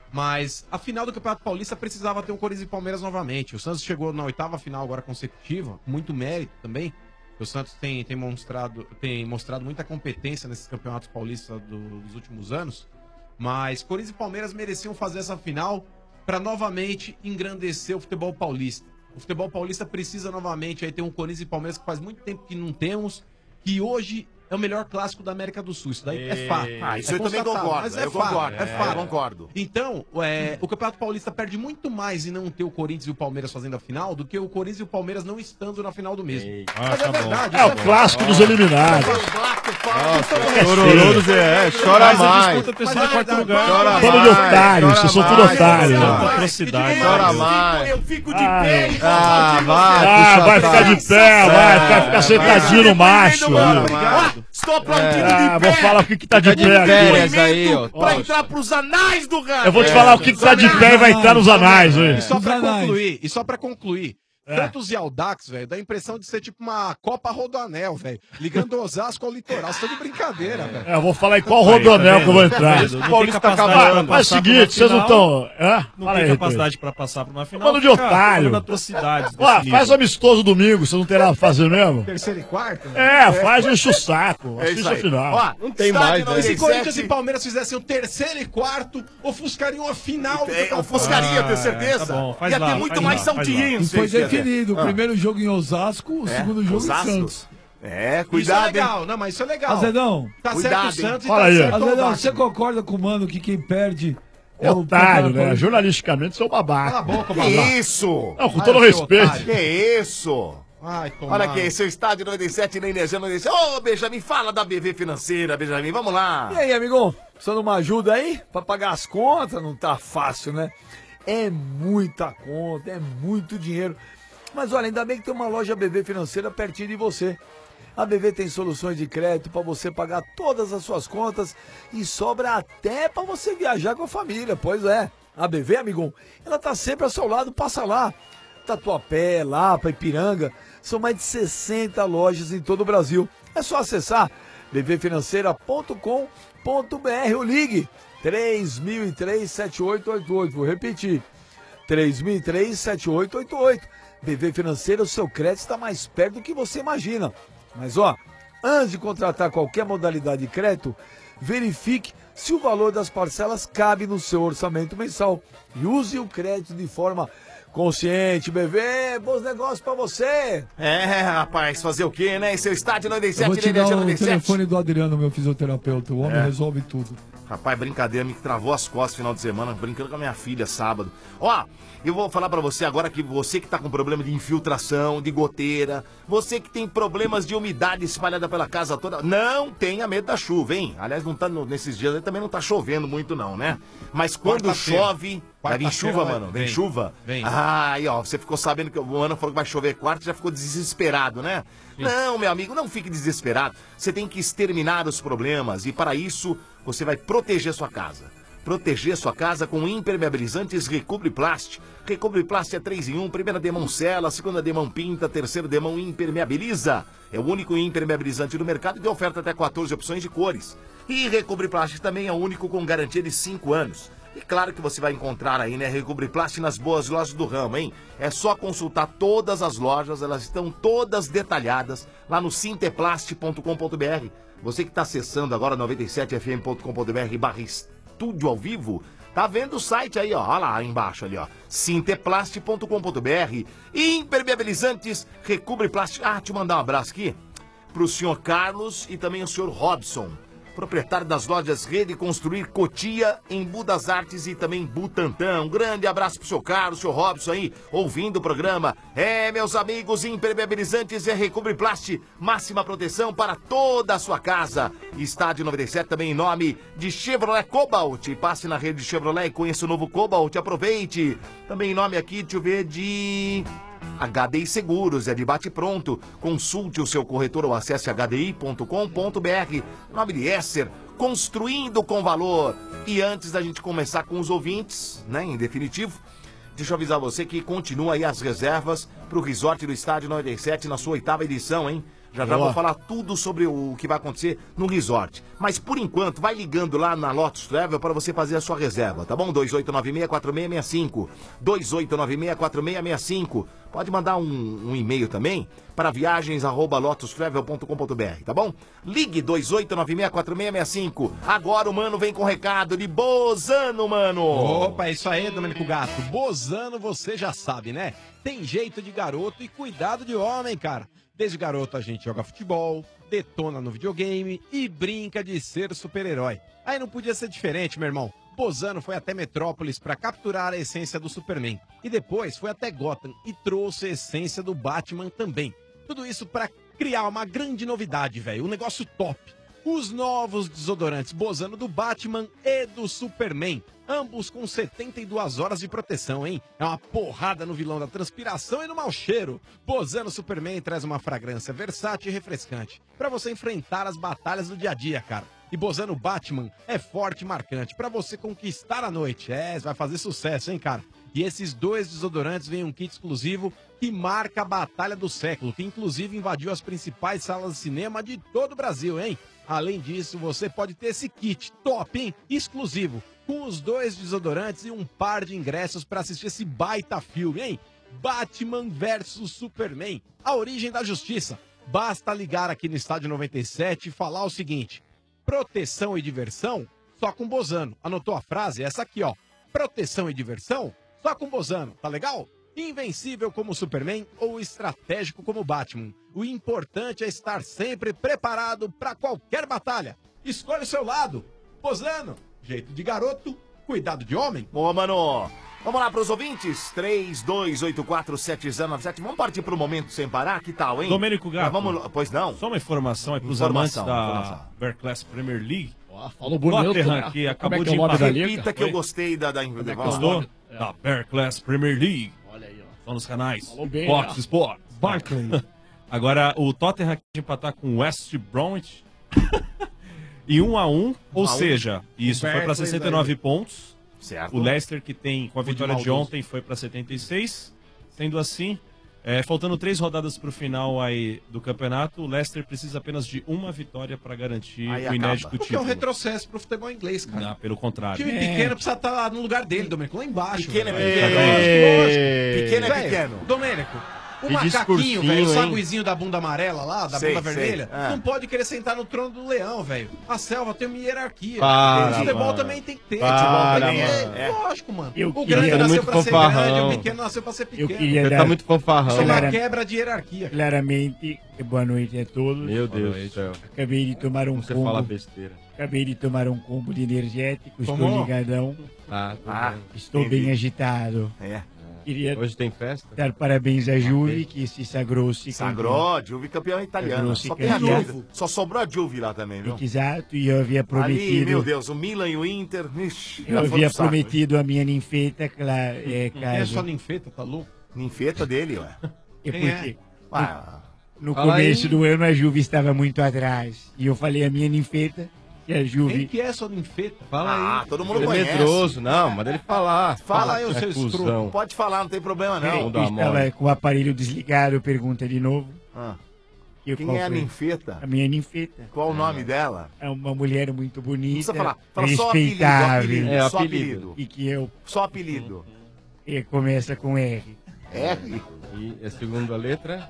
Mas a final do Campeonato Paulista precisava ter um Corinthians e Palmeiras novamente. O Santos chegou na oitava final agora consecutiva, muito mérito também. O Santos tem, tem, mostrado, tem mostrado muita competência nesses campeonatos paulistas do- dos últimos anos. Mas Corinthians e Palmeiras mereciam fazer essa final para novamente engrandecer o futebol paulista. O futebol paulista precisa novamente aí ter um Corinthians e Palmeiras que faz muito tempo que não temos, que hoje é o melhor clássico da América do Sul. Isso daí é fato. Ah, isso é eu também constatado, concordo, mas é eu fato, concordo, é é, fato. eu concordo. Então, é, o Campeonato Paulista perde muito mais em não ter o Corinthians e o Palmeiras fazendo a final do que o Corinthians e o Palmeiras não estando na final do mesmo. Mas é verdade. É isso o clássico dos eliminados. Chorou do Zé, é, chora mais. Bando de otários, vocês são tudo otários. Atrocidade. Chora mais. Eu fico de Ah, pé e Ah, vai. Ah, puxa vai ficar saco. de pé, vai, vai ficar sentadinho no macho. Obrigado. Estou aplaudindo Ah, de pé. vou falar o que que tá de Fica de pé aqui. férias aí, ó. Pra entrar pros anais do rádio. Eu vou te falar o que que tá de pé e vai entrar nos anais, hein. E só pra concluir, e só pra concluir, Santos e Audax, velho, dá a impressão de ser tipo uma Copa Rodoanel, velho. Ligando Osasco ao litoral. Você tá de brincadeira, velho. É, eu vou falar em qual Rodoanel que eu vou entrar. Não Paulista tem capacidade. Mas é o seguinte, vocês não estão... Não Fala tem aí, capacidade pra passar pra uma final. Mano de fica otário. falando atrocidades Ó, desse faz nível. amistoso domingo, você não tem nada pra fazer mesmo? Terceiro e quarto? É, faz enche o saco. É isso Assiste a aí. final. Ó, Não tem estádio mais, não, né? e se Tem Corinthians sete. e Palmeiras fizessem o terceiro e quarto, ofuscariam a final. É, ofuscaria, eu tenho certeza. tá bom, faz Ia lá, ter muito faz mais lá, faz lá. saltinho. E foi vocês, definido. O Ah. primeiro jogo em Osasco, o É, segundo jogo Osasco. em Santos. É, cuidado, Isso é hein? legal, não, mas isso é legal. Azedão, Tá Cuidado, certo o hein? Santos e Fala tá aí. certo o Azedão, Audax. você concorda com o mano que quem perde é o Otário, né? campeão? Jornalisticamente, seu babaca. Cala a boca, Que babaca. isso? Não, com Ai, todo seu respeito. otário. Que isso? Ai, tomar. Olha aqui, seu estádio noventa e sete na Energia noventa e sete. Ô, Benjamin, fala da B V Financeira, Benjamin, vamos lá. E aí, amigão? Precisando de uma ajuda aí? Pra pagar as contas? Não tá fácil, né? É muita conta, é muito dinheiro. Mas olha, ainda bem que tem uma loja B V Financeira pertinho de você. A B V tem soluções de crédito para você pagar todas as suas contas e sobra até para você viajar com a família. Pois é, a B V, amigão, ela tá sempre ao seu lado, passa lá. Tatuapé, Lapa, Ipiranga, são mais de sessenta lojas em todo o Brasil. É só acessar b v financeira ponto com ponto b r ou ligue três mil e três, sete oito oito oito. Vou repetir, três mil e três, sete oito oito oito. B V Financeira, o seu crédito está mais perto do que você imagina. Mas ó, antes de contratar qualquer modalidade de crédito, verifique se o valor das parcelas cabe no seu orçamento mensal e use o crédito de forma consciente. B V, bons negócios pra você. É, rapaz, fazer o quê, né? Seu estádio noventa e Eu sete vou na te dar Energia o noventa e sete. telefone do Adriano, meu fisioterapeuta. O homem É. resolve tudo. Rapaz, brincadeira, me travou as costas no final de semana, brincando com a minha filha sábado. Ó, eu vou falar pra você agora que você que tá com problema de infiltração, de goteira, você que tem problemas de umidade espalhada pela casa toda, não tenha medo da chuva, hein? Aliás, não tá no- nesses dias aí também não tá chovendo muito não, né? Mas quando Quarta-feira. chove, vai vir Quarta-feira chuva, vai- mano? Vem, vem. chuva? Vem. Ah, aí ó, você ficou sabendo que o ano falou que vai chover quarta e já ficou desesperado, né? Não, meu amigo, não fique desesperado. Você tem que exterminar os problemas e para isso você vai proteger sua casa. Proteger sua casa com impermeabilizantes Recobre Plast. Recobre Plast é três em um, primeira demão sela, segunda demão pinta, terceira demão impermeabiliza. É o único impermeabilizante do mercado e tem oferta até quatorze opções de cores. E Recobre Plast também é o único com garantia de cinco anos. E claro que você vai encontrar aí, né, Recobre Plast nas boas lojas do ramo, hein? É só consultar todas as lojas, elas estão todas detalhadas lá no sinteplast ponto com ponto b r. Você que está acessando agora noventa e sete f m ponto com ponto b r barra estúdio ao vivo, tá vendo o site aí, ó, olha lá embaixo ali, ó, sinteplast ponto com ponto b r. Impermeabilizantes Recobre Plast. Ah, te mandar um abraço aqui pro senhor Carlos e também o senhor Robson, proprietário das lojas Rede Construir Cotia, em Budas Artes e também Butantã. Um grande abraço pro seu Carlos, seu Robson aí, ouvindo o programa. É, meus amigos, impermeabilizantes é Recobre Plast, máxima proteção para toda a sua casa. Estádio noventa e sete também em nome de Chevrolet Cobalt. Passe na rede Chevrolet e conheça o novo Cobalt, aproveite. Também em nome aqui, deixa eu ver, de... H D I Seguros, é de bate pronto. Consulte o seu corretor ou acesse h d i ponto com ponto b r. Nome de Esser, construindo com valor. E antes da gente começar com os ouvintes, né, em definitivo, deixa eu avisar você que continua aí as reservas para o Resort do Estádio noventa e sete na sua oitava edição, hein? Já já Boa. vou falar tudo sobre o que vai acontecer no resort. Mas por enquanto, vai ligando lá na Lotus Travel para você fazer a sua reserva, tá bom? dois oito nove seis quatro seis seis cinco. dois oito nove seis quatro seis seis cinco. Pode mandar um, um e-mail também para viagens arroba lotus travel ponto com ponto b r, tá bom? Ligue dois oito nove seis quatro seis seis cinco. Agora o mano vem com recado de Bozano, mano. Opa, é isso aí, Domênico Gato. Bozano, você já sabe, né? Tem jeito de garoto e cuidado de homem, cara. Desde garoto a gente joga futebol, detona no videogame e brinca de ser super-herói. Aí não podia ser diferente, meu irmão. Bozano foi até Metrópolis para capturar a essência do Superman. E depois foi até Gotham e trouxe a essência do Batman também. Tudo isso para criar uma grande novidade, velho. Um negócio top. Os novos desodorantes Bozano do Batman e do Superman. Ambos com setenta e duas horas de proteção, hein? É uma porrada no vilão da transpiração e no mau cheiro. Bozano Superman traz uma fragrância versátil e refrescante para você enfrentar as batalhas do dia a dia, cara. E Bozano Batman é forte e marcante para você conquistar a noite. É, vai fazer sucesso, hein, cara? E esses dois desodorantes vêm um kit exclusivo que marca a batalha do século, que inclusive invadiu as principais salas de cinema de todo o Brasil, hein? Além disso, você pode ter esse kit top, hein? Exclusivo, com os dois desodorantes e um par de ingressos para assistir esse baita filme, hein? Batman versus Superman, a origem da justiça. Basta ligar aqui no Estádio noventa e sete e falar o seguinte: proteção e diversão só com Bozano. Anotou a frase? Essa aqui, ó. Proteção e diversão só com Bozano, tá legal? Invencível como Superman ou estratégico como Batman. O importante é estar sempre preparado para qualquer batalha. Escolha o seu lado. Bozano, jeito de garoto, cuidado de homem. Boa, mano. Vamos lá pros ouvintes? três dois oito quatro sete zero nove sete. Vamos partir pro momento sem parar? Que tal, hein? Domênico Gato. Ah, vamos... Pois não? Só uma informação aí pros Informação, amantes da informação. Bear Class Premier League. Falou bonito, Tottenham, né? que Como acabou é que de é o nome da empatar. liga? Repita que eu gostei da... da... da... Gostou? Da Bear Class Premier League. Olha aí, ó. Só nos canais Falou bem, Fox né? Sports. Barclay. Agora, o Tottenham acaba de empatar com o West Bromwich. E um a um, ou Um a um. seja, isso foi para Barclays sessenta e nove pontos. Certo. O Leicester, que tem, com a Fui de vitória de maldoso. ontem, foi para setenta e seis. Sendo assim, é, faltando três rodadas para o final aí do campeonato, o Leicester precisa apenas de uma vitória para garantir Aí o acaba. inédito Porque é título. um retrocesso pro futebol inglês, cara. Não, pelo contrário. Time pequeno precisa estar lá no lugar dele, Domênico, lá embaixo. Pequeno é velho. pequeno. Lógico, lógico. Pequeno é Velho, pequeno. Domênico, o Que macaquinho, discursinho, velho, o hein? saguizinho da bunda amarela lá, da Sei, bunda sei. vermelha, Ah. não pode querer sentar no trono do leão, velho. A selva tem uma hierarquia. Para, o futebol mano. também tem que ter. Para, Futebol tem que ter. mano. É. Lógico, mano. Eu o queria- grande Tá nasceu muito pra ser fanfarrão. grande, o pequeno nasceu pra ser Eu pequeno. queria Você dar tá muito fanfarrão. Isso é uma Clara- quebra de hierarquia. claramente boa noite a todos. Meu Deus do céu. Acabei de tomar um Como você fala combo. besteira. Acabei de tomar um combo de energético. Estou Tomou? ligadão. Ah, Ah, Estou entendi. bem agitado. É. Queria Hoje tem festa? dar parabéns a Juve, que se sagrou-se. Sagrou, Juve campeão italiano. Sagrou-se Só tem a campeão. Juve. Só sobrou a Juve lá também, viu? Exato, e eu havia Ali, prometido. meu Deus, o Milan e o Inter. Ixi, Eu já foi havia pro saco. prometido a minha ninfeta, claro, é, Quem é caso. só ninfeta, tá louco? Ninfeta dele, ué. É Quem porque Ah, no Fala começo aí. do ano a Juve estava muito atrás. E eu falei a minha ninfeta e a Quem Juve. que é só ninfeta? Fala Ah, aí. todo mundo Ele é conhece. medroso. Não, manda ele falar. Fala aí, o é seu escroto. cuzão. pode falar, não tem problema não. Não Eu dá estava mole. com o aparelho desligado, pergunta de novo. Ah, E quem qual é a foi? ninfeta? A minha ninfeta. Qual o nome dela? É uma mulher muito Não bonita, precisa falar. Fala só apelido, respeitável. apelido, É, só apelido. apelido. E que eu Só apelido. e começa com R. R? E a segunda letra?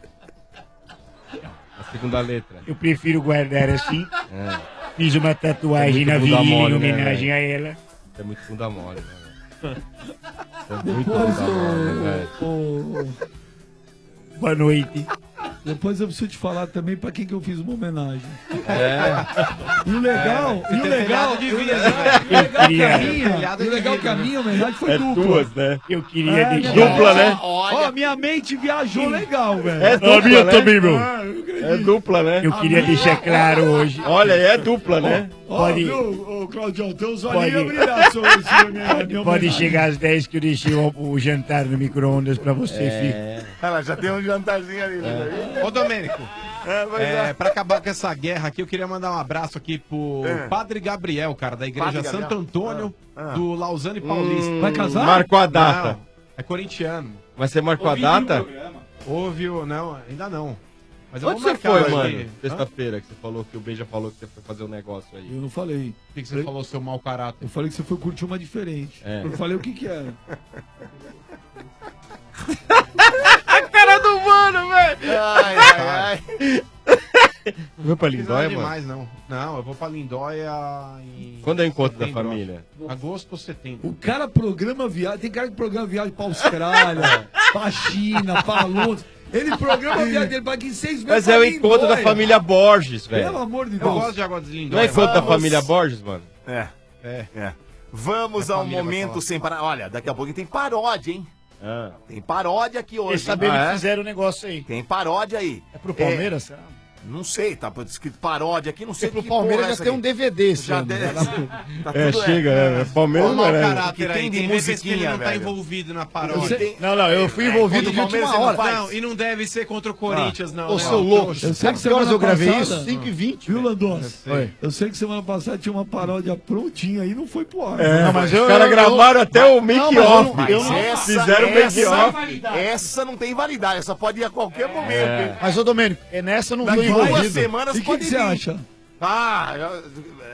A segunda letra. Eu prefiro guardar assim. É. Fiz uma tatuagem É na muito bunda virilha em mole, né, homenagem velho? a ela. É muito bunda mole, né, velho? É muito Depois, bunda mole, né, velho? ô, ô, Boa noite. depois eu preciso te falar também pra quem que eu fiz uma homenagem. É. E o legal, É, e o tem legal, telhado de e o vidro, legal, velho. e o legal que a queria- minha, telhado e o de legal vidro, que a né? minha homenagem foi É dupla. duas, né? Eu queria É, deixar. Dupla, né? Ó, minha mente viajou legal, velho. É dupla, minha né? também, meu. Ah, eu acredito. É dupla, né? Eu queria deixar claro hoje. Olha, é dupla, né? Ó, Pode- viu, ô, Claudião, teu Pode- olhinhos ia brilhar sobre esse minha, minha Pode homenagem. chegar às dez que eu deixei o, o jantar no micro-ondas pra você, filho. É. Ela já tem um jantarzinho ali. É. Ô, Domênico, É, mas é, é. pra acabar com essa guerra aqui, eu queria mandar um abraço aqui pro É. Padre Gabriel, cara, da Igreja Padre Gabriel? Santo Antônio, Ah, ah. do Lausanne Paulista. Hum, Vai casar? Marcou a data. Não, é corintiano. Mas você marcou a data? Houve o... Não, ainda não. Mas eu Onde vou você marcar foi, aqui. mano? Sexta-feira que você falou que o Beija falou que você foi fazer um negócio aí. Eu não falei. O que, que você falou, seu mau caráter? Eu falei que você foi curtir uma diferente. É. Eu falei o que que era. A cara do mano, velho! Ai, ai, ai. Vai pra Não Lindóia, precisa mano? demais, não. Não, eu vou pra Lindóia em... Quando é o encontro da setembro, família? acho. Agosto ou setembro. O cara programa viagem. Tem cara que programa viagem pra Austrália, pra China, pra Londres. Ele programa a viagem dele pra aqui em seis meses. Mas pra é o encontro da Lindóia. família Borges, Pelo velho. amor de Eu Deus. gosto de Água de Não é Lindóia. encontro da Vamos. família Borges, mano? É, É. é. Vamos Minha ao família vai momento falar. sem parar. Olha, daqui a pouco tem paródia, hein? Ah. Tem paródia aqui hoje. Eles saberam hein? que Ah, é? fizeram o negócio aí. Tem paródia aí. É pro Palmeiras, será? Não sei, tá escrito paródia aqui, não sei Pro que Palmeiras porra é já essa tem aqui. um D V D esse Já ano. deve- Tá tá É, tudo- chega, é. Palmeiras Olha lá não o merece. caráter Que aí, tem de tem vezes que ele musiquinha, não tá velho. envolvido na Eu paródia. sei- Não, não, eu fui envolvido de Quando o última Palmeiras hora. não faz. Não, e não deve ser contra o Corinthians, não. Ô, né, seu ó, louco. trouxa. Eu sei que Sabe que horas eu semana gravei passada- isso? cinco e vinte. Viu, Landos? sei. Eu sei que semana passada tinha uma paródia prontinha aí, não foi pro ar. É, Não, mas os eu- caras eu- gravaram até Não, o mas eu make-off. não- eu não- Essa- Fizeram o essa- make-off. Essa não tem validade, essa pode ir a qualquer momento. É. hein? Mas, ô Domênico, é nessa eu não Vai, tô vai. Duas envolvido. semanas E o que pode que você vir. acha? Ah, eu-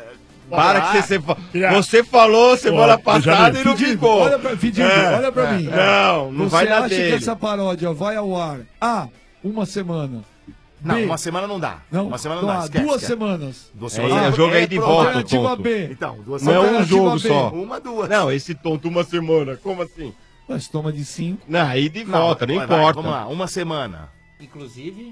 Para Ah, que você, fa- você falou semana Ó, passada e não Fidigo, ficou. Olha pra, Fidigo, É, olha pra é. mim. Não, não Você vai dar acha que dele. essa paródia vai ao ar A, uma semana? Não, B, uma semana não dá. Não, Uma semana não não dá. dá. esquece, Duas esquece. semanas. Duas É, semanas. é jogo aí de pro- volta, Alternativa tonto. B. Então, duas Não é um semanas. jogo B. só. Uma, duas. Não, esse tonto uma semana. Como assim? Mas toma de cinco. Não, aí de Não, volta, não vai, vai, importa. Vamos lá, uma semana. Inclusive...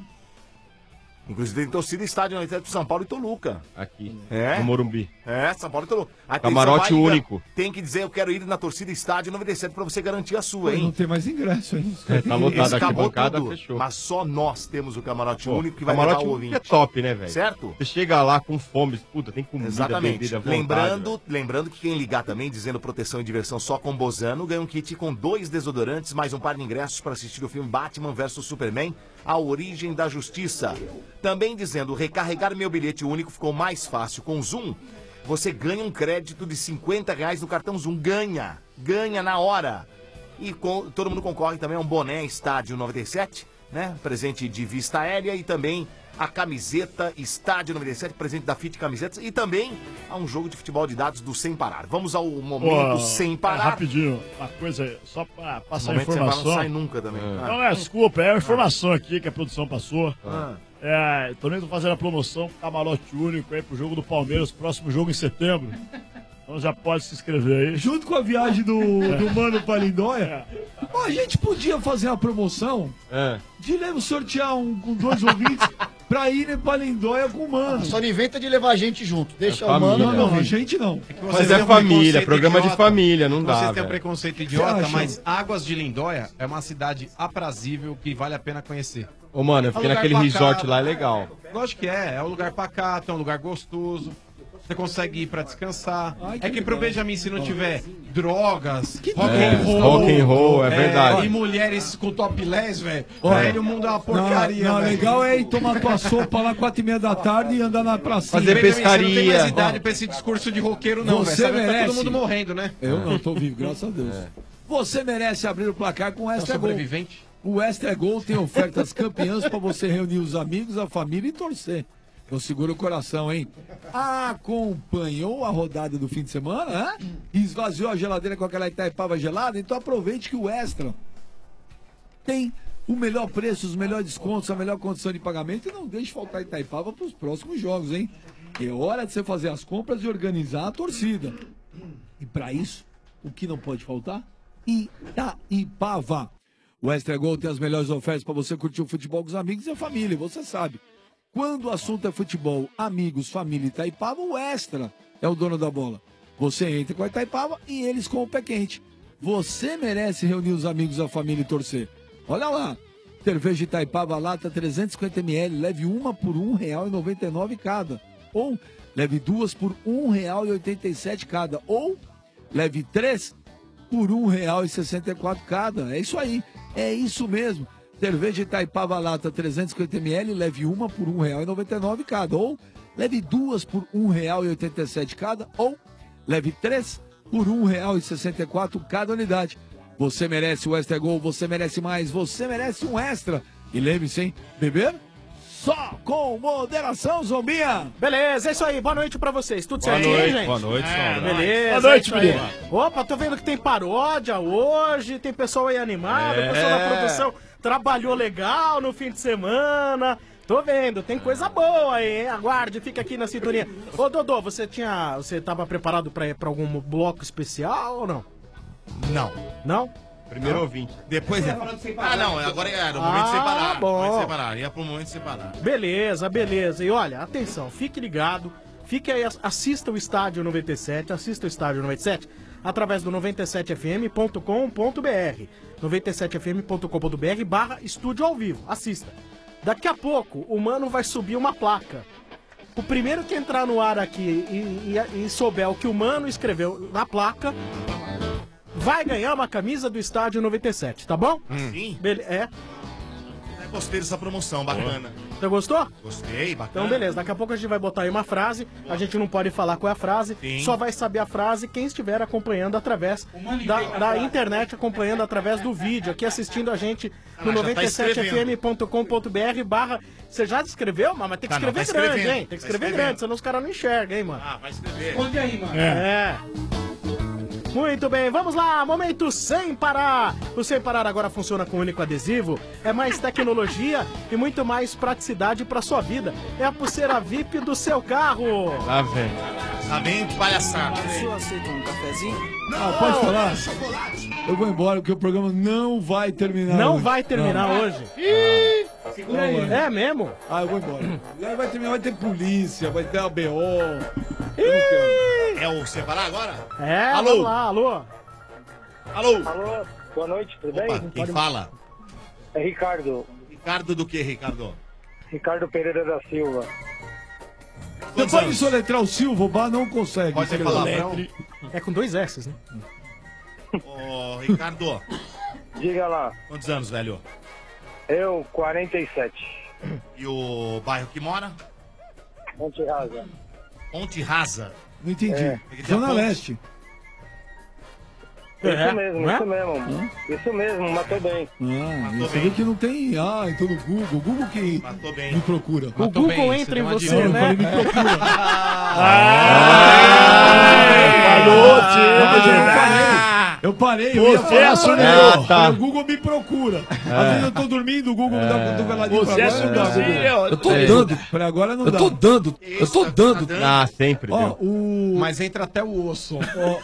Inclusive tem torcida estádio noventa e sete pro São Paulo e Toluca. Aqui, É? no Morumbi. É, São Paulo e Toluca. Aí Camarote você vai- único. Tem que dizer, eu quero ir na torcida estádio noventa e sete pra você garantir a sua, Pô, não hein? tem mais ingresso, hein? É, tá lotado Esse aqui, acabou bancada tudo, fechou. mas só nós temos o camarote Pô, único que vai camarote levar o único ouvinte. é top, né, velho? Certo? Você chega lá com fome, puta, tem comida, Exatamente. bebida à vontade, lembrando, velho. lembrando que quem ligar também, dizendo proteção e diversão só com Bozano, ganha um kit com dois desodorantes, mais um par de ingressos para assistir o filme Batman versus Superman, A Origem da Justiça. Também dizendo, recarregar meu bilhete único ficou mais fácil com Zoom. Você ganha um crédito de cinquenta reais no cartão Zoom. Ganha! Ganha na hora! E com- todo mundo concorre também a um boné Estádio noventa e sete, né? Presente de vista aérea e também a camiseta Estádio noventa e sete, presente da Fit Camisetas e também a um jogo de futebol de dados do Sem Parar. Vamos ao momento Pô, Sem é, Parar. rapidinho, uma coisa, só pra passar a Momento Sem Parar informação. não sai nunca também. Ah. Não é desculpa, é uma informação aqui que a produção passou. Ah. É, também tô fazendo a promoção camarote único aí pro jogo do Palmeiras, próximo jogo em setembro. Então já pode se inscrever aí. Junto com a viagem do, do Mano pra Lindóia, ó, a gente podia fazer uma promoção É. de levar, sortear um, com dois ouvintes pra irem pra Lindóia com o Mano. Só não inventa de levar a gente junto. Deixa É o mano família. e Não, meu a filho. gente não. Mas é família, programa de idiota. família, não dá, Vocês têm um velho. preconceito Você idiota, acha? mas Águas de Lindóia é uma cidade aprazível que vale a pena conhecer. Ô, mano, eu fiquei É um naquele lugar resort pacato. lá, é legal. Lógico que é, é um lugar pacato, é um lugar gostoso. Você consegue ir pra descansar. Ai, que é que pro legal. Benjamin, se não tiver drogas, rock É, and roll, rock and roll, é verdade. e mulheres com topless, velho, Olha, velho, o mundo é uma porcaria, Não, não, velho. legal é ir tomar tua sopa lá quatro e meia da tarde e andar na pracinha. Fazer Benjamin, Você não tem pescaria. mais idade pra esse discurso de roqueiro, não, velho. Você Sabe que Tá merece. todo mundo morrendo, né? Eu não, tô vivo, graças a Deus. Você merece abrir o placar com o É um Extra Gol. sobrevivente. O Extra Gol tem ofertas campeãs para você reunir os amigos, a família e torcer. Então segura o coração, hein? Acompanhou a rodada do fim de semana, hein? Esvaziou a geladeira com aquela Itaipava gelada? Então aproveite que o Extra tem o melhor preço, os melhores descontos, a melhor condição de pagamento e não deixe faltar Itaipava para os próximos jogos, hein? É hora de você fazer as compras e organizar a torcida. E para isso, o que não pode faltar? Itaipava. O Extra Gol tem as melhores ofertas para você curtir o futebol com os amigos e a família, você sabe. Quando o assunto é futebol, amigos, família e Itaipava, o Extra é o dono da bola. Você entra com a Itaipava e eles com o pé quente. Você merece reunir os amigos, a família e torcer. Olha lá, cerveja Itaipava lata trezentos e cinquenta mililitros, leve uma por um real e noventa e nove cada. Ou leve duas por um real e oitenta e sete cada. Ou leve três por um real e sessenta e quatro cada. É isso aí, é isso mesmo. Cerveja Itaipava lata trezentos e cinquenta mililitros, leve uma por um real e noventa e nove cada. Ou leve duas por um real e oitenta e sete cada. Ou leve três por um real e sessenta e quatro cada unidade. Você merece o Extra Gol, você merece mais, você merece um Extra. E lembre-se, hein, beber só com moderação, Zombinha. Beleza, é isso aí. Boa noite pra vocês. Tudo Boa certinho, noite, gente? boa noite, É, Sombra. beleza. Boa noite, é isso aí. menino. Opa, tô vendo que tem paródia hoje, tem pessoal aí animado, É. o pessoal da produção trabalhou legal no fim de semana. Tô vendo, tem coisa boa aí, hein? Aguarde, fica aqui na sintonia. Ô, Dodô, você tinha. Você tava preparado pra, pra algum bloco especial ou não? Não. Não? Primeiro Não. ouvinte. Depois é. Ah, não, agora é no momento de Ah, separar. bom. Momento de separar. Ia pro momento de separar. Beleza, beleza. E olha, atenção, fique ligado. Fique aí, assista o Estádio noventa e sete, assista o Estádio noventa e sete através do noventa e sete f m ponto com ponto b r. noventa e sete f m ponto com ponto b r barra estúdio ao vivo. Assista. Daqui a pouco, o Mano vai subir uma placa. O primeiro que entrar no ar aqui e, e, e souber o que o Mano escreveu na placa, vai ganhar uma camisa do Estádio noventa e sete, tá bom? Sim. Bele- é. Gostei dessa promoção, bacana. Você gostou? Gostei, bacana. Então, beleza. Daqui a pouco a gente vai botar aí uma frase. A gente não pode falar qual é a frase. Sim. Só vai saber a frase quem estiver acompanhando através da, da internet, acompanhando através do vídeo, aqui assistindo a gente no Ah, já tá noventa e sete f escrevendo. m ponto com ponto b r barra. Você já escreveu, mano? Mas tem que Tá, não, escrever tá grande, escrevendo, hein? Tem que tá escrever escrevendo. grande, senão os caras não enxergam, hein, mano? Ah, vai escrever. Esconde aí, mano. É. É. Muito bem, vamos lá, momento sem parar. O sem parar agora funciona com único adesivo, é mais tecnologia e muito mais praticidade para sua vida. É a pulseira V I P do seu carro. Lá vem. Tá bem de palhaçada. Você aceita um cafezinho? Ah, pode falar? Eu vou embora porque o programa não vai terminar Não hoje. vai terminar Não. hoje. Segura aí. É mesmo? Ah, eu vou embora. E aí vai terminar, vai ter polícia, vai ter A B O. É o separar agora? É, Alô? vamos lá, alô. Alô? Alô, boa noite, tudo Opa, bem? quem fala? É Ricardo. Ricardo do que, Ricardo? Ricardo Pereira da Silva. Você pode soletrar o Silva, o Bar não consegue. Pode ser palavrão? É com dois S, né? Ô, Ricardo. Diga lá. Quantos anos, velho? Eu, quarenta e sete. E o bairro que mora? Monte Rasa. Ponte Rasa. Não entendi. É. Zona Leste. Isso É, mesmo, não é? isso mesmo. Isso mesmo, matou bem. Ah, você vê que não tem Ah, então no Google. O Google que me procura. O Google entra em você, Não, eu né? falei, me procura. Falou, Ah, mas eu não falei. Eu parei, eu ia Você falar. assumiu. Ah, tá. O Google me procura. Às vezes eu tô dormindo, o Google me dá um cotoveladinho Você pra assumiu, agora. sim, ó. Eu tô É. dando. Pra agora não Eu dá. tô dando. Eu tô dando. Ah, sempre Ó, deu. o... Mas entra até o osso.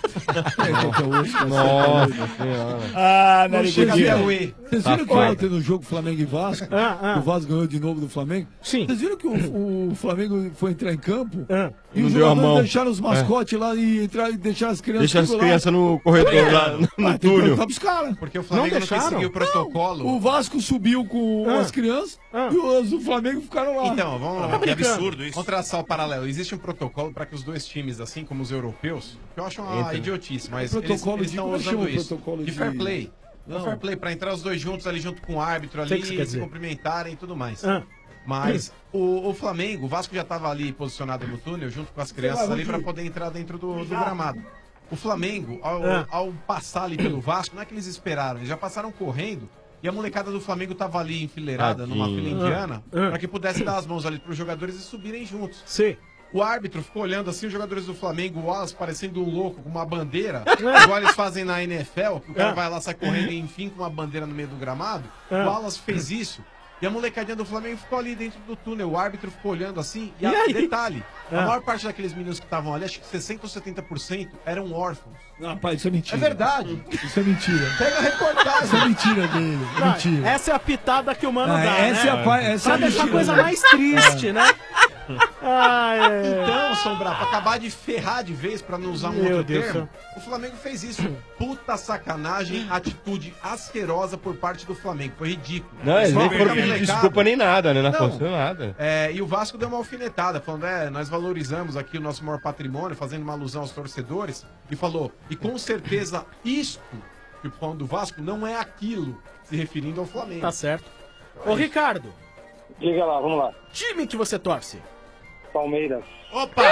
Nossa senhora. Ah, Não chega nariguinha. até o E. Vocês Tá viram que foda. ontem no jogo Flamengo e Vasco, Ah, ah. o Vasco ganhou de novo do Flamengo? Sim. Vocês viram que o, o Flamengo foi entrar em campo Ah. e Não os deu a jogadores mão. deixaram os mascotes lá e, entrar, e deixaram as crianças Deixa as tudo lá. crianças no corredor lá, no Ah, tem que túnel. perguntar pros caras. Porque o Flamengo não, quis deixaram? seguir o protocolo. O Vasco subiu com Ah. as crianças Ah. e os do Flamengo ficaram lá. Então, vamos lá. Tá Que brincando. absurdo isso. Vamos traçar o paralelo. Existe um protocolo para que os dois times, assim como os europeus, que eu acho uma Entra. idiotice, mas Protocolo eles de- estão como é que usando chama o isso. protocolo de de- fair play. Não. É fair play, para entrar os dois juntos ali junto com o árbitro ali, Sei o que você quer se dizer. cumprimentarem e tudo mais. Ah. Mas o, o Flamengo, o Vasco já estava ali posicionado no túnel, junto com as crianças ali, para poder entrar dentro do, do gramado. O Flamengo, ao, Ah. ao passar ali pelo Vasco, não é que eles esperaram, eles já passaram correndo. E a molecada do Flamengo tava ali enfileirada numa Tadinho. fila indiana, Ah. para que pudesse dar as mãos ali pros jogadores e subirem juntos. Sim. O árbitro ficou olhando assim, os jogadores do Flamengo, o Wallace parecendo um louco com uma bandeira, igual eles fazem na N F L, que o cara Ah. vai lá, sai correndo e enfim com uma bandeira no meio do gramado. Ah. O Wallace fez isso. E a molecadinha do Flamengo ficou ali dentro do túnel. O árbitro ficou olhando assim. E, E a, aí? detalhe: a Ah. maior parte daqueles meninos que estavam ali, acho que sessenta ou setenta por cento, eram órfãos. Não, pai, isso é mentira. É verdade. Isso é mentira. Pega a reportagem. Isso é mentira dele. É Não, mentira. essa é a pitada que o mano Ah, dá, essa né? é a pa- essa pra é a deixar a mentira coisa dele. mais triste, né? Ai, ai, ai. Então, Sombra, pra acabar de ferrar de vez, pra não usar um Meu outro Deus termo, do o Flamengo fez isso. Puta sacanagem, atitude asquerosa por parte do Flamengo. Foi ridículo. Não, eles nem Só foram a pedir molecada- desculpa nem nada, né? Não, Não. aconteceu nada. É, e o Vasco deu uma alfinetada, falando, é, nós valorizamos aqui o nosso maior patrimônio, fazendo uma alusão aos torcedores, e falou, e com certeza isto, que falando do Vasco, não é aquilo, se referindo ao Flamengo. Tá certo. Ô, Ricardo, Diga lá, vamos lá. time que você torce? Palmeiras. Opa!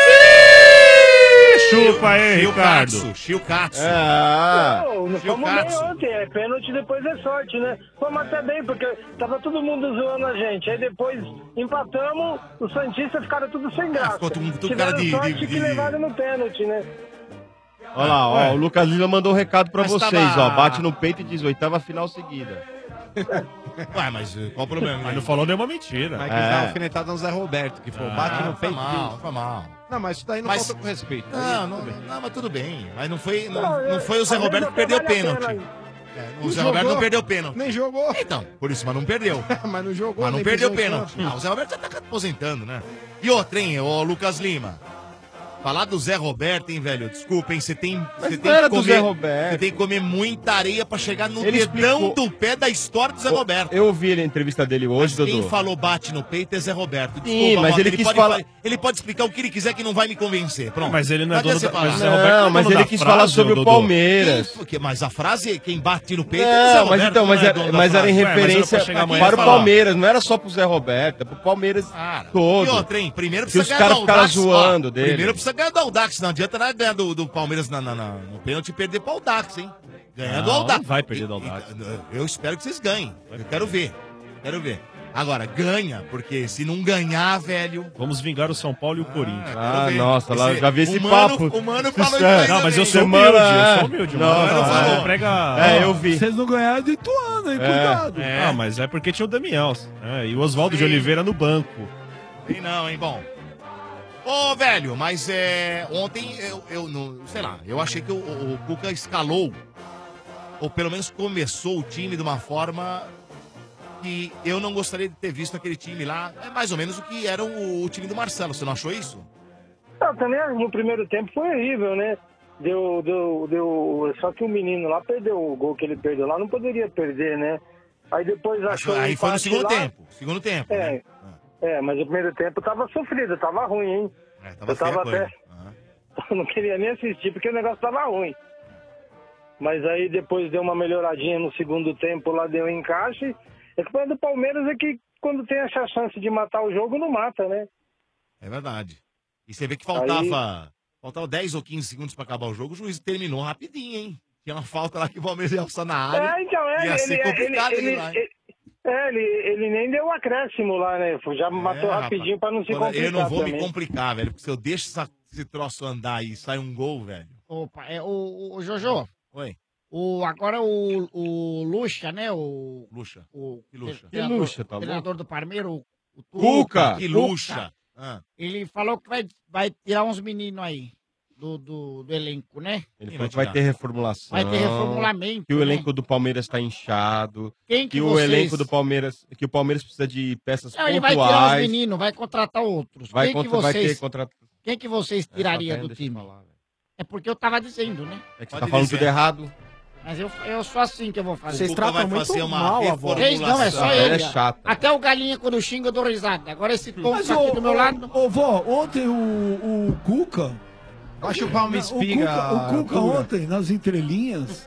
Chupa aí, Ricardo. Chilcatsu. Ah, Não, não fomos bem Chilcatsu. ontem, é pênalti, depois é sorte, né? Fomos até bem, porque tava todo mundo zoando a gente. Aí depois empatamos, os Santistas ficaram tudo sem graça. ficou todo mundo- tudo Tiveram cara de- sorte de- que de- levaram no pênalti, né? Olha lá, ó, o Lucas Lima mandou um recado pra Mas vocês, tava- ó. Bate no peito e diz oitava final seguida. Ué, mas eh, qual o problema? Mas não falou nenhuma mentira. Mas É. quis dar uma alfinetada no Zé Roberto, que foi, bate no Foi peito. mal, foi mal. Não, mas isso daí não Mas- falta com respeito. Não, Aí, não, tudo bem. não, mas tudo bem. Mas não foi, não, Não, não foi o Zé às Roberto vezes que perdeu o até vale a pênalti. pena. É, o Não Zé Roberto jogou. não perdeu o pênalti. Nem jogou. Então, por isso, mas não perdeu. mas não jogou, Mas não nem perdeu o pisou em pênalti. campo. Ah, o Zé Roberto já tá aposentando, né? E outra, hein, ô Lucas Lima. Falar do Zé Roberto, hein, velho? Desculpa, hein? Você tem, você tem não era que do comer. Zé Roberto. Você tem que comer muita areia pra chegar no Ele dedão explicou- do pé da história do Zé Eu- Roberto. Eu ouvi a entrevista dele hoje, Quem Dodô. falou bate no peito é Zé Roberto. Sim, mas Mota, ele quis pode, falar- Ele pode explicar o que ele quiser que não vai me convencer. Pronto. Mas ele não é adianta dono você da- falar. mas o Zé Roberto não é Não, mas dono ele da quis frase, falar sobre o Dodô. Palmeiras. Quem- que- mas a frase, quem bate no peito é o Zé Não, Roberto. mas então, mas, não é era, dono da mas era em frase. Ué, mas eu referência posso chegar amanhã e para o falar. Palmeiras, não era só pro Zé Roberto, é pro Palmeiras todo. E outra, hein? Primeiro Que precisa os ganhar caras do ficaram Audax, ó. zoando dele. Primeiro precisa ganhar do Audax, não adianta nada ganhar do, do Palmeiras na, na, na- no pênalti e perder pro Audax, hein? Ganhar do Não, Audax. não vai perder do Audax. E- e- Eu espero que vocês ganhem. Eu quero ver. Quero ver. Agora, ganha, porque se não ganhar, velho. Vamos vingar o São Paulo e o Corinthians. Ah, nossa, lá eu já vi esse o Mano- papo. O Mano Isso falou isso é- aí Não, mas eu também. sou Semana, humilde, eu é. sou humilde. Não, mano. O Mano não, falou, é. prega... É, eu vi. Vocês não ganharam do Ituano, hein? É. Cuidado. É. Ah, mas é porque tinha o Damião. né? E o Oswaldo de Oliveira no banco. Tem não, hein? Bom. Ô, velho, mas é. Ontem eu, eu não. Sei lá, eu achei que o, o, o Cuca escalou. Ou pelo menos começou o time de uma forma que eu não gostaria de ter visto aquele time lá. É mais ou menos o que era o, o time do Marcelo. Você não achou isso? Ah, também no primeiro tempo foi horrível, né? Deu, deu, deu. Só que o menino lá perdeu o gol que ele perdeu lá, não poderia perder, né? Aí depois achou. Aí o foi no empate segundo lá. tempo. Segundo tempo. É, né? é, mas o primeiro tempo tava sofrido, tava ruim, hein? É, tava Eu tava feia a coisa. até. Eu não queria nem assistir porque o negócio tava ruim. Mas aí depois deu uma melhoradinha no segundo tempo, lá deu um encaixe. É que o problema do Palmeiras é que quando tem essa chance de matar o jogo, não mata, né? É verdade. E você vê que faltava. Faltava dez ou quinze segundos pra acabar o jogo, o juiz terminou rapidinho, hein? Tinha uma falta lá que o Palmeiras ia alçar na área. É, então, é, ia ele, ser ele, complicado ele, ele, lá, hein? ele- é, ele, ele nem deu o acréscimo lá, né? Já matou É, rapidinho pra não se Agora, complicar eu não vou também. me complicar, velho, porque se eu deixo essa- esse troço andar e sai um gol, velho. Opa, é o, o Jojo. Oi. O, agora o, o Lucha, né? O, Lucha. o Que Lucha? treinador- Que Lucha, tá treinador do Parmeiro, o, o Cuca. Que Lucha. Ah. Ele falou que vai, vai tirar uns meninos aí do, do, do elenco, né? Ele Quem falou vai que vai tirar? ter reformulação. Vai ter reformulamento, Que o né? elenco do Palmeiras tá inchado. Quem que que o vocês- elenco do Palmeiras. Que o Palmeiras precisa de peças Não, ele vai tirar os pontuais. meninos, vai contratar outros. Vai, quem, que contra, vai vocês, ter contrato. quem que vocês tirariam do deixa eu time? falar, velho. É porque eu tava dizendo, né? É que você tá falando tudo errado. Mas eu, eu sou assim que eu vou fazer. Vocês Cuca tratam vai muito fazer uma mal a voz. Vocês não, é só Ela ele. é chata. Até o galinha quando xinga eu dou risada. Agora esse tom Mas, tá aqui ô, do meu ô, lado. Ô, vó, ontem o, o Cuca. Vai chupar uma o espiga. Cuca, o Cuca pura. ontem, nas entrelinhas,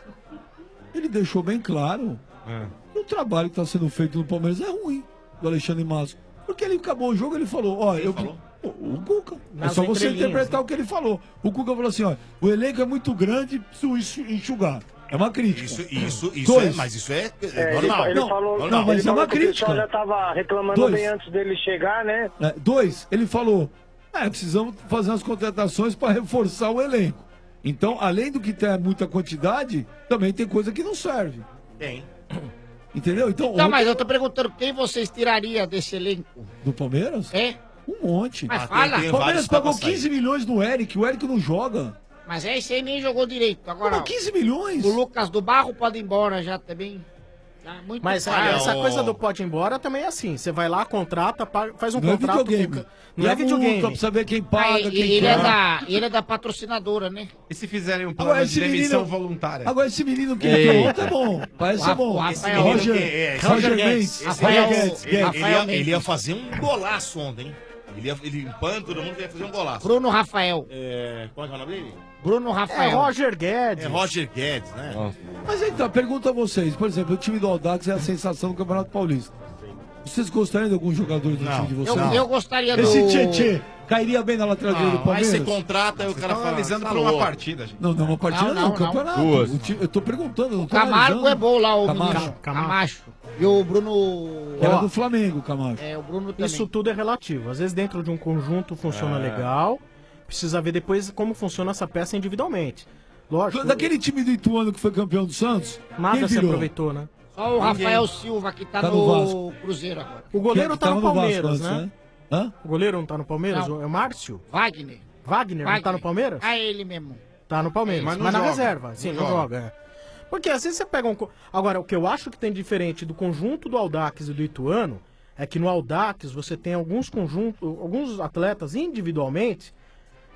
ele deixou bem claro que o trabalho que está sendo feito no Palmeiras é ruim, do Alexandre Masso. Porque ele acabou o jogo, ele falou, ó, eu. O, o Cuca. Nas é só você entrelinhas, interpretar o que ele falou. O Cuca falou assim, ó, o elenco é muito grande, preciso enxu- enxugar. É uma crítica. Isso, isso, isso Dois. é, mas isso é, é É, normal. ele, ele Não, falou, não, mas ele é uma falou que o pessoal crítica. já tava reclamando Dois. bem antes dele chegar, né? É, dois, ele falou, é, precisamos fazer umas contratações para reforçar o elenco. Então, além do que tem muita quantidade, também tem coisa que não serve. Tem. Entendeu? Então, Não, ontem- mas eu tô perguntando quem vocês tirariam desse elenco? do Palmeiras? É? Um monte. Mas fala. O Palmeiras pagou quinze milhões no Eric, o Eric não joga. Mas esse aí nem jogou direito. Agora, Como quinze milhões? o Lucas do Barro pode ir embora já também. Tá muito Mas caro. ah, essa coisa do pode ir embora também é assim. Você vai lá, contrata, paga- faz um Não é contrato. videogame. com- E Não a é videogame. multa pra saber quem Ah, paga, e- quem ele, quer. é da, ele é da patrocinadora, né? E se fizerem um plano Agora, de esse demissão menino- voluntária? Agora, esse menino que Eita. entrou ontem é bom. Parece ser bom. Rafael- Esse menino Roger- que- é, Roger Roger Mendes. Guedes. Rafael Rafael- Guedes. Ele, Guedes. ele Rafael ia, Mendes. ele ia fazer um golaço ontem, hein? Ele ia, ele empana todo mundo, ia fazer um golaço. Bruno Rafael. É, qual é, que é o nome dele? Bruno É Rafael. Roger Guedes. É Roger Guedes, né? Nossa. Mas então, pergunta a vocês. Por exemplo, o time do Audax é a sensação do Campeonato Paulista. Vocês gostariam de algum jogador do Não. time de Eu, vocês? eu gostaria do... Esse Tietê cairia bem na lateral direita do Aí Palmeiras? você contrata e o cara Estão fala, analisando tá por uma louco. partida, gente. Não, não, uma partida Não, não, não, um campeonato. Duas. O time- eu tô perguntando, eu não O tô Camargo analisando. é bom lá, o Camacho. menino. Camacho. E o Bruno... Que era Ó, do Flamengo, Camacho. É, o Bruno também. Isso tudo é relativo. Às vezes dentro de um conjunto funciona É. legal. Precisa ver depois como funciona essa peça individualmente. Lógico. Daquele time do Ituano que foi campeão do Santos, Nada quem se virou? aproveitou, né? Só o Rafael Silva, que tá, Tá no no, Vasco. Cruzeiro agora. O goleiro Que- tá que no tava no Palmeiras, Vasco antes, né? Hã? O goleiro não tá no Palmeiras? Não. É o Márcio? Wagner. Wagner, não tá Wagner. no Palmeiras? Ah, ele mesmo. Tá no Palmeiras, Mas mas, não na joga. reserva. Sim, Não não, joga. joga. é. Porque às vezes você pega um. co- Agora, o que eu acho que tem diferente do conjunto do Audax e do Ituano é que no Audax você tem alguns conjuntos, alguns atletas individualmente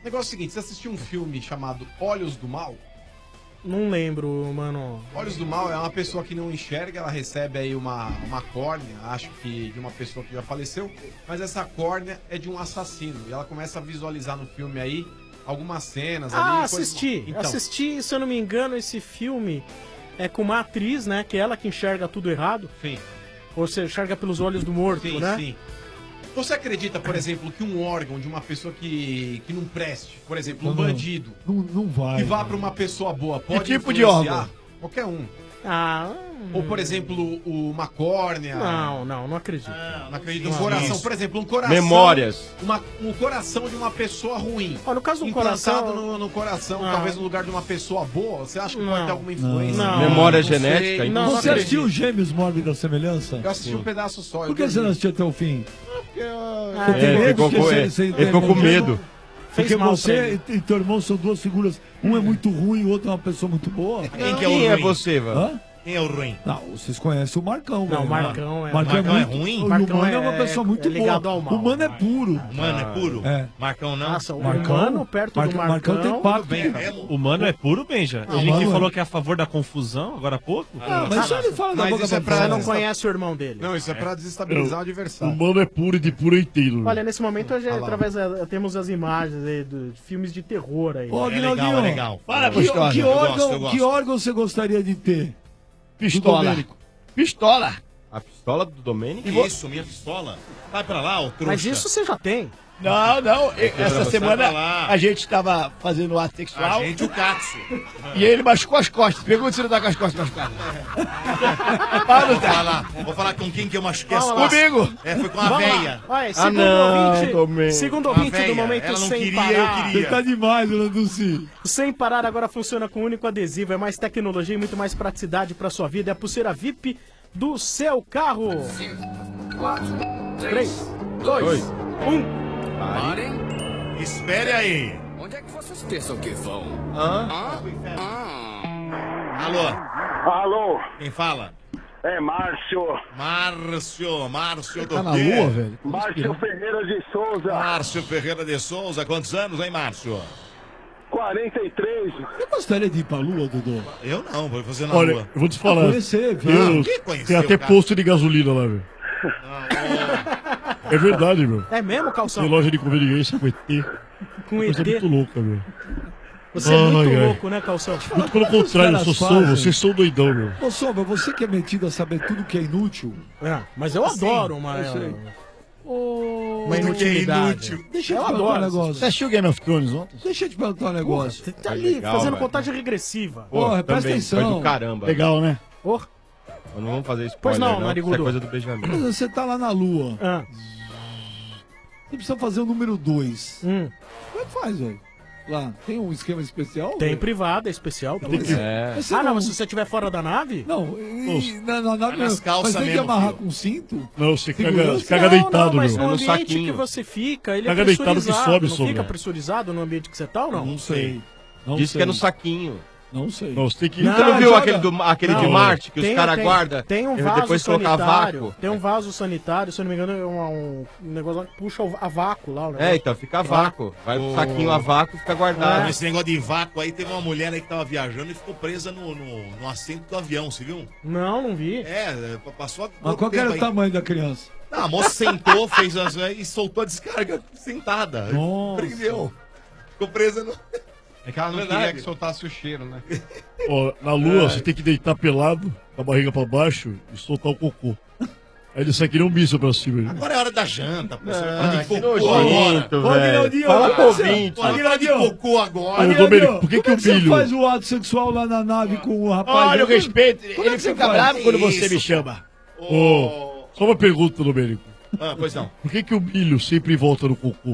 negócio é o seguinte, você assistiu um filme chamado Olhos do Mal? Não lembro, mano. Olhos do Mal é uma pessoa que não enxerga, ela recebe aí uma, uma córnea, acho que de uma pessoa que já faleceu, mas essa córnea é de um assassino. E ela começa a visualizar no filme aí algumas cenas ali. Ah, coisas- assisti. Então, Assisti, se eu não me engano, esse filme é com uma atriz, né? Que é ela que enxerga tudo errado. Sim. Ou você enxerga pelos olhos do morto, Sim, né? sim. Você acredita, por exemplo, que um órgão de uma pessoa que, que não preste, por exemplo, um Não, bandido, Não, não vai. que vá pra uma pessoa boa, pode tipo de influenciar? órgão? Qualquer um. Ah. Ou, por exemplo, o- uma córnea. Não, não, não acredito. Não acredito. Um Não, coração, isso. por exemplo, um coração. Memórias. Uma, um coração de uma pessoa ruim. Ó, no caso do implantado coração- no, no coração, Não. talvez no lugar de uma pessoa boa. Você acha que Não. pode ter alguma influência? Não. Memória Não sei. genética, Não, Você não assistiu acredito. Gêmeos Mórbida Semelhança? Eu assisti um pedaço só. Por eu que você não dormi. assistiu até o fim? Porque, Ah, Você tem É, medo ficou que com- você- é, você- ele ficou com medo. Fez Porque mal pra você ele. e teu irmão são duas figuras. Um é muito ruim e o outro é uma pessoa muito boa. Quem que é Quem o é ruim? você, Van? Hã? Quem é o ruim? Não, vocês conhecem o Marcão, Não, velho. o Marcão é- Marcão Marcão é muito- ruim? O Marcão Mano é, é- uma pessoa muito é ligado boa. ao mal. O Mano é puro. Mano é puro? É. Marcão não? Nossa, o Marcão- Mano perto Marca- do Marcão. Marcão tem papo. Bem mesmo? O mano é puro, Benja? Ah, Ele o que mano falou é- que é a favor da confusão agora há pouco? Ah, mas só ele fala da Mas boca isso é pra pra- Você fora. não conhece o irmão dele. Não, isso é pra desestabilizar o adversário. O mano é puro e de puro inteiro. Olha, nesse momento, a gente, Ah lá. através da- temos as imagens aí do- de filmes de terror aí. Ô, É legal, Aguinaldinho, é legal. Fala, que, gostosa. que Eu gosto, órgão, eu gosto. que órgão você gostaria de ter? Pistola. Domênico. Pistola. A pistola do Domênico? Que isso, minha pistola? Vai pra lá, ô trouxa. Mas isso você já tem. Não, não. e- Essa você semana vai lá. a gente tava fazendo ato sexual A gente, o Katsu. e ele machucou as costas. Pergunta se não tá com as costas machucadas. Ah, não Vou tá. falar, vou falar com quem que eu machuquei as Vamos lá. costas. Comigo. É, foi com a Vamos lá. véia. Olha, Ah, segundo não, ouvinte, Domênico. segundo A ouvinte véia, do momento ela não sem queria, parar. eu queria. Você tá demais, Landulci. Sem parar agora funciona com um único adesivo. É mais tecnologia e muito mais praticidade para sua vida. É a pulseira V I P do seu carro. três, dois, um. Espere aí. Onde é que vocês pensam que vão? Hã? Alô, Alô, quem fala? é Márcio. Márcio, Márcio do Tá na quê? lua, velho? Márcio Ferreira de Souza, Márcio Ferreira de Souza, quantos anos, hein, Márcio? quarenta e três. Você gostaria de ir pra lua, Dudu? Eu não, vou fazer na Olha, lua. eu vou te falar. Conhecer, viu? Eu, Quem conheceu, tem até cara? posto de gasolina lá, velho. É verdade, meu. É mesmo, Calção? Tem loja de conveniência com E T. Com Coisa E T. muito louca, meu. Você é muito Ai, ai. louco, né, Calção? Muito pelo contrário, eu sou caras sou, fazem? vocês são doidão, meu. Ô, Sombra, você que é metido a saber tudo que é inútil. É, mas eu adoro uma, eu sei. Ô, uma Tudo que é inutilidade. inútil. Deixa eu Eu te perguntar adoro um essas negócio. Você assistiu Game of Thrones ontem? Deixa eu te perguntar um negócio. Você tá Foi ali legal, fazendo velho. contagem regressiva. Pô, Porra, presta também, atenção. Foi do caramba. Legal, né? Porra. Não vamos fazer spoiler, Pois não, não. Narigudo. Isso é coisa do Benjamin. Mas você tá lá na lua. Ah. Você precisa fazer o número dois. Hum. Como é que faz, velho? Lá, tem um esquema especial? Tem velho? privada, é especial. Tem que- É. Mas você Ah, não, mas se você estiver fora da nave? Não, e, na, na, na, Vai nas calças mas tem que mesmo, amarrar filho. com cinto? Não, você caga, Segurança? você caga não, deitado, não, mas meu. no É no ambiente saquinho. que você fica, ele Caga é deitado que pressurizado. sobe, não Sombra. fica pressurizado no ambiente que você tá ou não? Não sei. Não Diz sei. que é no saquinho. Não sei. Não, você tem que... Não, Você não viu joga- aquele, do, aquele de Não. Marte que os Tem- caras tem- guardam? Tem um e vaso depois colocar sanitário. vácuo? Tem um vaso sanitário, se eu não me engano, é um, um negócio lá que puxa o- a vácuo lá. O É, negócio. então fica a vácuo. Vai pro saquinho a vácuo e fica É. guardado. Esse negócio de vácuo aí, teve uma mulher aí que tava viajando e ficou presa no, no, no assento do avião, você viu? Não, não vi. É, passou... Mas qual que era o tamanho da criança? Não, a moça sentou, fez as... e soltou a descarga sentada. Nossa. Prendeu. Ficou presa no... É que ela não Verdade. queria que soltasse o cheiro, né? Ó, na lua, você tem que deitar pelado, com a barriga pra baixo e soltar o cocô. Aí ele sai que nem um míssil pra cima. Agora é hora da janta, pô. Você vai Ah, falar de que cocô nojento, agora. velho. Aguinaldinho, Fala pro você- ouvinte. Fala falar de cocô agora. Ô, Domênico, por que Como que é o que você milho... faz o ato sexual lá na nave com o rapaz? Olha o Como- respeito, como é ele que você fica faz? bravo quando você Isso. me chama. Ô, Ô, só uma pergunta, Domênico. Ah, pois não. Por que que o milho sempre volta no cocô?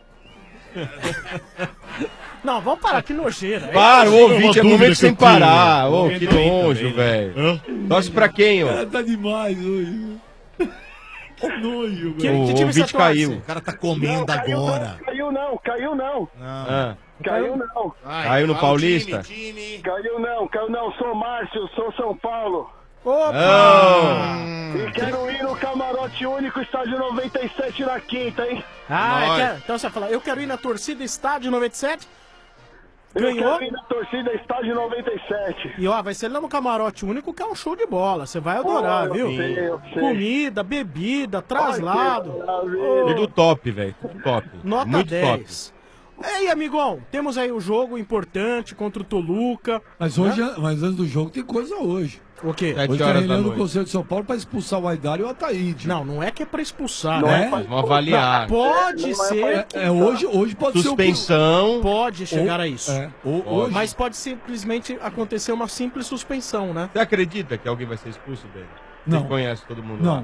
Não, vamos parar, que nojeira. Para, o uma ouvinte, é dúvida momento que sem eu tenho. parar. Ô, Momento que aí nojo, também, velho. Hã? Torce pra quem, ó? Cara, tá demais hoje. Que nojo, Que, velho. O que time você ouvinte torce? caiu. O cara tá comendo caiu agora. não, caiu não, caiu não. Não. Ah, Caiu não. Vai, Caiu no fala o Paulista? Time, time. Caiu não, caiu não. Sou Márcio, sou São Paulo. Opa! E quero ir no camarote único, estádio noventa e sete na quinta, hein? Ah, Nós. quer- então você vai falar, eu quero ir na torcida Estádio noventa e sete. Ganhou. Eu quero ir na torcida estádio noventa e sete. E ó, vai ser lá no camarote único, que é um show de bola. Você vai adorar, Oh, eu viu? sei, eu sei. Comida, bebida, traslado. Tudo top, velho. Tudo top. Nota Muito dez. E aí, amigão, temos aí o jogo importante contra o Toluca. Mas hoje, mas antes do jogo tem coisa hoje. O quê? Hoje tá reunião do Conselho de São Paulo pra expulsar o Aidar e o Ataíde. Não, não é que é pra expulsar, Não né? é? Vamos avaliar. Não, pode Não é ser. pra- é, hoje- hoje pode ser o- Suspensão. Pode chegar Ou- a isso. é, ou- Ou- hoje- Mas pode simplesmente acontecer uma simples suspensão, né? Você acredita que alguém vai ser expulso dele? Não. Você conhece todo mundo Não. lá?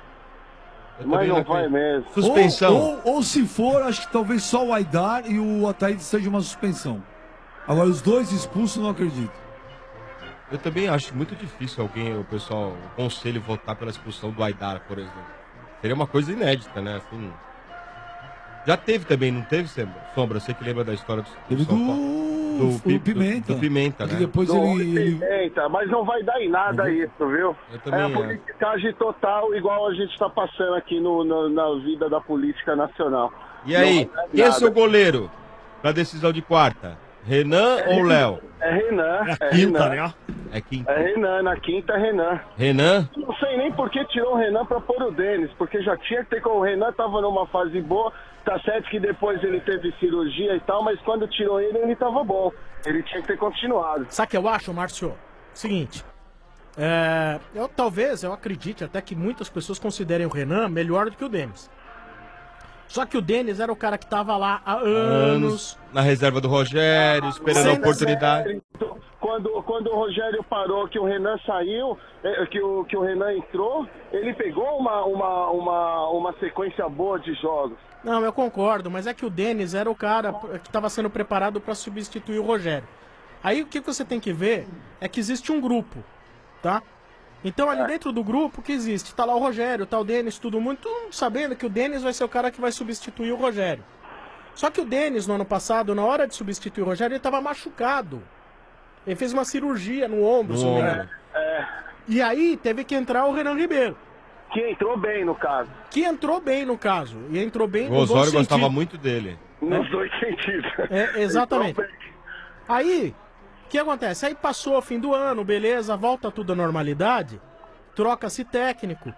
Eu Mas também não vai acredito. mesmo. Suspensão. Ou, ou, ou se for, acho que talvez só o Aidar e o Ataíde seja uma suspensão. Agora, os dois expulsos, não acredito. Eu também acho muito difícil alguém, o pessoal, o conselho votar pela expulsão do Aidar, por exemplo. Seria uma coisa inédita, né? Assim, já teve também, não teve, Sombra? Você que lembra da história do, Teve São do- Paulo? do Pi- Pimenta. Do, Pimenta, É que né? depois Do ele- ele- Pimenta, mas não vai dar em nada isso, viu? Eu também é a acho. politicagem total, igual a gente está passando aqui no, no- na vida da política nacional. E aí, Não vai dar quem é nada. seu goleiro pra decisão de quarta? Renan ou Léo? É Renan. É a É, quinta, Renan. né? É quinta. É Renan, na quinta é Renan. Renan? Não sei nem por que tirou o Renan pra pôr o Denis, porque já tinha que ter com o Renan, tava numa fase boa, tá certo que depois ele teve cirurgia e tal, mas quando tirou ele, ele tava bom. Ele tinha que ter continuado. Sabe o que eu acho, Márcio? Seguinte. É, eu talvez, eu acredite até que muitas pessoas considerem o Renan melhor do que o Denis. Só que o Denis era o cara que tava lá há anos. Na reserva do Rogério, esperando a Sem oportunidade. Quando, quando o Rogério parou, que o Renan saiu, eh, que o, que o Renan entrou, ele pegou uma, uma, uma, uma sequência boa de jogos. Não, eu concordo, mas é que o Denis era o cara que estava sendo preparado para substituir o Rogério. Aí o que você tem que ver é que existe um grupo, tá? Então ali dentro do grupo que existe, tá lá o Rogério, tá o Denis, tudo muito todo mundo sabendo que o Denis vai ser o cara que vai substituir o Rogério. Só que o Denis no ano passado, na hora de substituir o Rogério, ele estava machucado. Ele fez uma cirurgia no ombro, se não me engano. E aí teve que entrar o Renan Ribeiro. Que entrou bem no caso. Que entrou bem no caso. E entrou bem O no bom Osório gostava sentido. muito dele. Nos dois sentidos. É, exatamente. Aí, o que acontece? Aí passou o fim do ano, beleza, volta tudo à normalidade, troca-se técnico.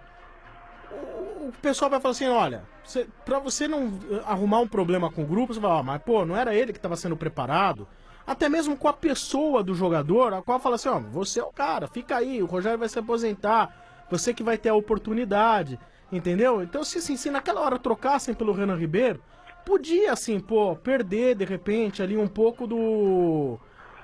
O, o pessoal vai falar assim, olha, você, pra você não arrumar um problema com o grupo, você vai falar, mas pô, não era ele que estava sendo preparado? Até mesmo com a pessoa do jogador, a qual fala assim, ó, você é o cara, fica aí, o Rogério vai se aposentar, você que vai ter a oportunidade, entendeu? Então, se, assim, se naquela hora trocassem pelo Renan Ribeiro, podia, assim, pô, perder, de repente, ali um pouco do...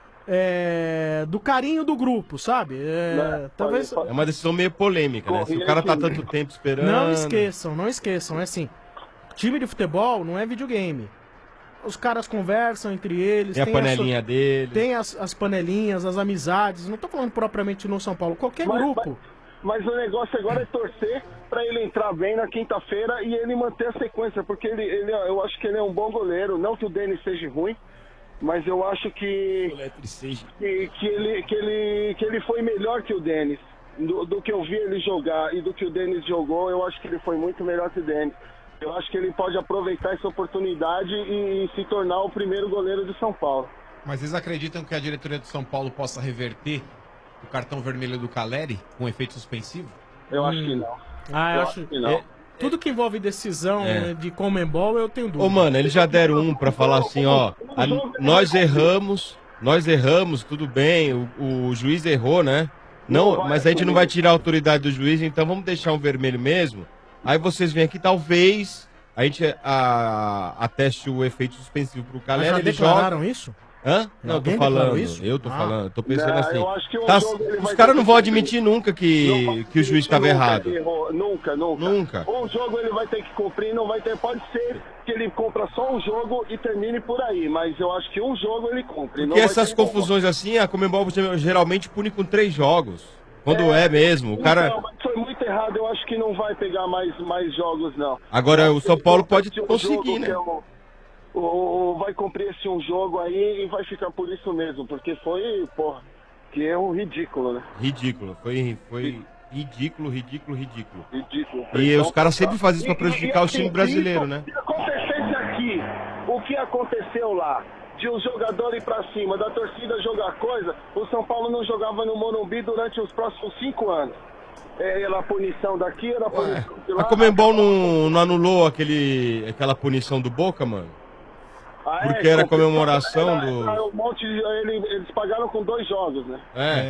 É, do carinho do grupo, sabe? É, talvez... É uma decisão meio polêmica, né? Se o cara tá tanto tempo esperando... Não esqueçam, não esqueçam, é assim, time de futebol não é videogame. Os caras conversam entre eles. Tem a panelinha as, deles. Tem as, as panelinhas, as amizades. Não tô falando propriamente no São Paulo, qualquer Mas- grupo. Mas o negócio agora é torcer pra ele entrar bem na quinta-feira e ele manter a sequência, porque ele, ele, eu acho que ele é um bom goleiro, não que o Denis seja ruim, mas eu acho que que, que, ele, que, ele, que ele foi melhor que o Denis. Do, do que eu vi ele jogar e do que o Denis jogou, eu acho que ele foi muito melhor que o Denis. Eu acho que ele pode aproveitar essa oportunidade e, e se tornar o primeiro goleiro de São Paulo. Mas vocês acreditam que a diretoria do São Paulo possa reverter o cartão vermelho do Caleri com efeito suspensivo? Eu acho que não. Ah, eu Eu acho acho que não. É, tudo que envolve decisão É. né, de Comembol, eu tenho dúvida. Ô, mano, eles já deram um pra falar assim, ó, a- nós erramos, nós erramos, tudo bem, o, o juiz errou, né? Não, mas a gente não vai tirar a autoridade do juiz, então vamos deixar um vermelho mesmo. Aí vocês vêm aqui, talvez a gente a, ateste o efeito suspensivo pro Caleri, Mas já ele declararam joga... isso? Hã? Não, tô Alguém declarou falando, isso? eu tô Ah. falando, tô pensando Não, assim. eu acho que um Tá- jogo ele os vai caras ter não que- vão admitir nunca que, Não, que o juiz estava nunca errado. errou, nunca, nunca. Nunca. Um jogo ele vai ter que cumprir, não vai ter. Pode ser que ele compra só um jogo e termine por aí, mas eu acho que um jogo ele cumpre. não Porque vai essas ter confusões assim, a Comembol geralmente pune com três jogos. Quando é, mesmo, o cara... Não, mas foi muito errado, eu acho que não vai pegar mais, mais jogos, não. Agora o São Paulo pode Esse um conseguir, jogo né? que é o- o- o- vai cumprir esse um jogo aí e vai ficar por isso mesmo, porque foi, porra, que erro ridículo, né? Ridículo, foi, foi ridículo, ridículo, ridículo. Ridículo. E os caras sempre fazem isso pra E- e- prejudicar o e time assim, brasileiro, se né? Se acontecesse aqui o que aconteceu lá, de um jogador ir pra cima, da torcida jogar coisa, o São Paulo não jogava no Morumbi durante os próximos cinco anos. É, era a punição daqui, era a punição de lá. A Comembol não, não anulou aquele, aquela punição do Boca, mano? Ah, é, Porque era complicado. comemoração Era- do... era um monte de, ele- eles pagaram com dois jogos, né?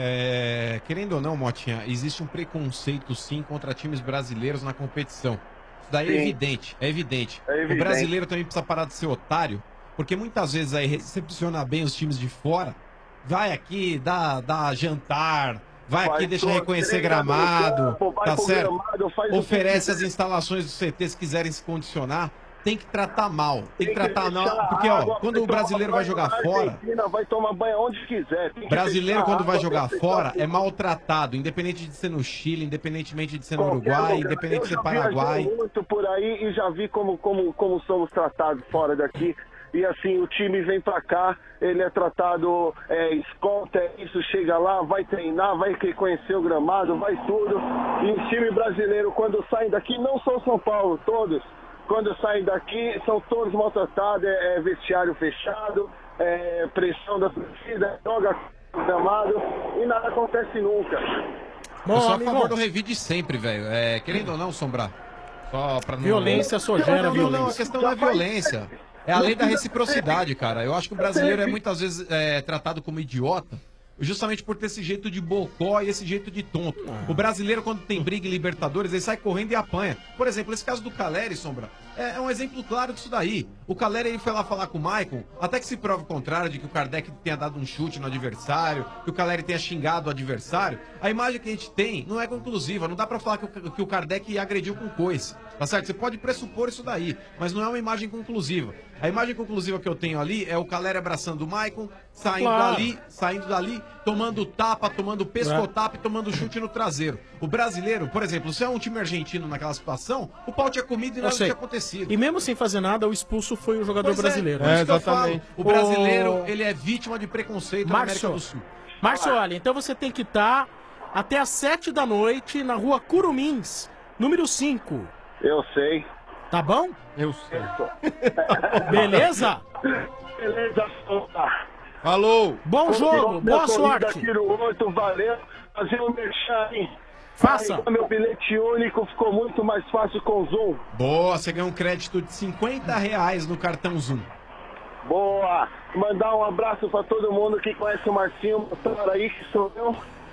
É, querendo ou não, Motinha, existe um preconceito sim contra times brasileiros na competição. Isso daí é Sim. evidente, é evidente. É evidente. O brasileiro também precisa parar de ser otário, porque muitas vezes aí recepciona bem os times de fora, vai aqui, dá, dá jantar, vai Faz aqui, deixa sorteio, reconhecer treina no gramado, campo, vai tá pro certo? gramado, faz o que Oferece as quiser. instalações do C T se quiserem se condicionar. Tem que tratar mal, tem que tratar deixar mal, porque ó, água, quando vai o brasileiro tomar vai jogar banho na fora, Argentina, vai tomar banho onde quiser. Tem que brasileiro deixar quando vai água, jogar tem que fora deixar é maltratado, independente de ser no Chile, independentemente de ser no qualquer Uruguai, lugar. independente de ser Eu já viajei Paraguai. muito por aí e já vi como, como, como somos tratados fora daqui. E assim, o time vem pra cá, ele é tratado, é, escolta, é isso, chega lá, vai treinar, vai conhecer o gramado, vai tudo. E o time brasileiro, quando saem daqui, não só o São Paulo, todos, quando saem daqui, são todos maltratados, é, é vestiário fechado, é pressão da torcida, joga no gramado e nada acontece nunca. Eu sou a favor do revide sempre, velho. É, querendo ou não, Sombrar. Só pra não... Violência só gera não, não, não, violência. a questão não é violência. É a lei da reciprocidade, cara. Eu acho que o brasileiro é muitas vezes é, tratado como idiota, justamente por ter esse jeito de bocó e esse jeito de tonto. O brasileiro, quando tem briga em Libertadores, ele sai correndo e apanha. Por exemplo, esse caso do Caleri, Sombra, é, é um exemplo claro disso daí. O Caleri, ele foi lá falar com o Maicon, até que se prove o contrário, de que o Kardec tenha dado um chute no adversário, que o Caleri tenha xingado o adversário. A imagem que a gente tem não é conclusiva, não dá pra falar que o, que o Kardec agrediu com coice, tá certo? Você pode pressupor isso daí, mas não é uma imagem conclusiva. A imagem conclusiva que eu tenho ali é o Caleri abraçando o Maicon, saindo Claro. dali, saindo dali, tomando tapa, tomando pescotapa e tomando chute no traseiro. O brasileiro, por exemplo, se é um time argentino naquela situação, o pau tinha comido e Eu nada sei. tinha acontecido. E mesmo sem fazer nada, o expulso foi o jogador Pois é, brasileiro. por isso que eu falo, O brasileiro, Ô, ele é vítima de preconceito na Márcio, América do Sul. Márcio, olha, então você tem que estar até às sete da noite na rua Curumins, número cinco. Eu sei. Tá bom? Eu sei. Beleza? Beleza, Falou! Bom jogo, boa sorte. Aqui no oito, valeu. Fazer um merchan, hein? Faça. Aí, meu bilhete único ficou muito mais fácil com o Zoom. Boa, você ganhou um crédito de cinquenta reais no cartão Zoom. Boa! Mandar um abraço pra todo mundo que conhece o Marcinho Motora aí, que sou eu.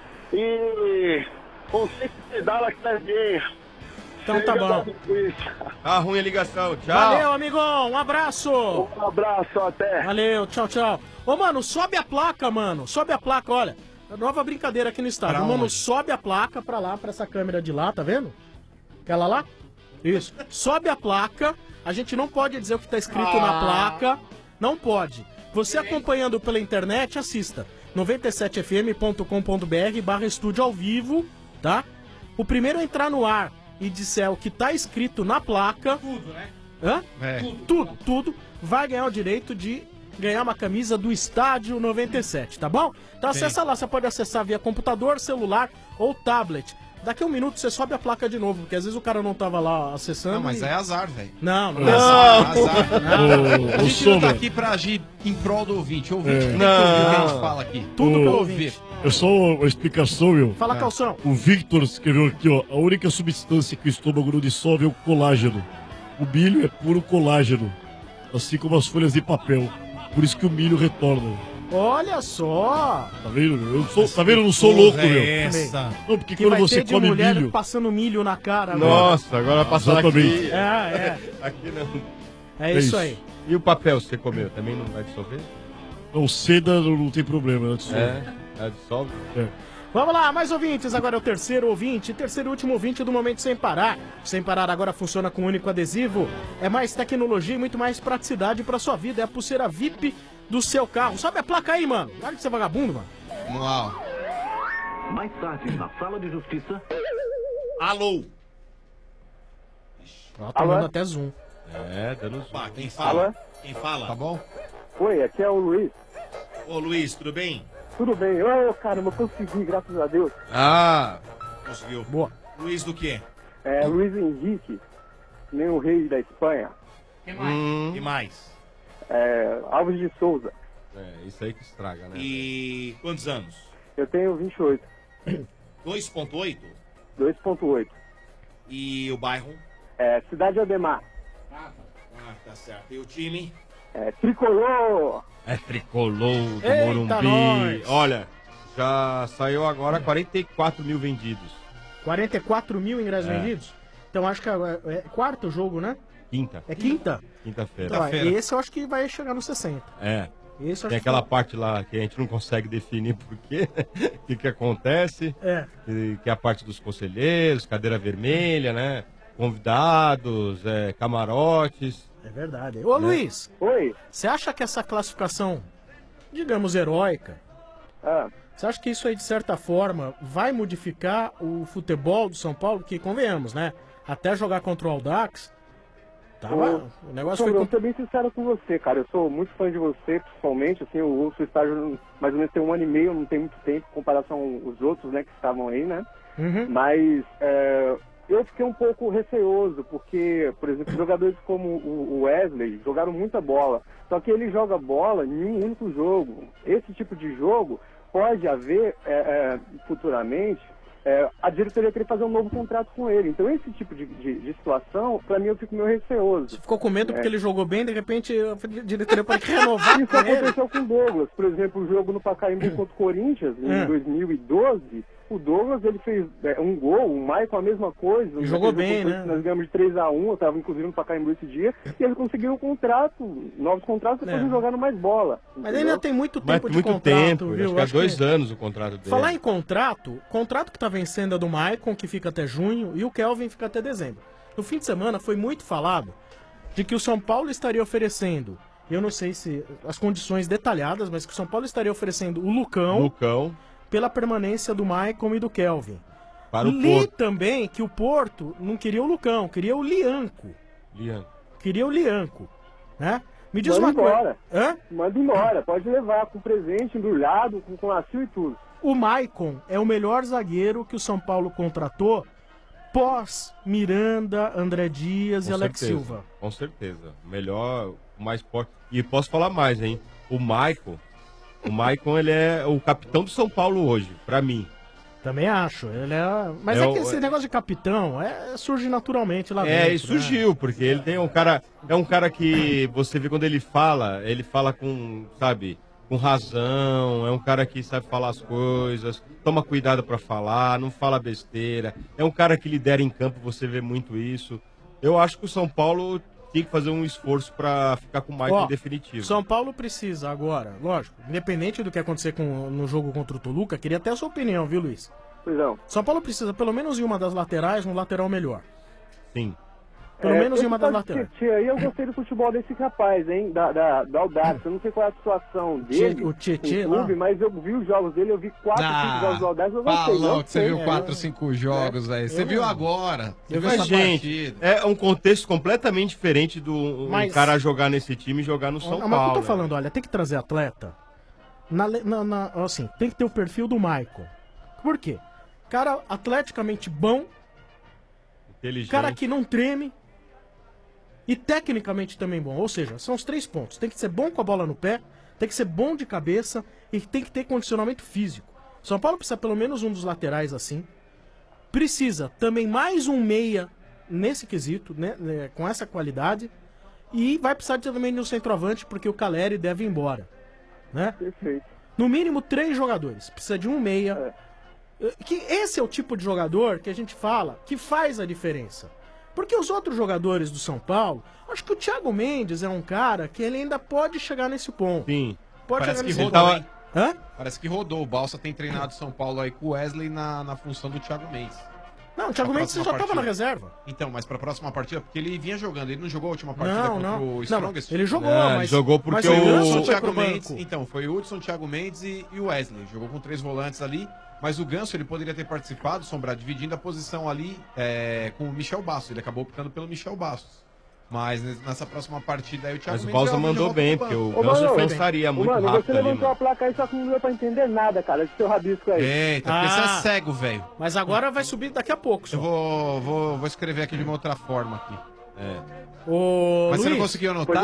E um sempre pedala que é gay. Então tá bom. Tá ruim a ligação, tchau. Valeu, amigão, um abraço. Um abraço, até. Valeu, tchau, tchau. Ô, mano, sobe a placa, mano. Sobe a placa, olha. Nova brincadeira aqui no estádio. Pra Mano, onde? sobe a placa pra lá, pra essa câmera de lá, tá vendo? Aquela lá? Isso. Sobe a placa. A gente não pode dizer o que tá escrito Ah. na placa. Não pode. Você acompanhando pela internet, assista. noventa e sete f m ponto com ponto b r barra estúdio ao vivo, tá? O primeiro a entrar no ar e disser o que tá escrito na placa... Tudo, né? Hã? É. Tudo, tudo. Vai ganhar o direito de ganhar uma camisa do Estádio noventa e sete, tá bom? Então Sim. acessa lá, você pode acessar via computador, celular ou tablet. Daqui a um minuto você sobe a placa de novo, porque às vezes o cara não tava lá acessando. Não, mas e- é azar, velho. Não, não, Não, é azar. azar. Ô, A ô, gente não tá Sombra. aqui pra agir em prol do ouvinte. O ouvinte É. tem que ouvir o que a gente fala aqui. Tudo Ô, pelo ouvinte. É só uma explicação, meu. Fala, Calção. O Victor escreveu aqui, ó. A única substância que o estômago não dissolve é o colágeno. O milho é puro colágeno, assim como as folhas de papel. Por isso que o milho retorna. Olha só. Tá vendo, meu? Eu sou, tá vendo? Eu não sou louco, porra meu. é essa? Não, porque Que quando vai você ter de come mulher milho... passando milho na cara. Nossa, agora passar Exatamente. aqui. É, é. Aqui não. É, É isso isso. aí. E o papel que você comeu, também não vai dissolver? Não, seda não, não tem problema. Né? Dissolve. É, ela dissolve? É. Vamos lá, mais ouvintes. Agora é o terceiro ouvinte, terceiro e último ouvinte do Momento Sem Parar. Sem Parar agora funciona com único adesivo. É mais tecnologia e muito mais praticidade pra sua vida. É a pulseira V I P do seu carro. Sobe a placa aí, mano. Larga de ser vagabundo, mano. Vamos lá, ó. Mais tarde, na sala de justiça. Alô? Ó, tá dando até zoom. É, dando zoom. Opa, quem fala? Alô? Quem fala? Tá bom? Oi, aqui é o Luiz. Ô, Luiz, tudo bem? Tudo bem? Ô, caramba, consegui, graças a Deus. Ah, Conseguiu. Boa. Luiz do quê? É Luiz Henrique, nem o rei da Espanha. Hum. E mais? É, Alves de Souza. É, isso aí que estraga, né? E quantos anos? Eu tenho vinte e oito. dois ponto oito? dois ponto oito. E o bairro? É, Cidade Ademar. Ah, tá certo. E o time? É, Tricolor. É tricolor do Eita, Morumbi. nós! Olha, já saiu agora quarenta e quatro mil vendidos. quarenta e quatro mil ingressos É. vendidos? Então acho que é, é quarto jogo, né? Quinta. É quinta? Quinta-feira. Então, é, esse eu acho que vai chegar nos sessenta. É. Esse eu Tem acho que aquela vai- parte lá que a gente não consegue definir por quê, o que, que acontece. É. Que, que é a parte dos conselheiros, cadeira vermelha, né? Convidados, é, camarotes. É verdade. Ô, Né? Luiz. Oi. Você acha que essa classificação, digamos, heróica, Ah. você acha que isso aí, de certa forma, vai modificar o futebol do São Paulo? Que, convenhamos, né? Até jogar contra o Audax, tava, o negócio Ô, foi... Eu vou ser bem sincero com você, cara. Eu sou muito fã de você, principalmente. Assim, o ouço o estágio mais ou menos tem um ano e meio, não tem muito tempo em comparação aos outros, né, que estavam aí, né? Uhum. Mas é, eu fiquei um pouco receoso, porque, por exemplo, jogadores como o o Wesley jogaram muita bola. Só que ele joga bola em um único jogo. Esse tipo de jogo pode haver é, é, futuramente. É, a diretoria querer fazer um novo contrato com ele. Então, esse tipo de, de, de situação, pra mim, eu fico meio receoso. Ficou com medo porque É. ele jogou bem, de repente a diretoria pode renovar Isso com ele. aconteceu com o Douglas. Por exemplo, o jogo no Pacaembu contra o Corinthians, em Hum. dois mil e doze, o Douglas ele fez é, um gol, o Maicon a mesma coisa. E jogou Naquele bem, jogo né? Nós ganhamos de três a um, eu estava inclusive no Pacaembu esse dia, e eles conseguiram um contrato, novos contratos, depois É. de jogar mais bola. Mas entendeu? ainda tem muito Mas tempo de muito contrato, tempo, viu? acho que é Acho dois que- anos o contrato dele. Falar em contrato, contrato que tá vencendo é do Maicon, que fica até junho, e o Kelvin fica até dezembro. No fim de semana foi muito falado de que o São Paulo estaria oferecendo, eu não sei se as condições detalhadas, mas que o São Paulo estaria oferecendo o Lucão, Lucão pela permanência do Maicon e do Kelvin. para o Li Porto. também que o Porto não queria o Lucão, queria o Lianco. Lian. Queria o Lianco, né? Me diz Manda uma embora. coisa. Hã? Manda embora, pode levar com presente, embrulhado, com, com lacio e tudo. O Maicon é o melhor zagueiro que o São Paulo contratou pós Miranda, André Dias Com e Alex certeza, Silva. Com certeza. O melhor, o mais forte. E posso falar mais, hein? O Maicon, o Maicon, ele é o capitão do São Paulo hoje, pra mim. Também acho. Ele é... Mas É é, o- que esse negócio de capitão é, surge naturalmente lá É, dentro. e surgiu, porque ele tem um cara. É um cara que você vê quando ele fala, ele fala com, sabe, com razão, é um cara que sabe falar as coisas, toma cuidado pra falar, não fala besteira. É um cara que lidera em campo, você vê muito isso. Eu acho que o São Paulo tem que fazer um esforço pra ficar com o Maicon Ó, em definitivo. São Paulo precisa agora, lógico, independente do que acontecer com, no jogo contra o Toluca, queria até a sua opinião, viu, Luiz? Pois não. São Paulo precisa, pelo menos em uma das laterais, um lateral melhor. Sim. Pelo É, menos em esse uma das tal de laterais. Tietê aí, eu gostei do futebol desse rapaz, hein? Da, da, da Audax. Eu não sei qual é a situação dele. O Tietê, no clube, lá. mas eu vi os jogos dele, eu vi quatro, Ah, cinco jogos do Audax, eu gostei. Falou não que você sei. viu É, quatro, eu- cinco jogos, velho. Você eu viu não- agora. Você viu Mas, essa gente, partida. é um contexto completamente diferente do um Mas- cara jogar nesse time e jogar no São Ah, mas o que eu Paulo. tô falando, olha, tem que trazer atleta. Na, le- na- na- assim, tem que ter o perfil do Maicon. Por quê? Cara atleticamente bom, Inteligente. cara que não treme e tecnicamente também bom. Ou seja, são os três pontos. Tem que ser bom com a bola no pé, tem que ser bom de cabeça e tem que ter condicionamento físico. São Paulo precisa pelo menos um dos laterais assim. Precisa também mais um meia nesse quesito, né, né, com essa qualidade. E vai precisar também de um centroavante, porque o Caleri deve ir embora. Né? Perfeito. No mínimo três jogadores. Precisa de um meia. Que esse é o tipo de jogador que a gente fala que faz a diferença. Porque os outros jogadores do São Paulo, acho que o Thiago Mendes é um cara que ele ainda pode chegar nesse ponto. Sim. Pode Parece chegar que nesse rodou, ponto. hein? Hã? Parece que rodou. O Balsa tem treinado São Paulo aí com o Wesley na, na função do Thiago Mendes. Não, o Thiago Pra Mendes já próxima tava na partida. reserva. Então, mas pra próxima partida, porque ele vinha jogando, ele não jogou a última partida Não, contra não. o Não, Strongest? ele jogou, Não, ele mas... jogou porque mas o- Ganso Hudson, foi Thiago pro Mendes, banco. então, foi o Hudson, Thiago Mendes e, e o Wesley. Jogou com três volantes ali, mas o Ganso ele poderia ter participado, Sombra, dividindo a posição ali é, com o Michel Bastos. Ele acabou optando pelo Michel Bastos. Mas nessa próxima partida aí o Thiago Mas o Mendes Balsa jogou- mandou jogou bem, pro porque banco. o Ô, Ganso mano, cansaria ô, muito mano, rápido você ali, levantou mano. a placa aí, só que não deu pra entender nada, cara, esse seu rabisco aí. Eita, porque você Ah. é cego, velho. Mas agora vai subir daqui a pouco, só. Eu vou, vou, vou escrever aqui de uma outra forma aqui. É. Ô, Mas você não Luiz, conseguiu Pois anotar? não.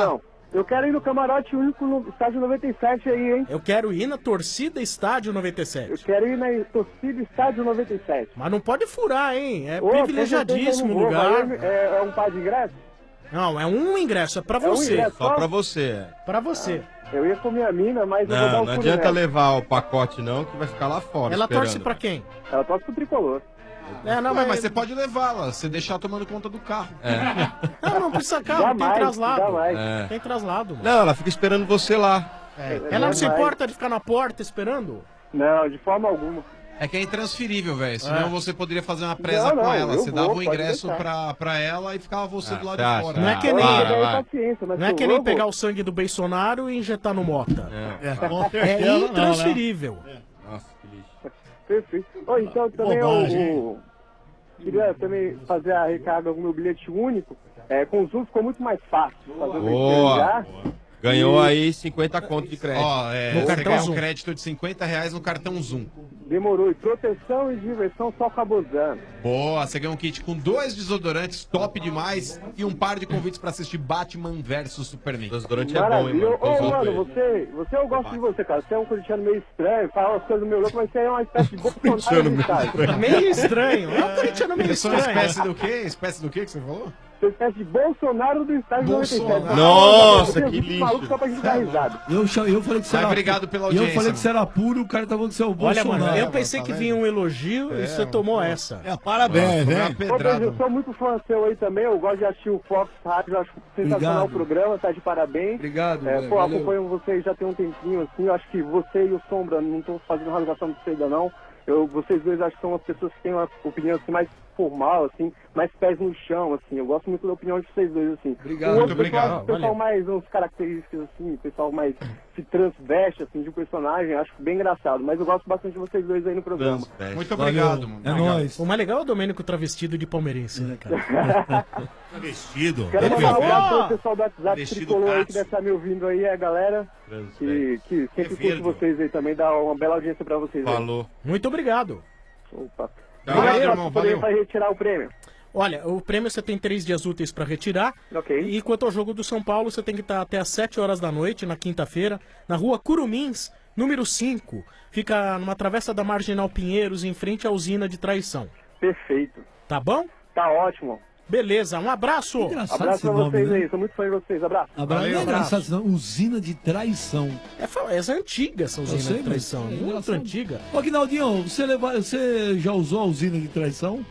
Eu quero ir no camarote único no estádio noventa e sete aí, hein? Eu quero ir na torcida estádio noventa e sete. Eu quero ir na torcida estádio noventa e sete. Mas não pode furar, hein? É Ô, privilegiadíssimo o com certeza eu não lugar. vou. Vai, É, é um par de ingresso? Não, é um ingresso, é pra É um você. ingresso Só só? pra você. Pra você. Eu ia com minha mina, mas eu vou dar Não, um não furo adianta nela. levar o pacote não, que vai ficar lá fora Ela esperando. torce pra quem? Ela torce pro tricolor. É, não, Ué, mas... mas você pode levá-la, você deixar tomando conta do carro. Não, não precisa carro, Jamais, tem traslado. jamais. É. Tem traslado, mano. Não, ela fica esperando você lá. É. Ela não se Jamais. importa de ficar na porta esperando? Não, de forma alguma. É que é intransferível, velho. Senão É. você poderia fazer uma presa Não, não, com ela. eu Você vou, dava o pode ingresso deixar. pra, pra ela e ficava você do lado você de acha? fora. Não é que nem, Para, vai. Paciência, mas não é se que eu nem vou, pegar vou. o sangue do Bolsonaro e injetar no Mota. É. Com É certeza não, né? intransferível. Nossa, que lixo. Perfeito. Ô, então também Bobagem. eu, eu queria também fazer a recarga com o meu bilhete único. É, com o Zoom ficou muito mais fácil. Fazer o Boa. já. Ganhou aí cinquenta conto de crédito. Ó, é, No você cartão ganha um Zoom. crédito de cinquenta reais no cartão Zoom. Demorou. E proteção e diversão só cabozando. Boa, você ganha um kit com dois desodorantes, top demais, e um par de convites pra assistir Batman versus Superman. Desodorante é bom, hein, Maravilha. mano. Tô Ô, usando mano, ele. você, você, eu gosto de você, cara. Você é um corintiano meio estranho, fala as coisas meio loucas, mas você é uma espécie de Bolsonaro Corintiano do meio estádio. Meio estranho. É um corintiano meio Eu sou uma estranho. espécie do quê? Espécie do quê que você falou? Você é uma espécie de Bolsonaro do estádio Bolsonaro. noventa e sete. Nossa, Você é que muito lixo. maluco só pra gente dar risada. Eu, cha- eu falei que você Mas era obrigado pela E eu audiência, falei que você mano. era puro, o cara tá falando que você é o Olha, Bolsonaro. mano, eu pensei que vinha um elogio e você tomou essa. É, parabéns, Foi hein? uma Ô, Beijo, pedrada. eu sou muito fã seu aí também, eu gosto de assistir o Fox Rádio, eu acho sensacional Obrigado. o programa, tá de parabéns. Obrigado, É, velho, pô, valeu. acompanho vocês já tem um tempinho, assim, eu acho que você e o Sombra, não tô fazendo rasgação de seda não, eu, vocês dois acho que são as pessoas que têm uma opinião assim, mais formal, assim, mais pés no chão, assim, eu gosto muito da opinião de vocês dois, assim. Obrigado. O outro Muito pessoal, obrigado. o pessoal mais, uns características, assim, o pessoal mais se transveste, assim, de um personagem, acho bem engraçado, mas eu gosto bastante de vocês dois aí no programa. Transveste. Muito Valeu. obrigado, mano. É Obrigado. nóis. O mais legal é o Domênico travestido de palmeirense, né, cara? Vestido. Quero Ele mandar um falou. abraço pro pessoal do WhatsApp Vestido tricolor aí que Cássio. deve estar me ouvindo aí, a galera que, que sempre É curte verde. vocês aí também, dá uma bela audiência pra vocês aí. Falou. Muito obrigado. Opa. Obrigado, Obrigado, irmão, poder valeu. vai retirar o prêmio. Olha, o prêmio você tem três dias úteis pra retirar. Ok. E quanto ao jogo do São Paulo, você tem que estar até às sete horas da noite, na quinta-feira, na rua Curumins, número cinco. Fica numa travessa da Marginal Pinheiros, em frente à usina de Traição. Perfeito. Tá bom? Tá ótimo. Beleza, um abraço. Engraçado Abraço esse pra nome, vocês né? aí, sou muito fã de vocês. Abraço. Abraço. Não é engraçado, senão usina de traição. É, fa- essa é antiga, essa Eu usina sei, de Traição. mas é Muito engraçado. antiga. Ô, Guinaldinho, você, leva- você já usou a usina de traição?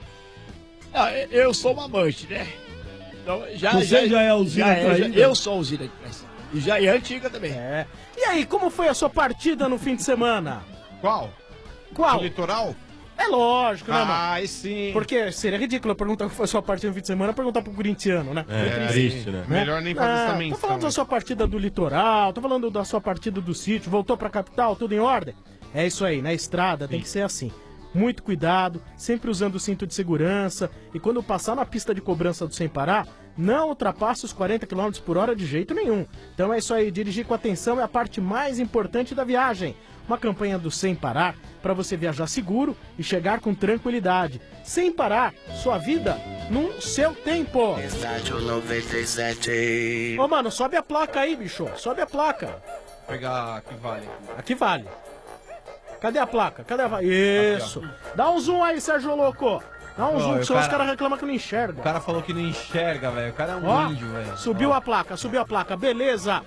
Ah, eu sou uma amante, né? Então, já, Você já é a usina já é, já- traída? Eu sou a usina de traição. E já é antiga também. É. E aí, como foi a sua partida no fim de semana? Qual? Qual? O litoral? É lógico, né, mano? Ai, sim. Porque seria ridículo eu perguntar como foi a sua partida no fim de semana, perguntar pro corintiano, né? É, Muito triste, né? Melhor nem fazer Ah, essa tô menção. falando da sua partida do litoral, tô falando da sua partida do sítio, voltou pra capital, tudo em ordem? É isso aí, na estrada tem que ser assim. Muito cuidado, sempre usando o cinto de segurança e quando passar na pista de cobrança do sem parar, não ultrapasse os quarenta quilômetros por hora de jeito nenhum. Então é isso aí, dirigir com atenção é a parte mais importante da viagem. Uma campanha do Sem Parar para você viajar seguro e chegar com tranquilidade. Sem parar, sua vida no seu tempo. Estádio noventa e sete. Ô, mano, sobe a placa aí, bicho. Sobe a placa. Vou pegar aqui vale. Aqui vale. Cadê a placa? Cadê a va- Isso. Dá um zoom aí, Sérgio Louco. Dá um Ó, zoom, e que o senão os cara- caras reclamam que não enxerga. O cara falou que não enxerga, velho. O cara é um Ó, índio, velho. subiu a placa, subiu a placa. Beleza.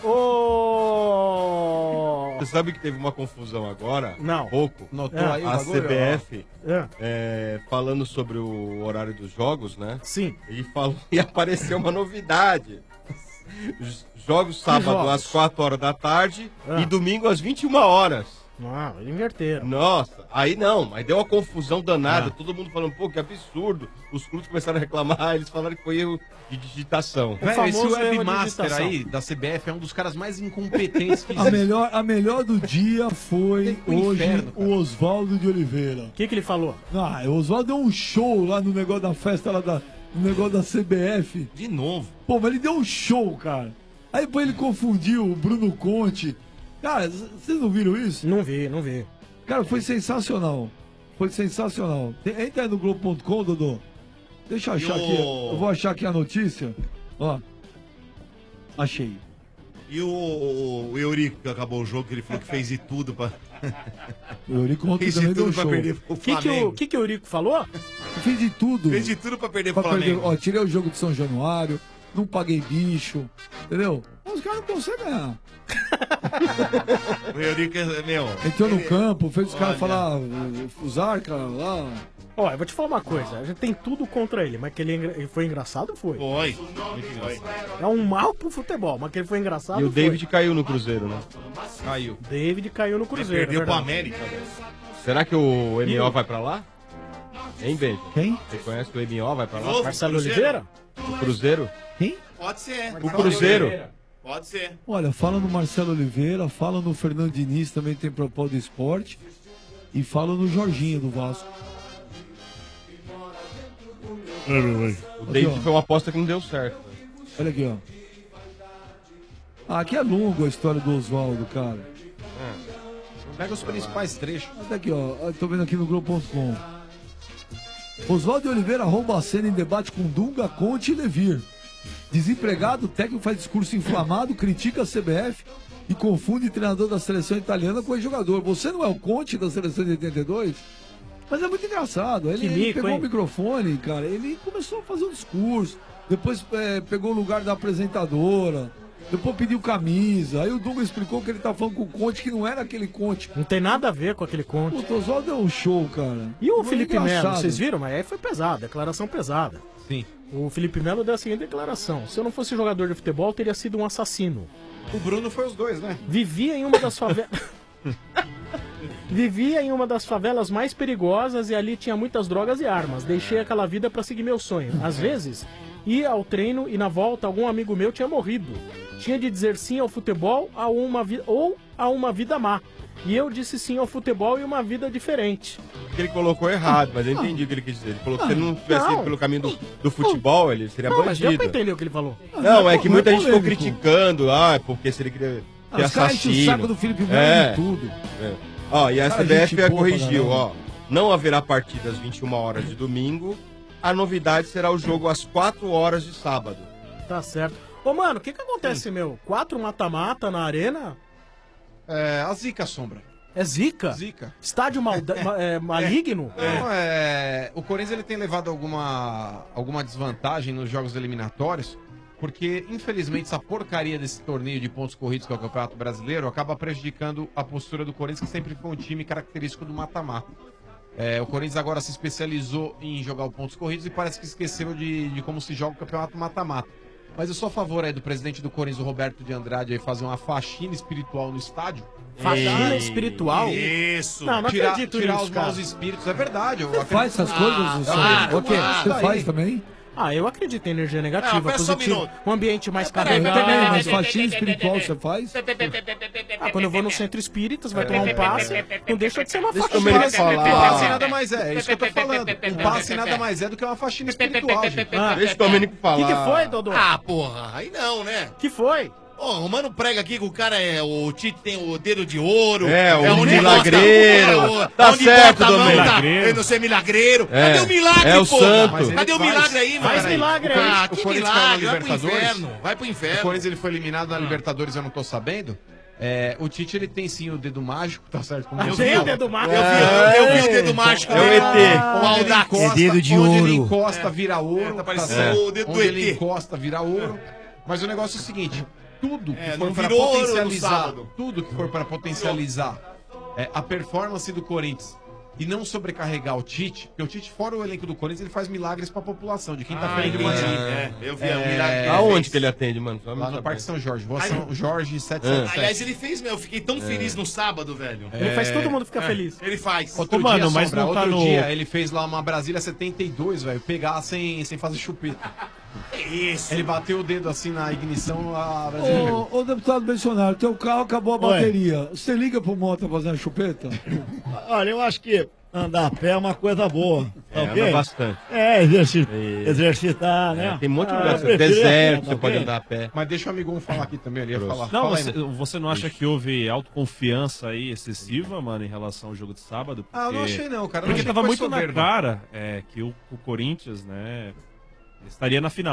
Ô... Você sabe que teve uma confusão agora? Não. Pouco. Notou É. aí o A bagulho? C B F, É. é, falando sobre o horário dos jogos, né? Sim. E, falou, e apareceu uma novidade. Os Jogos sábado jogos? às quatro horas da tarde Ah. e domingo às vinte e uma horas. Não, eles inverteram. Nossa, aí não, mas deu uma confusão danada, Ah. todo mundo falando, pô, que absurdo. Os clubes começaram a reclamar, eles falaram que foi erro de digitação. O Velho, esse famoso erro de webmaster digitação. aí da C B F é um dos caras mais incompetentes que A existe. melhor, a melhor do dia foi O hoje inferno, cara. o Oswaldo de Oliveira. O que, que ele falou? Ah, o Oswaldo deu um show lá no negócio da festa, lá da, no negócio da C B F. De novo. Pô, mas ele deu um show, cara. Aí depois ele confundiu o Bruno Conte. Cara, c- vocês não viram isso? Não vi, não vi. Cara, foi sensacional. Foi sensacional. Tem- Entra aí no Globo ponto com, Dodô. Deixa eu achar E o- aqui. Eu vou achar aqui a notícia. Ó. Achei. E o, o, o Eurico, que acabou o jogo, que ele falou que fez de tudo pra... O Eurico ontem fez também de deu tudo um pra show. perder pro O que, que, Flamengo. o, que, que o Eurico falou? Fiz de tudo. Fez de tudo pra perder Pra pro Flamengo. perder, ó, tirei o jogo de São Januário, não paguei bicho, entendeu? Os caras não conseguem ganhar. O Eurico é meu. Entrou no ele- campo, fez os caras Olha. falar, o- os arcas lá. Ó, eu vou te falar uma coisa, a gente tem tudo contra ele, mas que ele, é engra- ele foi engraçado, foi. Foi. É um mal pro futebol, mas que ele foi engraçado, E o foi. David caiu no Cruzeiro, né? Caiu. David caiu no Cruzeiro. Perdeu é pro verdade. América, velho. Será que o M O vai pra lá? Hein, Beijo? Quem? Você conhece que o M O vai pra lá? Novo Marcelo Cruzeiro? Oliveira? O Cruzeiro? Quem? Pode ser. O Cruzeiro? Pode ser. Olha, fala no Marcelo Oliveira, fala no Fernando Diniz, também tem propósito do esporte, e fala no Jorginho do Vasco. É, meu velho. O David foi uma aposta que não deu certo. Olha aqui, ó. Ah, aqui é longo a história do Oswaldo, cara. Pega os principais trechos. Olha aqui, ó. Eu tô vendo aqui no Globo ponto com. Oswaldo de Oliveira rouba a cena em debate com Dunga, Conte e Levir. Desempregado, o técnico faz discurso inflamado, critica a C B F e confunde treinador da seleção italiana com ex-jogador. Você não é o Conte da seleção de oitenta e dois? Mas é muito engraçado. Ele, Que ele mico, pegou hein? o microfone, cara, ele começou a fazer um discurso. Depois é, pegou o lugar da apresentadora. Depois pediu camisa. Aí o Dunga explicou que ele tá falando com o Conte, que não era aquele Conte. Não tem nada a ver com aquele Conte. O Oswaldo é um show, cara. E o Muito Felipe Melo, engraçado. vocês viram? Mas aí foi pesado, declaração pesada. Sim. O Felipe Melo deu a seguinte declaração: se eu não fosse jogador de futebol, eu teria sido um assassino. O Bruno foi os dois, né? Vivia em uma das favelas. Vivia em uma das favelas mais perigosas e ali tinha muitas drogas e armas. Deixei aquela vida pra seguir meu sonho. Às vezes, ia ao treino e na volta algum amigo meu tinha morrido. Tinha de dizer sim ao futebol a uma vi- ou a uma vida má. E eu disse sim ao futebol e uma vida diferente. Ele colocou errado, mas eu entendi o que ele quis dizer. Ele falou que se ele não tivesse Não. ido pelo caminho do, do futebol, ele seria Não, mas deu pra bandido. entender o que ele falou. Não, é que Não é muita gente ficou polêmico. criticando, ah, porque se ele queria Ah, ser os caras enchem o assassino. saco do Felipe Melo É. de tudo. É. Ó, e a Cara, C B F gente boa pra corrigiu, caramba. ó. Não haverá partida às vinte e uma horas de domingo. A novidade será o jogo às quatro horas de sábado. Tá certo. Ô, mano, o que que acontece, meu? Quatro mata-mata na arena? É, a zica, Sombra. É zica? Zica. Estádio malda- ma- é, maligno? Não, é... O Corinthians ele tem levado alguma, alguma desvantagem nos jogos eliminatórios, porque, infelizmente, essa porcaria desse torneio de pontos corridos que é o Campeonato Brasileiro acaba prejudicando a postura do Corinthians, que sempre foi um time característico do mata-mata. É, o Corinthians agora se especializou em jogar os pontos corridos e parece que esqueceu de, de como se joga o Campeonato mata-mata. Mas eu sou a favor aí do presidente do Corinthians, o Roberto de Andrade, aí fazer uma faxina espiritual no estádio. Faxina espiritual? Isso. Não, não tirar, acredito tirar nisso, os cara. maus espíritos, é verdade. Eu Você acredito- faz essas coisas, Ah, você? ah, O quê? ah, Você daí. faz também? Ah, eu acredito em energia negativa, Não, pera só um positivo. minuto. Um ambiente mais Também, carregado. mas faxina espiritual você faz? Ah, quando eu vou no centro espíritas, vai É. tomar um passe, não deixa de ser uma Deixa faxina. eu também falar. Um passe nada mais é, é isso que eu tô falando. Um passe nada mais é do que uma faxina espiritual, gente. Ah, Deixa o Domênico O falar. que, que foi, Dodô? Ah, porra, aí não, né? que foi? Ô, o mano prega aqui que o cara é. O Tite tem o dedo de ouro. É, o onde milagreiro. bota- Tá onde certo, bota a mão, Domênico. tá- Eu não sei, milagreiro. É, Cadê o milagre, é o porra? santo. Mas ele Cadê o faz- milagre aí, mano? Faz milagre aí. Ah, O que Corinthians caiu na milagre. Vai pro Libertadores. inferno. Vai pro O inferno. Corinthians ele foi eliminado na Libertadores, eu não tô sabendo. É, o Tite ele tem sim o dedo mágico, tá certo? Como Eu você vi o fala. dedo mágico. Eu vi, eu, eu vi o dedo mágico. É o dele. E T. O Onde ele Aldax. encosta, É dedo de onde ele ouro. encosta, vira ouro. tá parecendo certo? o dedo do Onde E ele T. encosta, vira ouro. Mas o negócio é o seguinte: tudo que É, for não para virou ouro no potencializar, sábado. tudo que for para potencializar é, a performance do Corinthians e não sobrecarregar o Tite, porque o Tite, fora o elenco do Corinthians, ele faz milagres pra população. De quinta-feira de manhã. É, eu vi É, o milagre. que ele Aonde fez. que ele atende, mano? Só me Lá no saber. Parque São Jorge, Rua Ai, São Jorge setecentos e Aliás, setenta e sete. ele fez, meu. Eu fiquei tão feliz no sábado, velho. Ele faz todo mundo ficar feliz. Ele faz. Outro Ô, mano, dia, mas Sombra, não tá outro no- dia ele fez lá uma Brasília setenta e dois, velho, pegar sem, sem fazer chupeta. Isso. Ele bateu o dedo assim na ignição, a Brasília pegou. Ô, ô deputado mencionário, teu carro acabou a Oi. bateria. Você liga pro Mota fazendo chupeta? Olha, eu acho que andar a pé é uma coisa boa. Tá É, ok? anda bastante. É, exerci- Isso. exercitar, né? É, tem um monte de Ah, lugar. eu prefiro Deserto, assim, você tá pode ok? andar a pé. Mas deixa o amigão falar aqui também, ele ia falar. Não, Fala aí, você, mano. você não acha que houve autoconfiança aí excessiva, mano, em relação ao jogo de sábado? Ah, eu não Porque- achei não, cara. Eu Porque achei tava que foi muito soberbo. na cara é, que o, o Corinthians, né, estaria na final.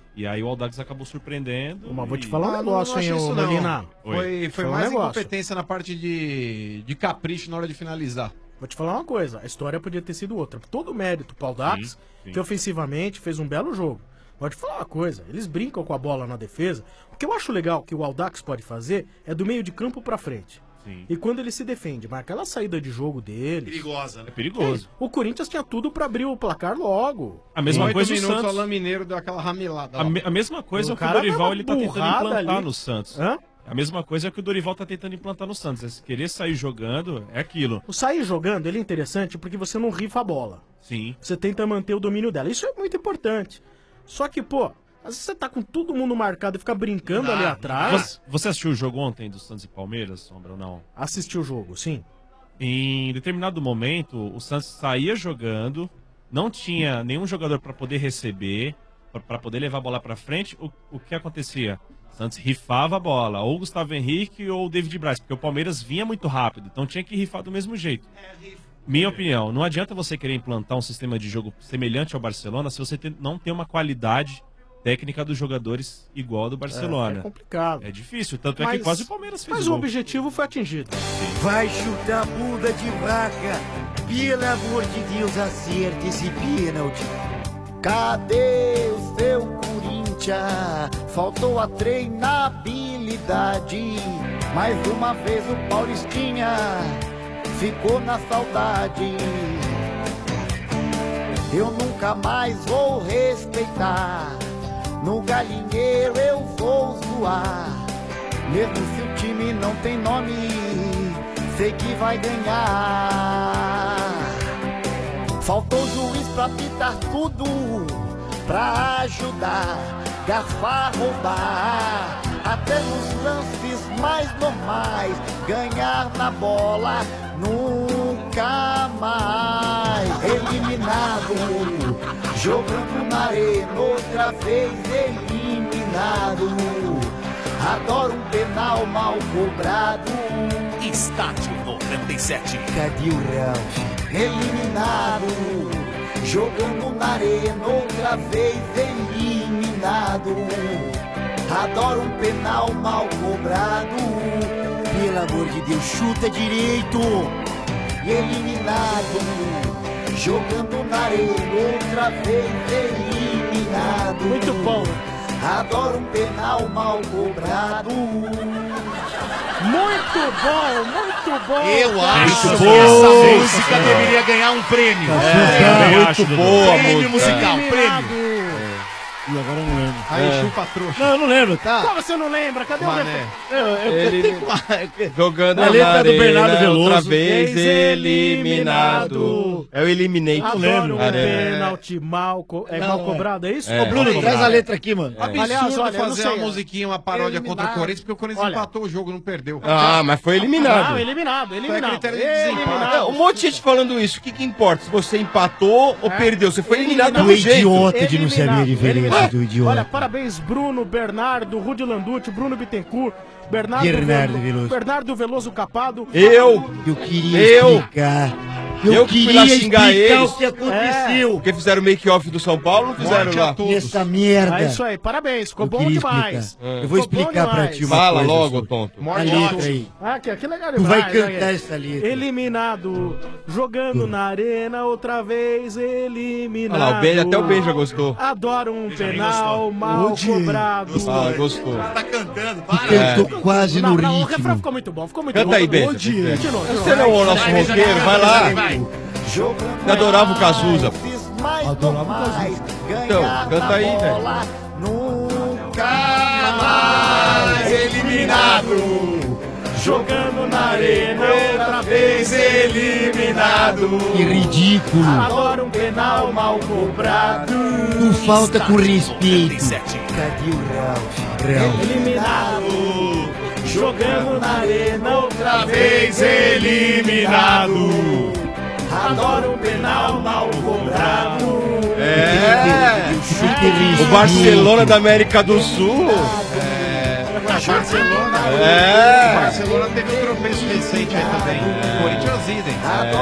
E aí o Audax acabou surpreendendo. Mas vou te e- falar um Ah, não- negócio, não achei hein, isso ô não. Molina. Foi, foi Falar um mais negócio. incompetência na parte de, de capricho na hora de finalizar. Vou te falar uma coisa, a história podia ter sido outra. Todo o mérito pro Audax, Sim, sim. que ofensivamente fez um belo jogo. Vou te falar uma coisa, eles brincam com a bola na defesa. O que eu acho legal que o Audax pode fazer é do meio de campo pra frente. Sim. E quando ele se defende, mas aquela saída de jogo dele... Perigosa, né? É perigoso. O Corinthians tinha tudo pra abrir o placar logo. A mesma Oito coisa o minutos, Santos. o Alain Mineiro deu aquela ramelada. A, me- a mesma coisa O que o cara deu Dorival uma ele tá tentando burrada implantar ali. no Santos. Hã? A mesma coisa que o Dorival tá tentando implantar no Santos. É se querer sair jogando, é aquilo. O sair jogando, ele é interessante porque você não rifa a bola. Sim. Você tenta manter o domínio dela. Isso é muito importante. Só que, pô, às vezes você tá com todo mundo marcado e fica brincando ali atrás. Você, você assistiu o jogo ontem do Santos e Palmeiras, Sombra, ou não? Assisti o jogo, sim. Em determinado momento, o Santos saía jogando, não tinha nenhum jogador para poder receber, para poder levar a bola para frente. O, o que acontecia? O Santos rifava a bola, ou o Gustavo Henrique ou o David Braz, porque o Palmeiras vinha muito rápido, então tinha que rifar do mesmo jeito. Minha opinião, não adianta você querer implantar um sistema de jogo semelhante ao Barcelona se você tem- não tem uma qualidade técnica dos jogadores igual a do Barcelona. É, é complicado. É difícil, tanto é Mas- que quase o Palmeiras fez Mas o o gol. objetivo foi atingido. Vai chutar bunda de vaca. Pelo amor de Deus, acerte esse pênalti. Cadê o seu Corinthians? Faltou a treinabilidade. Mais uma vez o Paulistinha ficou na saudade. Eu nunca mais vou respeitar. No galinheiro eu vou zoar. Mesmo se o time não tem nome, sei que vai ganhar. Faltou juiz pra pitar tudo, pra ajudar, garfar, roubar. Até nos lances mais normais, ganhar na bola nunca mais. Eliminado, jogando na arena, outra vez eliminado. Adoro um penal mal cobrado. Estádio noventa e sete. Cadê o Ralf? Eliminado, jogando na arena, outra vez eliminado. Adoro um penal mal cobrado. Pelo amor de Deus, chuta direito. Eliminado, jogando na arena, outra vez eliminado. Muito bom. Adoro um penal mal cobrado. Muito bom, muito bom. Eu cara. acho Muito que bom. essa música deveria ganhar um prêmio. É, muito boa a Prêmio música. musical, prêmio. E agora eu não lembro. Aí, É. chupa trouxa. Não, eu não lembro, tá? Como você não lembra? Cadê Mané. o refrão? Eu, eu, Ele- tem que- Jogando A na letra do Bernardo arena, outra Veloso. vez Eliminado. eliminado. É o Eliminate. Adoro um É. pênalti mal, co- é Não, mal é. cobrado, é isso? É. Ô, Bruno, Mal traz a cobrado. letra aqui, mano. Absurdo Aliás, olha, eu não fazer sei. uma musiquinha, uma paródia Eliminado. contra o Corinthians, porque o Corinthians Olha. empatou o jogo, não perdeu. Ah, mas foi eliminado. Não, eliminado, eliminado. critério de desempate. Eliminado. Não, um monte de gente falando isso. O que, que importa? Se você empatou ou É. perdeu? Você foi eliminado Eliminado. do O jeito. idiota de não Eliminado, saber a diferença eliminado. do idiota. Olha, parabéns, Bruno, Bernardo, Rudi Landucci, Bruno Bittencourt, Bernardo, Bernardo Velo- Veloso. Bernardo Veloso Capado. Eu, Eu queria Eu- explicar. Eu, eu que fui queria lá xingar explicar eles. o que aconteceu. Porque fizeram o make-off do São Paulo, não fizeram Morte lá. a todos. Essa merda. É isso aí, parabéns, ficou Eu bom queria demais. explicar. É. Eu vou Ficou bom explicar pra demais. ti uma Fala coisa. logo, Su. tonto. A Morte letra aí. Ah, que, que legal Tu vai demais, cantar aí. essa letra. Eliminado, jogando na arena, outra vez eliminado. Olha lá, o Ben, até o Ben já gostou. Adoro um Benjamin penal gostou. mal Odi. cobrado. Ah, gostou. Tá cantando, para. Cantou quase Não, no não, o refrão ritmo. ficou muito bom, ficou muito Canta bom. aí, Ben. Odiei. De novo, de novo. Você não é o nosso Vai, Benjamin, roqueiro, vai lá. vai, vai. Eu adorava o Cazuza. Mais Adorava o normais, Então, ganhar canta na aí, velho. bola nunca mais. Eliminado, Jogando na arena, outra vez eliminado. Que ridículo. Adoro um penal mal cobrado. Tu falta com respeito. cadê o Ralf? Real. Eliminado, jogando na arena, outra vez eliminado. Adoro um penal mal cobrado. É. Que respeito. O Barcelona da América do Sul. Barcelona, o É. Barcelona teve um tropeço recente aí também. O Corinthians idem.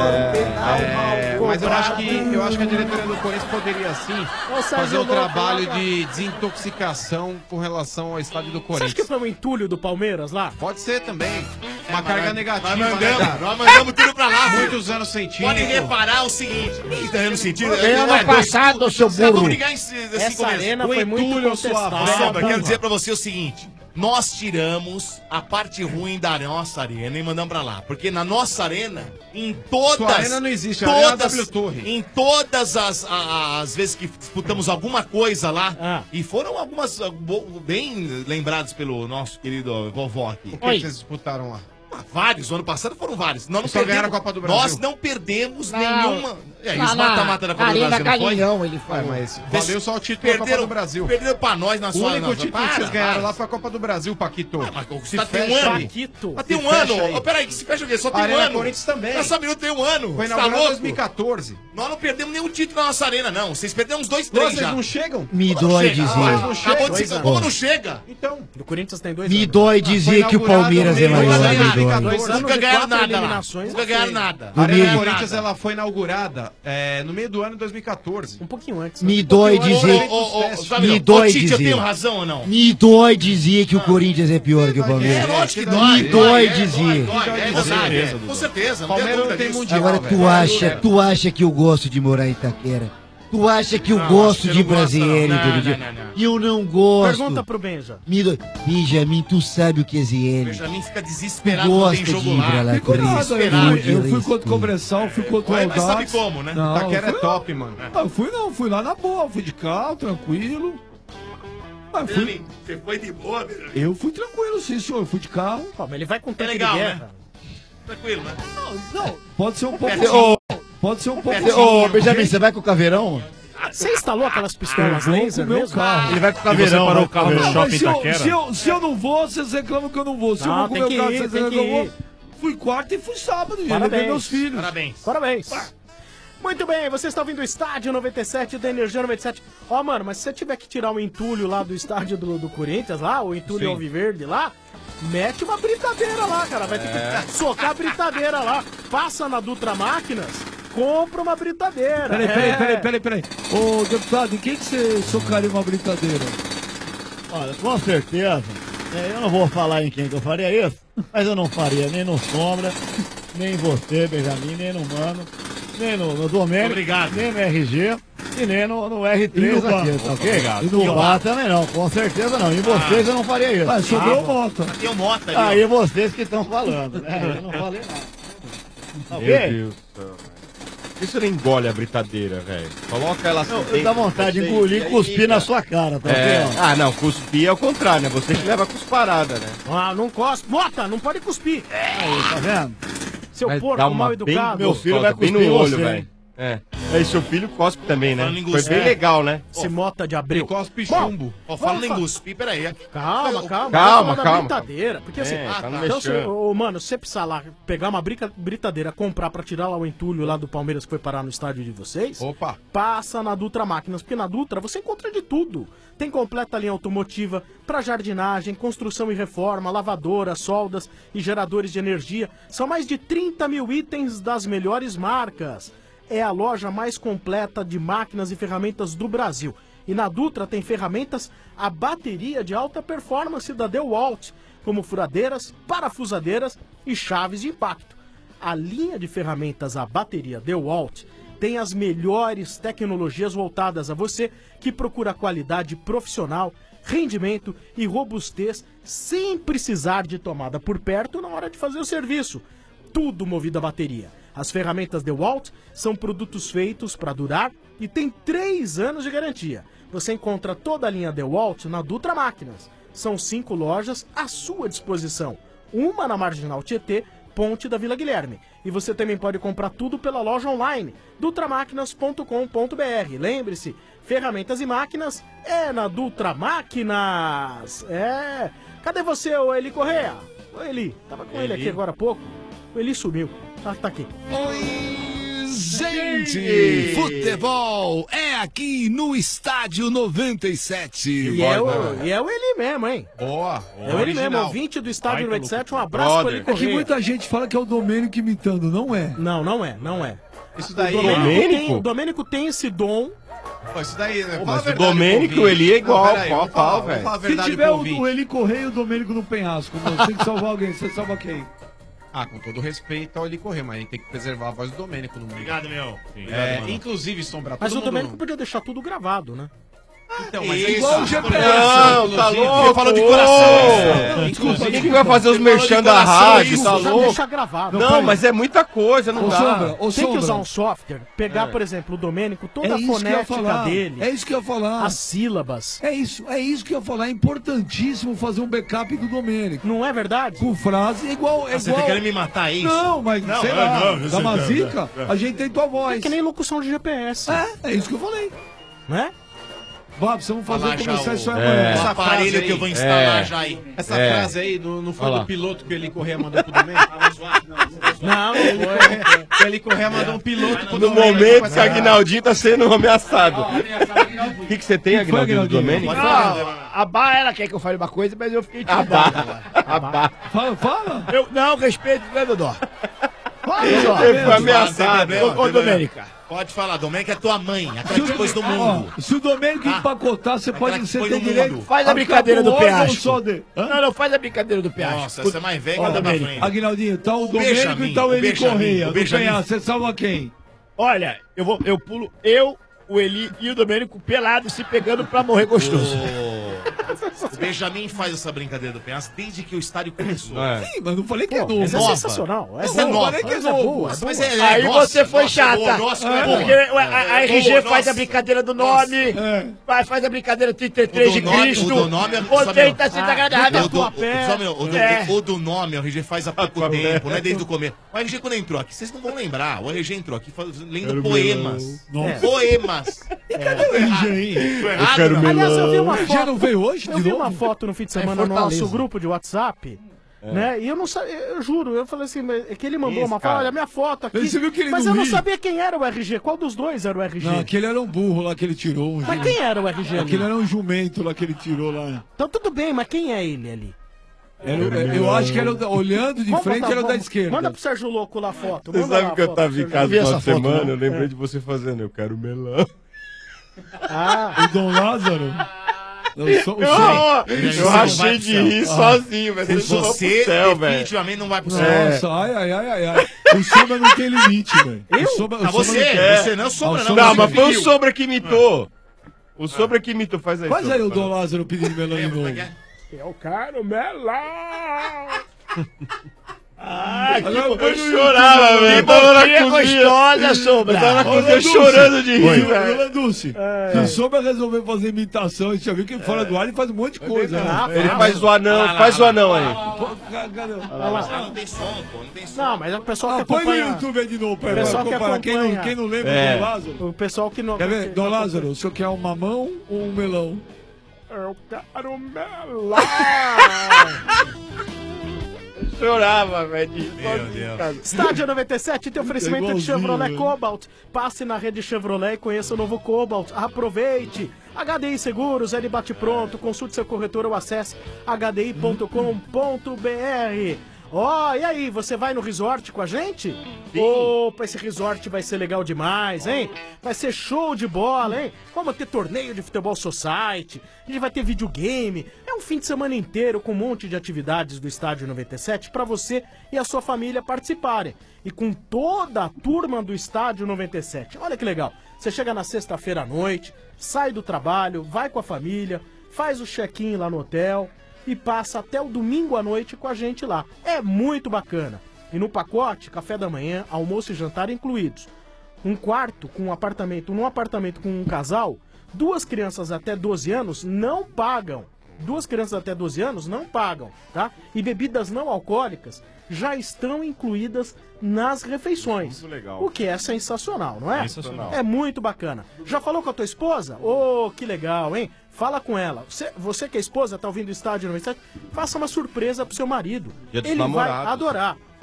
É, é, mas eu acho, que, eu acho que a diretoria do Corinthians poderia, sim, fazer um trabalho de desintoxicação com relação ao estádio do Você Corinthians. acha que foi um entulho do Palmeiras lá? Pode ser também. Uma carga negativa. Nós né, mandamos, cara? nós mandamos tudo pra lá. Muitos anos sem título. Pode reparar o seguinte. Quem tá dando sentido? Bem ano passado, seu Vamos burro. brigar em assim Essa começo. arena O foi muito entulho, sua contestada. braba. Quero dizer pra você o seguinte. Nós tiramos a parte ruim da nossa arena e mandamos pra lá. Porque na nossa arena, em todas... Sua arena não existe, a arena todas, W Torre. Em todas as, a- as vezes que disputamos alguma coisa lá, e foram algumas ah, bo- bem lembrados pelo nosso querido vovó aqui. O que que vocês disputaram lá? Ah, vários, o ano passado foram vários. Nós não Só ganharam perdemos, a Copa do Brasil. Nós não perdemos Não. nenhuma. É, e Lá os na mata-mata da Copa do Arena Brasil, não foi? Galinhão, ele falou. Ué, mas valeu só o título da Copa do Brasil. Perderam pra nós na O sua... único na- título para, que vocês ganharam para. lá foi a Copa do Brasil, Paquito. Você tá tem um fecha ano. aí. Paquito. Mas tem Se um fecha ano. aí. Ô, peraí, que se fecha o quê? Só A tem um Arena ano. Corinthians também. Essa minuto tem um ano. Foi Você tá inaugurada em louco? dois mil e quatorze. Nós não perdemos nenhum título na nossa arena, não. Vocês perderam uns dois, três Vocês já. não chegam? Me Como dói chega? dizer. Ah, não chega. Acabou de Dois ser- anos. Como não chega? Então, O Corinthians tem dois Me anos. dói Foi dizer que o inaugurado Palmeiras no é meio maior, da me Liga dói. dois Nunca anos e ganharam quatro nada lá. eliminações, Nunca ok. ganharam nada. a Arena Domingo. Corinthians ela foi inaugurada é, no meio do ano de dois mil e quatorze. Um pouquinho antes. Me né? dói Um pouquinho dizer- antes. Ô, ô, ô, sabe, Me não? dói Ô, Tite, eu dizer. tenho razão ou não? Me dói dizer que o Corinthians é pior que o É Palmeiras. lógico que Me dói. dói é, dizer. dói, dói, é Com verdade, certeza, é. Dudu. Com certeza, não Palmeiras tem não tem dúvida disso. mundial. Agora velho. tu É, acha, é. tu acha que eu gosto de morar em Itaquera? Tu acha que eu Não, gosto você de não gosta, Brasileiro não. todo Não, dia? não, não, não. E eu não gosto. Pergunta pro Benja. Me dói. Benjamin, tu sabe o que é Z L. Benjamin fica Tu desesperado quando tem gosta de jogo ir pra lá. lá, Fica Corinthians. Nada, eu desesperado. fui, eu fui contra o Cobressal, fui contra o Ué, mas sabe Audax. como, né? Não, Taquera é fui- top, mano. Ah, eu fui não, fui lá na boa, fui de carro, tranquilo. Ah, fui, Benjamin, você foi de boa, Benjamin? eu fui tranquilo, sim, senhor. Eu fui de carro. Pô, mas ele vai com É tanque legal, de né? guerra. Tranquilo, né? Pode ser um pouco. Pertinho. Pode ser um pouco. Pertinho. Ô, Benjamin, você vai com o caveirão? Você instalou aquelas pistolas Eu vou laser com o meu mesmo? carro. Ele vai com o E você caveirão. parou vai o carro no Não, shopping mas se eu, Itaquera? se, eu, se eu não vou, vocês reclamam que eu não vou. Se eu Não, vou com o tem meu que carro, ir, vocês tem reclamam que que eu ir. vou. Fui quarta e fui sábado. E Parabéns. levei meus filhos. Parabéns. Parabéns. Muito bem, você está ouvindo o Estádio noventa e sete da Energia noventa e sete. Ó, mano, mas se você tiver que tirar o entulho lá do estádio do, do Corinthians, lá, o entulho Sim. alviverde lá, mete uma britadeira lá, cara. Vai ter que socar a britadeira lá. Passa na Dutra Máquinas, compra uma britadeira. Peraí, peraí, É. peraí, peraí, peraí. Ô, deputado, em quem que você socaria uma brincadeira? Olha, com certeza. é, eu não vou falar em quem que eu faria isso, mas eu não faria nem no Sombra, nem em você, Benjamin, nem no Mano, nem no, no Domênico, Obrigado. nem no R G e nem no, no R três E no aqui, Bar. tá ok? Obrigado. E no Bar também não, com certeza não. E vocês eu não faria isso. Ah, sobrou Ah, Mota. Tem o Mota ali, Aí ó. vocês que estão falando, né? Eu não falei nada. Tá Meu ok? Deus do céu, velho. Por que você não engole a britadeira, velho? Coloca ela assim. Eu, eu dá vontade de engolir e cuspir na sua cara, tá É. ok? ó? Ah, não, cuspir é o contrário, né? Você que leva a cusparada, né? Ah, não cospe. Mota, não pode cuspir. Aí, tá vendo? Seu Vai porco dar uma mal bem educado. Meu filho vai bem cuspir em no olho, você, velho. hein? É. Aí seu filho cospe também, né? Falando em Foi cuspir. bem legal, né? Esse Mota de abril. Cospe Bom, chumbo. Ó, falando em Vamos cuspir, peraí. Calma, calma. Calma, Tá falando da calma. Britadeira. Porque assim, É, ah, tá no então, se, mexão. ô, mano, se você precisar lá pegar uma brica, britadeira, comprar pra tirar lá o entulho lá do Palmeiras que foi parar no estádio de vocês, Opa. passa na Dutra Máquinas, porque na Dutra você encontra de tudo. Tem completa linha automotiva pra jardinagem, construção e reforma, lavadora, soldas e geradores de energia. São mais de trinta mil itens das melhores marcas. É a loja mais completa de máquinas e ferramentas do Brasil. E na Dutra tem ferramentas a bateria de alta performance da DeWalt, como furadeiras, parafusadeiras e chaves de impacto. A linha de ferramentas a bateria DeWalt tem as melhores tecnologias voltadas a você que procura qualidade profissional, rendimento e robustez sem precisar de tomada por perto na hora de fazer o serviço. Tudo movido a bateria. As ferramentas DeWalt são produtos feitos para durar e tem três anos de garantia. Você encontra toda a linha DeWalt na Dutra Máquinas. São cinco lojas à sua disposição. Uma na Marginal Tietê, Ponte da Vila Guilherme. E você também pode comprar tudo pela loja online, dutramáquinas ponto com ponto br. Lembre-se, ferramentas e máquinas é na Dutra Máquinas. É. Cadê você, ô Eli Correia? Ô Eli, tava com ele Eli. aqui agora há pouco. O Eli sumiu. Tá, tá aqui. Oi, Gente, futebol é aqui no Estádio noventa e sete. E é, o, e é o ele mesmo, hein? Boa. É o ele mesmo, ouvinte do Estádio noventa e sete. Um abraço pra ele É que correr. muita gente fala que é o Domênico imitando, não é? Não, não é, não é. Isso O daí Domênico é... tem, o Domênico tem esse dom. Pô, isso daí, né? Pô, Fala mas a o verdade Domênico pro e o Eli é ouvinte. igual, Não, peraí, pau a vamos falar- pau, vamos velho. falar a Se verdade tiver pro o, ouvinte. o Eli Correia e o Domênico no penhasco, você tem que salvar alguém. Você salva quem? Ah, com todo respeito ao Eli Correr, mas a gente tem que preservar a voz do Domênico no mundo. Obrigado, meu. É, inclusive, Sombra, Mas todo o Domênico mundo... podia deixar tudo gravado, né? Então, mas Isso. é Igual o isso. G P S. Não, tá louco? Ele falou de coração. Ô, Inclusive, Quem que vai fazer os Ele falou merchan de da coração, rádio, isso, tá já louco? deixa gravado. Não, mas é muita coisa, não Ô, dá. Sombra, ô, Tem que Sombra. usar um software, pegar, por exemplo, o Domênico, toda É a isso que eu ia fonética falar. dele, É isso que eu ia falar. as sílabas. É isso, é isso que eu ia falar. É importantíssimo fazer um backup do Domênico. Não é verdade? Com frase é igual. É Ah, você igual... tá querendo me matar, é isso? Não, mas Não, sei é, lá, não, dá você uma não, zica, não, não. a gente tem tua voz. É que nem locução de G P S. É, é isso que eu falei. Né? Vá, precisamos fazer Falar já começar o- isso É. amanhã. Essa aparelho aí- que eu vou instalar É. já aí. Essa É. frase aí, não, não foi Olha lá. do piloto que o Eli Correia mandou pro Domênico? Não, Ele foi. O Eli Correia mandou um piloto pro No Domênico. momento que a Aguinaldinho tá sendo ameaçado. O que, que você tem, Aguinaldinho, do Aguinaldinho? Domênico? Não, a Bá, ela quer que eu fale uma coisa, mas eu fiquei intimidado. Abá. Fala, fala. Eu, não, respeito, né, Dodó? Fala, Dodó. Dodó. Ele foi ameaçado. Não tem Ô, ô, problema. Domênica. Pode falar, Domênico é tua mãe, aquela Se que o, te pôs no ó, mundo. se o Domênico Ah, empacotar, você pode aquela que você foi tem no direito. mundo. Faz a a brincadeira ficar do com órgão penhasco. só de- Hã? Não, não, faz a brincadeira do penhasco. Nossa, você é mais velho, Ó, anda pra Domênico, frente. Aguinaldinho, tá o O Domênico Benjamin, e tá o o Eli Benjamin, Correia. o Do Benjamin. penhasco, você salva quem? Olha, eu, vou, eu pulo eu, o Eli e o Domênico pelados se pegando pra morrer gostoso. O Benjamin faz essa brincadeira do penhasco desde que o estádio começou. É. Ih, mas não falei que é Pô, novo. essa é nova. sensacional. Essa é Não, nova. falei que é Essa é novo. boa, é Mas boa. é, é, Aí nossa, você foi nossa, chata. boa, nossa, é porque boa. a, a É R G boa, faz nossa. a brincadeira do nome, É. faz, faz a brincadeira trinta e três de O do nome- Cristo. o do nome é- Você sabe, tá sendo ah, agradável. O do, o, só, meu, o, do, É. o do nome, o R G faz há pouco tempo, não é desde o começo. O R G quando entrou aqui, vocês não vão lembrar, o R G entrou aqui faz- lendo poemas. Nossa. Poemas. O R G, hein? Tô errado, quero não? melão. Aliás, eu vi uma O R G foto. não veio hoje Eu de vi novo? uma foto no fim de semana no Fortaleza. nosso grupo de WhatsApp. Né? E eu não sabia, eu juro, eu falei assim, mas é que ele mandou Isso, uma foto, cara. olha a minha foto aqui. Você viu que ele mas não eu não ri? sabia quem era o R G, qual dos dois era o R G? Não, aquele era um burro lá que ele tirou. Um Mas jumento. quem era o R G ali? Aquele era um jumento lá que ele tirou lá. Então tudo bem, mas quem é ele ali? Era o- eu acho que era o da- olhando de Vamos frente botar- era o da vamos- esquerda. Manda pro Sérgio Louco lá a foto. Você manda sabe lá a que eu foto tava pro em Sérgio casa Louco. uma essa foto, semana, não. eu lembrei É. de você fazendo, eu quero melão. Ah, O Dom Lázaro. Eu, sou, o Eu, São- eu Você não vai achei pro de céu. rir sozinho, velho. Vocês não vão pro Você céu, velho. definitivamente não vai pro céu. Nossa, ai, ai, ai, ai, ai. O Sombra não tem limite, velho. Eu? O Sombra, o Ah, Sombra você, não tem. você não sobra Ah, o não. Sombra Não, você mas foi o pediu. Sombra que imitou. O Sombra que imitou, faz aí. Faz aí o Sombra. Dom Lázaro pedindo melão de Lembra como é novo. que é? Eu quero melão. Ah, que Eu eu chorava, velho. Que Eu tava na boquinha cozinha. gostosa, Sombra. Eu tava na Ô, cozinha Landucci. chorando de rir, Ô, velho. Landucci, se o Sombra resolver fazer imitação, você já viu que fora do ar ele faz um monte de coisa, Ah, né? Ele faz o anão, faz o anão aí. Pô, ca- cadê? Ah, não tem som, pô, não tem som. não, mas é o pessoal Ah, que põe no acompanha... YouTube aí de novo pra, Pessoal pra que comparar. Quem não, acompanha. quem não lembra É. do Dom Lázaro? O pessoal que não... Quer ver? Dom Lázaro, o senhor quer um mamão ou um melão? Eu quero melão. Chorava, velho. de rir Meu sozinho, Deus. cara. Estádio noventa e sete tem oferecimento de igualzinho, Chevrolet né? Cobalt. Passe na rede Chevrolet e conheça o novo Cobalt. Aproveite! H D I Seguros, ele bate pronto. Consulte seu corretor ou acesse h d i ponto com ponto b r. Ó, e aí, você vai no resort com a gente? Opa, esse resort vai ser legal demais, hein? Vai ser show de bola, hein? Vamos ter torneio de futebol society, a gente vai ter videogame. É um fim de semana inteiro com um monte de atividades do Estádio noventa e sete para você e a sua família participarem. E com toda a turma do Estádio noventa e sete. Olha que legal. Você chega na sexta-feira à noite, sai do trabalho, vai com a família, faz o check-in lá no hotel e passa até o domingo à noite com a gente lá. É muito bacana. E no pacote, café da manhã, almoço e jantar incluídos. Um quarto com um apartamento, num apartamento com um casal, duas crianças até doze anos não pagam. Duas crianças até doze anos não pagam, tá? E bebidas não alcoólicas já estão incluídas nas refeições. Muito legal. O que é sensacional, não é? Sensacional. É muito bacana. Já falou com a tua esposa? Ô, que legal, hein? Fala com ela. Você, você que é esposa, tá ouvindo o Estádio noventa e sete, faça uma surpresa pro seu marido. Dia dos Ele vai namorados. adorar.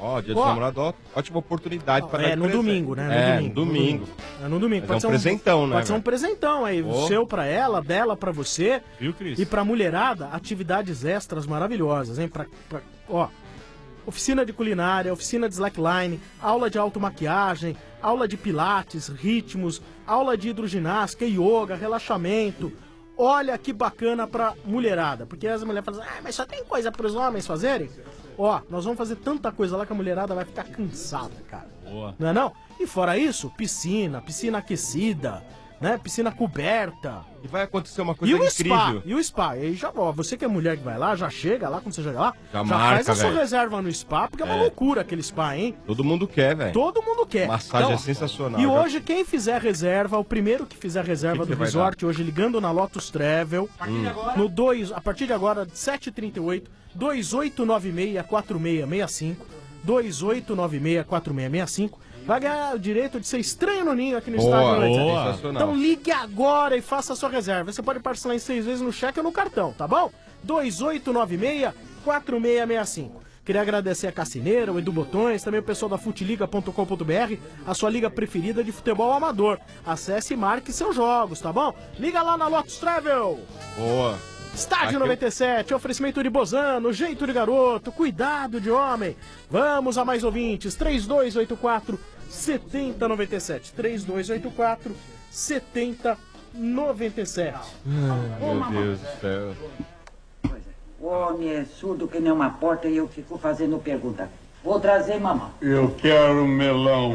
Ó, dia do Ó. namorado, ó, ótima oportunidade para dar É, de no presente. domingo, né? No É, domingo. no domingo. É no domingo. Mas é um presentão, né, Pode ser um velho? presentão aí. Ó. Seu pra ela, dela pra você. Viu, Cris? E pra mulherada, atividades extras maravilhosas, hein? Pra, pra- ó, oficina de culinária, oficina de slackline, aula de automaquiagem, aula de pilates, ritmos, aula de hidroginástica, yoga, relaxamento. Olha que bacana pra mulherada. Porque as mulheres falam assim, ah, mas só tem coisa pros homens fazerem? Ó, nós vamos fazer tanta coisa lá que a mulherada vai ficar cansada, cara. Boa. Não é não? E fora isso, piscina, piscina aquecida, né? Piscina coberta. E vai acontecer uma coisa E o incrível. spa, e o spa. E aí já, ó, você que é mulher que vai lá, já chega lá, quando você chega lá, Já já marca, faz a sua velho. reserva no spa, porque é uma É. loucura aquele spa, hein? Todo mundo quer, velho. Todo mundo quer. Massagem Então, é sensacional. E já- hoje, quem fizer reserva, o primeiro que fizer reserva Que que do você vai resort, hoje ligando na Lotus Travel, Hum. no dois, a partir de agora, sete e trinta e oito, dois oito nove seis, quatro seis seis cinco, dois oito nove seis, quatro seis seis cinco, vai ganhar o direito de ser estranho no ninho aqui no Boa, estádio. noventa e sete. boa. Sensacional. Então ligue agora e faça a sua reserva. Você pode parcelar em seis vezes no cheque ou no cartão, tá bom? dois oito nove seis, quatro seis seis cinco. Queria agradecer a Cassineira, o Edu Botões, também o pessoal da futiliga ponto com ponto br, a sua liga preferida de futebol amador. Acesse e marque seus jogos, tá bom? Liga lá na Lotus Travel. Boa. Estádio Aqui eu- noventa e sete, oferecimento de Bozano, jeito de garoto, cuidado de homem. Vamos a mais ouvintes, três dois oito quatro, sete zero nove sete, três dois oito quatro, sete zero nove sete. Meu Deus do céu. O homem é surdo que nem uma porta e eu fico fazendo pergunta. Vou trazer mamão. Eu quero melão.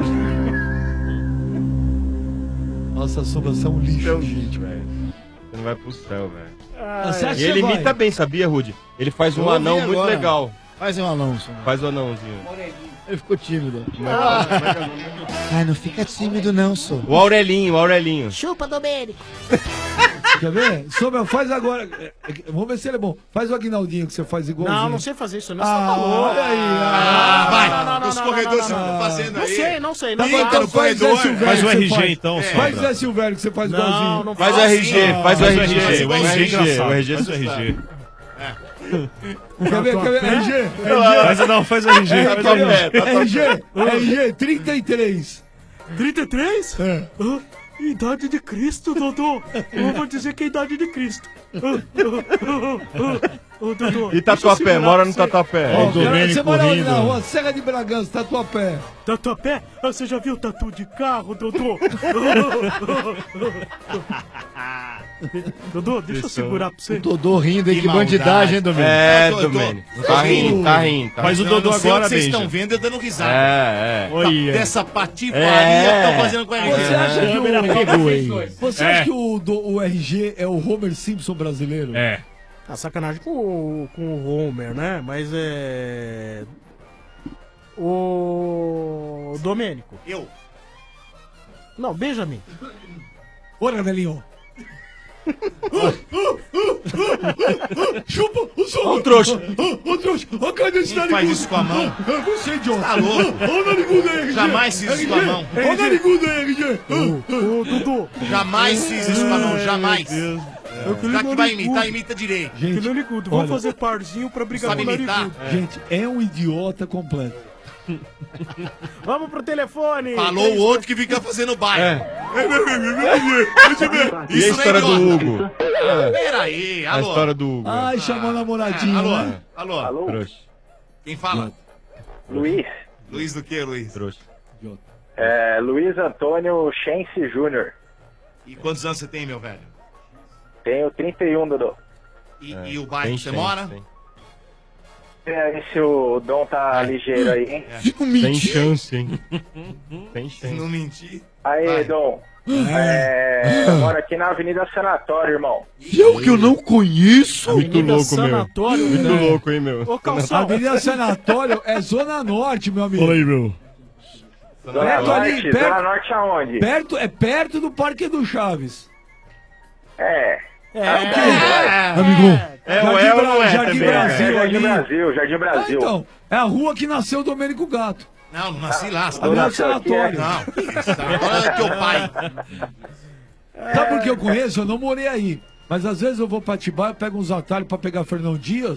Nossa, a sobração é um lixo, gente. velho. Você não vai pro céu, velho. Ah, você acha E que ele você imita vai? bem, sabia, Rudy? Ele faz um Eu ouvi anão muito agora. legal. Faz um anão, senhor. Faz o anãozinho. Ele ficou tímido. Ah. Ai, não fica tímido não, sou. O Aurelinho, o Aurelinho. Chupa, Domênico. Quer ver? Sombra, faz agora. É, é, Vamos ver se ele é bom. Faz o Aguinaldinho que você faz igualzinho. Não, não sei fazer isso, não. Ah, Você tá louco. olha aí. Ah, Ah, vai. não, não, não, Os não, corredores não, não, estão não. fazendo Não aí. sei, não sei. Tá Não bom, vai. então faz Zé Silvério. Faz o que R você G, então, É. Sombra. Faz Zé Silvério que você faz Não, igualzinho. não Faz o R G, faz o R G. Faz o R G engraçado. O R G Faz o R G. Quer ver? Quer ver? R G? R G? Faz, não, faz o R G. Faz o R G. R G? R G? trinta e três. trinta e três? É. Ah, idade de Cristo, Dodô. Eu vou dizer que é a idade de Cristo. Ah, ah, ah, ah. Ô, Dodô, E deixa eu Tatuapé, segurar mora no pra você. Tatuapé. Ó, cara, você mora onde na rua? Serra de Bragança, Tatuapé. Tatuapé? Ah, você já viu tatu de carro, Dodô? Dodô, deixa eu segurar pra você. O Dodô rindo aí, Que que bandidagem, hein, Domênico? É, Eu tô- eu tô- Domênico. eu tô Tá rindo. rindo, tá rindo. tá Faz o rindo. Não, Dodô não sei o agora, que vocês Benja. estão vendo, eu dando risada. É, é. Olha. Dessa patifaria É. que estão fazendo com a R G. Você acha que o, Pegou aí. você É. acha que o, do- o R G é o Homer Simpson brasileiro? É. Ah, sacanagem com o, com o Homer, né? Mas é. O. Domênico. Eu. Não, Benjamin. Bora, velhinho. Chupa o som. Ó o trouxa. Ô, trouxa. Ó, cadê esse Quem faz isso com a mão? Você, idiota. Tá louco? Ó o narigudo aí, R G. Jamais fiz isso com a mão. Ó o narigudo aí, R G. Ô, Dudu. Jamais fiz isso com a mão, jamais. Eu Já que vai imitar, imita direito. Gente, Narigudo, olha, vamos fazer parzinho pra brigar Sabe com o imitar? Narigudo. gente, é um idiota completo. Vamos pro telefone. Falou o outro que fica fazendo baile. É. E a Isso história não é do idiota. Hugo? Peraí, A alô. história do Hugo. Ai, chamou a namoradinha, Alô, né? alô. Alô? Trouxa. Quem fala? Luiz. Luiz do que, Luiz? Trouxa. É, Luiz Antônio Chance Júnior. E quantos anos você tem, meu velho? Tenho trinta e um, Dodô. E, É. e o bairro Tem que você chance, mora? tem. É, ver se o Dom tá ligeiro aí, hein? Tem chance, hein? Tem Se chance. não mentir. Aí, Vai. Dom. É, eu moro aqui na Avenida Sanatório, irmão. Eu que eu não conheço? Muito Avenida louco, meu. Sanatório, Muito né? louco, hein, meu. Ô, Calção. Avenida Sanatório é Zona Norte, meu amigo. Fala aí, meu. Zona Perto ali, Norte, perto- Zona Norte aonde? Perto, é perto do Parque do Chaves. É. É, Amigão. É, Jardim o é ou Bra- não é Jardim também, Brasil. né? É Jardim ali. Brasil, Jardim Ah, Brasil. então, é a rua que nasceu o Domênico Gato. Não, não nasci lá. Você tá Avenida nasceu aqui, Sanatório. Não, que isso, tá? Agora é teu pai. Sabe por que eu conheço? Eu não morei aí. Mas às vezes eu vou pra Atibaia, pego uns atalhos pra pegar Fernão Dias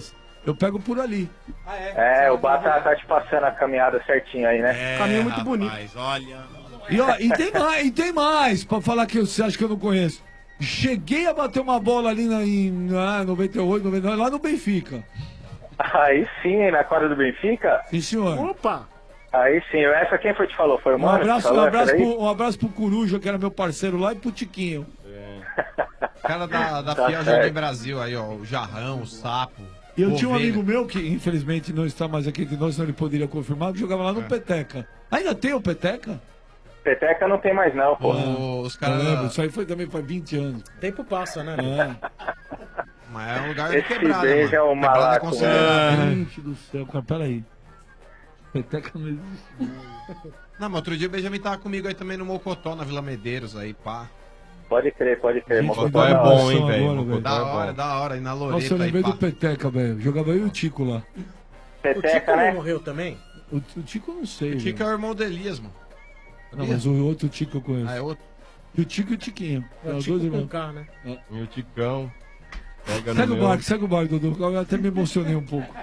eu pego por ali. É, o Bata tá te passando a caminhada certinho aí, né? É, Caminho muito rapaz, bonito. olha. E, ó, e tem mais, e tem mais, pra falar que você acha que eu não conheço. Cheguei a bater uma bola ali na, em ah, noventa e oito, noventa e nove, lá no Benfica. Aí sim, na quadra do Benfica? Sim, senhor. Opa! Aí sim, essa quem foi que te falou? Foi o Um Mano? que abraço, um falou abraço, essa daí? pro, um abraço pro Coruja, que era meu parceiro lá, e pro Tiquinho. Cara da, da Tá Fiel certo. Jardim Brasil aí, ó. O Jarrão, o Sapo. E eu o tinha um Ovelha. amigo meu que infelizmente não está mais aqui entre nós, senão ele poderia confirmar, que jogava lá no É. Peteca. Ainda tem o Peteca? Peteca não tem mais não, pô. Os caras. caras- Isso aí foi também faz vinte anos. Tempo passa, né? É. Mas é um lugar Esse de quebrada, beijo mano. é um Quebrada malaco, considerada. né? Gente do céu, cara, peraí. Peteca não existe. Não, mas outro dia o Benjamin tava comigo aí também no Mocotó, na Vila Medeiros, aí, pá. Pode crer, pode crer. Gente, Mocotó dá é uma bom, emoção hein, velho? agora, Mocotó Da é hora, bom. da hora. E na Loreta Nossa, eu aí, lembrei pá. do Peteca, velho. Jogava eu e o Tico lá. O Tico não morreu também? O, o Tico eu não sei. O Tico velho. é o irmão do Elias, mano. Não, mas o outro Tico eu conheço. Ah, é outro? E o Tico e o Tiquinho. É o os Tico dois com irmãos. K, né? É. E o Ticão. Pega Segue no o meu. barco, segue o barco, Dudu. Eu até me emocionei um pouco.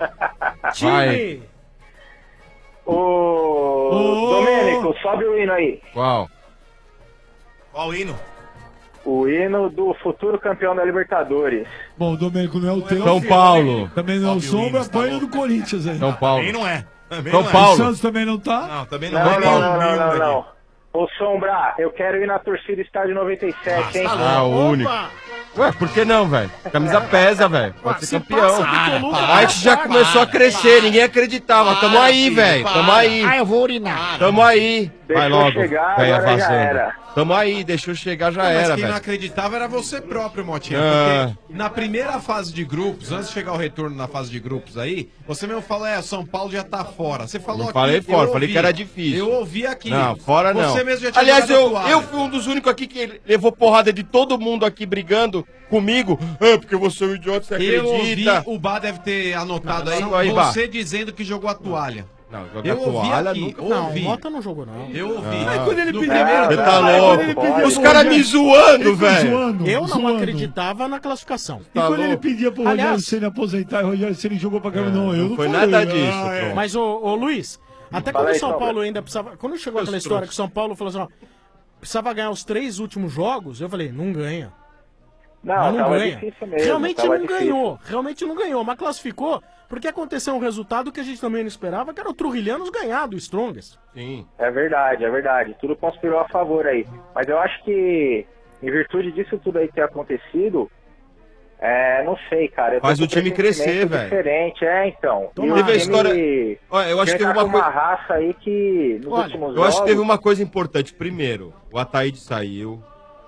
Time! Ô, Ô! Domênico, sobe o hino aí. Qual? Qual hino? O hino do futuro campeão da Libertadores. Bom, o Domênico não é o teu. São Paulo. Também não é o Sobe o Sombra, hino, tá apanha louco. do Corinthians aí. São Paulo. Também não é. Também São não é. Paulo. O Santos também não tá? Não, também não, Não, é. não, não, não, não, não. Ô, Sombra, eu quero ir na torcida Estádio noventa e sete, hein? Ah, o único. Ué, por que não, velho? Camisa pesa, velho. Pode ser campeão. A gente já começou a crescer, ninguém acreditava. Tamo aí, velho. Tamo aí. Ah, eu vou urinar. Tamo aí. Deixa Vai eu logo. chegar, Véia agora já vazando. era. Tamo aí, deixou chegar, já Não, mas era, quem não velho. acreditava era você próprio, Motinha. Ah. Porque na primeira fase de grupos, antes de chegar o retorno na fase de grupos aí, você mesmo falou, é, São Paulo já tá fora. Você falou Não aqui, falei eu fora, falei ouvi. que era difícil. Eu ouvi aqui. Não, fora não. Você mesmo já tinha Aliás, jogado eu, a toalha. eu fui um dos únicos aqui que levou porrada de todo mundo aqui brigando comigo. Ah, porque você é um idiota, você Eu ouvi, acredita. o Bá deve ter anotado aí, Não, aí, Bá. você dizendo que jogou a toalha. Não, jogar Eu ouvi toalha aqui, nunca. Não, ouvi. o Mota não jogou, não. Eu ouvi. Ah. Mas quando ele No pediu. primeiro Você turno. tá Mas louco. quando ele pediu Os pro caras Rogério- me zoando, Ele foi velho. zoando, Eu não zoando. acreditava na classificação. E quando ele louco. pedia pro Rogério Aliás- Ceni aposentar, e o Rogério Ceni jogou pra caramba, não, eu não não foi falei. nada disso, Ah, é. pronto. Mas, ô, ô Luiz, até Fala quando o aí, São Sombra. Paulo ainda precisava. Quando chegou aquela história que o São Paulo falou assim, ó, precisava ganhar os três últimos jogos, eu falei, não ganha. Não, Mas não tava ganha. difícil mesmo. Realmente tava não difícil. ganhou. Realmente não ganhou, mas classificou porque aconteceu um resultado que a gente também não esperava, que era o Trujillianos ganhar do Strongest. Sim. É verdade, é verdade. Tudo conspirou a favor aí. Mas eu acho que, em virtude disso tudo aí ter acontecido, é, não sei, cara. eu tô Faz com o time um pressentimento crescer, velho. diferente, é, então. Tomara. E o Teve a time história- Olha, eu acho que vem teve uma com uma coisa- raça aí que, nos Olha, últimos Eu acho que teve jogos- uma coisa importante. Primeiro, o Ataíde saiu.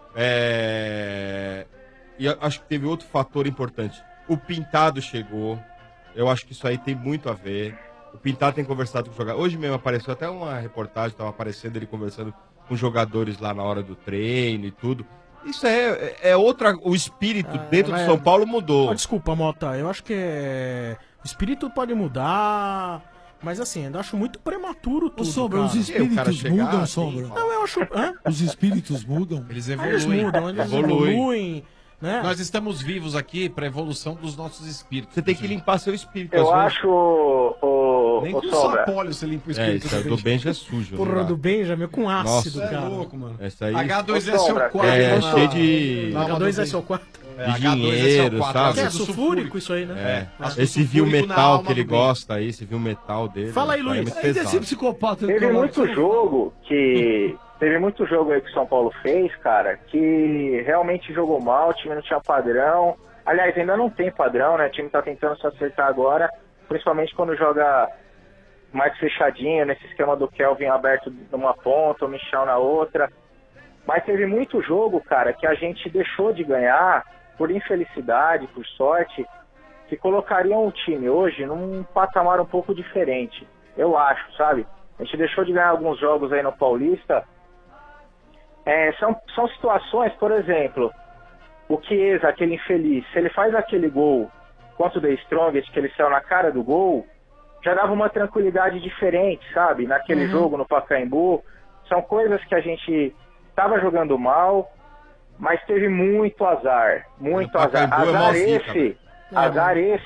É... E eu acho que teve outro fator importante. O Pintado chegou. Eu acho que isso aí tem muito a ver. O Pintado tem conversado com o jogador. Hoje mesmo apareceu até uma reportagem, estava aparecendo ele conversando com jogadores lá na hora do treino e tudo. Isso é, é outra. O espírito dentro do mas- São Paulo mudou. Ah, desculpa, Mota, eu acho que é... o espírito pode mudar, mas assim, ainda acho muito prematuro Ô, tudo, Sombra, cara. os espíritos chegar mudam, assim, Sombra. Não, eu acho... Hã? Os espíritos mudam. Eles Eles evoluem. mudam, eles Evolui. evoluem, né? Nós estamos vivos aqui para evolução dos nossos espíritos. Você tem que limpar seu espírito. Eu às vezes. acho, o, Nem o com Sombra, sapólio você limpa o É, espírito. isso aí do Benja é sujo. Porra não do dá. Benjamin com ácido, Nossa, É cara. louco, mano. Essa aí- H dois Ô, S O Sombra, quatro. É, na- cheio de- na- H dois S O quatro. É, de H dois S O dinheiro, quatro, sabe? Que é ácido sulfúrico isso aí, né? É, Ácido esse viu sulfúrico na metal alma que ele do Benja. gosta aí, esse viu metal dele. Fala aí, cara, é Luiz. muito Ainda é pesado. ser psicopata. teve eu muito falo. jogo que... Teve muito jogo aí que o São Paulo fez, cara, que realmente jogou mal, o time não tinha padrão. Aliás, ainda não tem padrão, né? O time tá tentando se acertar agora, principalmente quando joga mais fechadinho, nesse esquema do Kelvin aberto numa ponta, o Michel na outra. Mas teve muito jogo, cara, que a gente deixou de ganhar por infelicidade, por sorte, que colocariam o time hoje num patamar um pouco diferente. Eu acho, sabe? A gente deixou de ganhar alguns jogos aí no Paulista. É, são, são situações, por exemplo, o Chiesa, aquele infeliz, se ele faz aquele gol contra o The Strongest, que ele saiu na cara do gol, já dava uma tranquilidade diferente, sabe? Naquele Uhum. jogo no Pacaembu. São coisas que a gente estava jogando mal, mas teve muito azar. Muito No azar. Pacaembu é Azar mó zica, esse, azar esse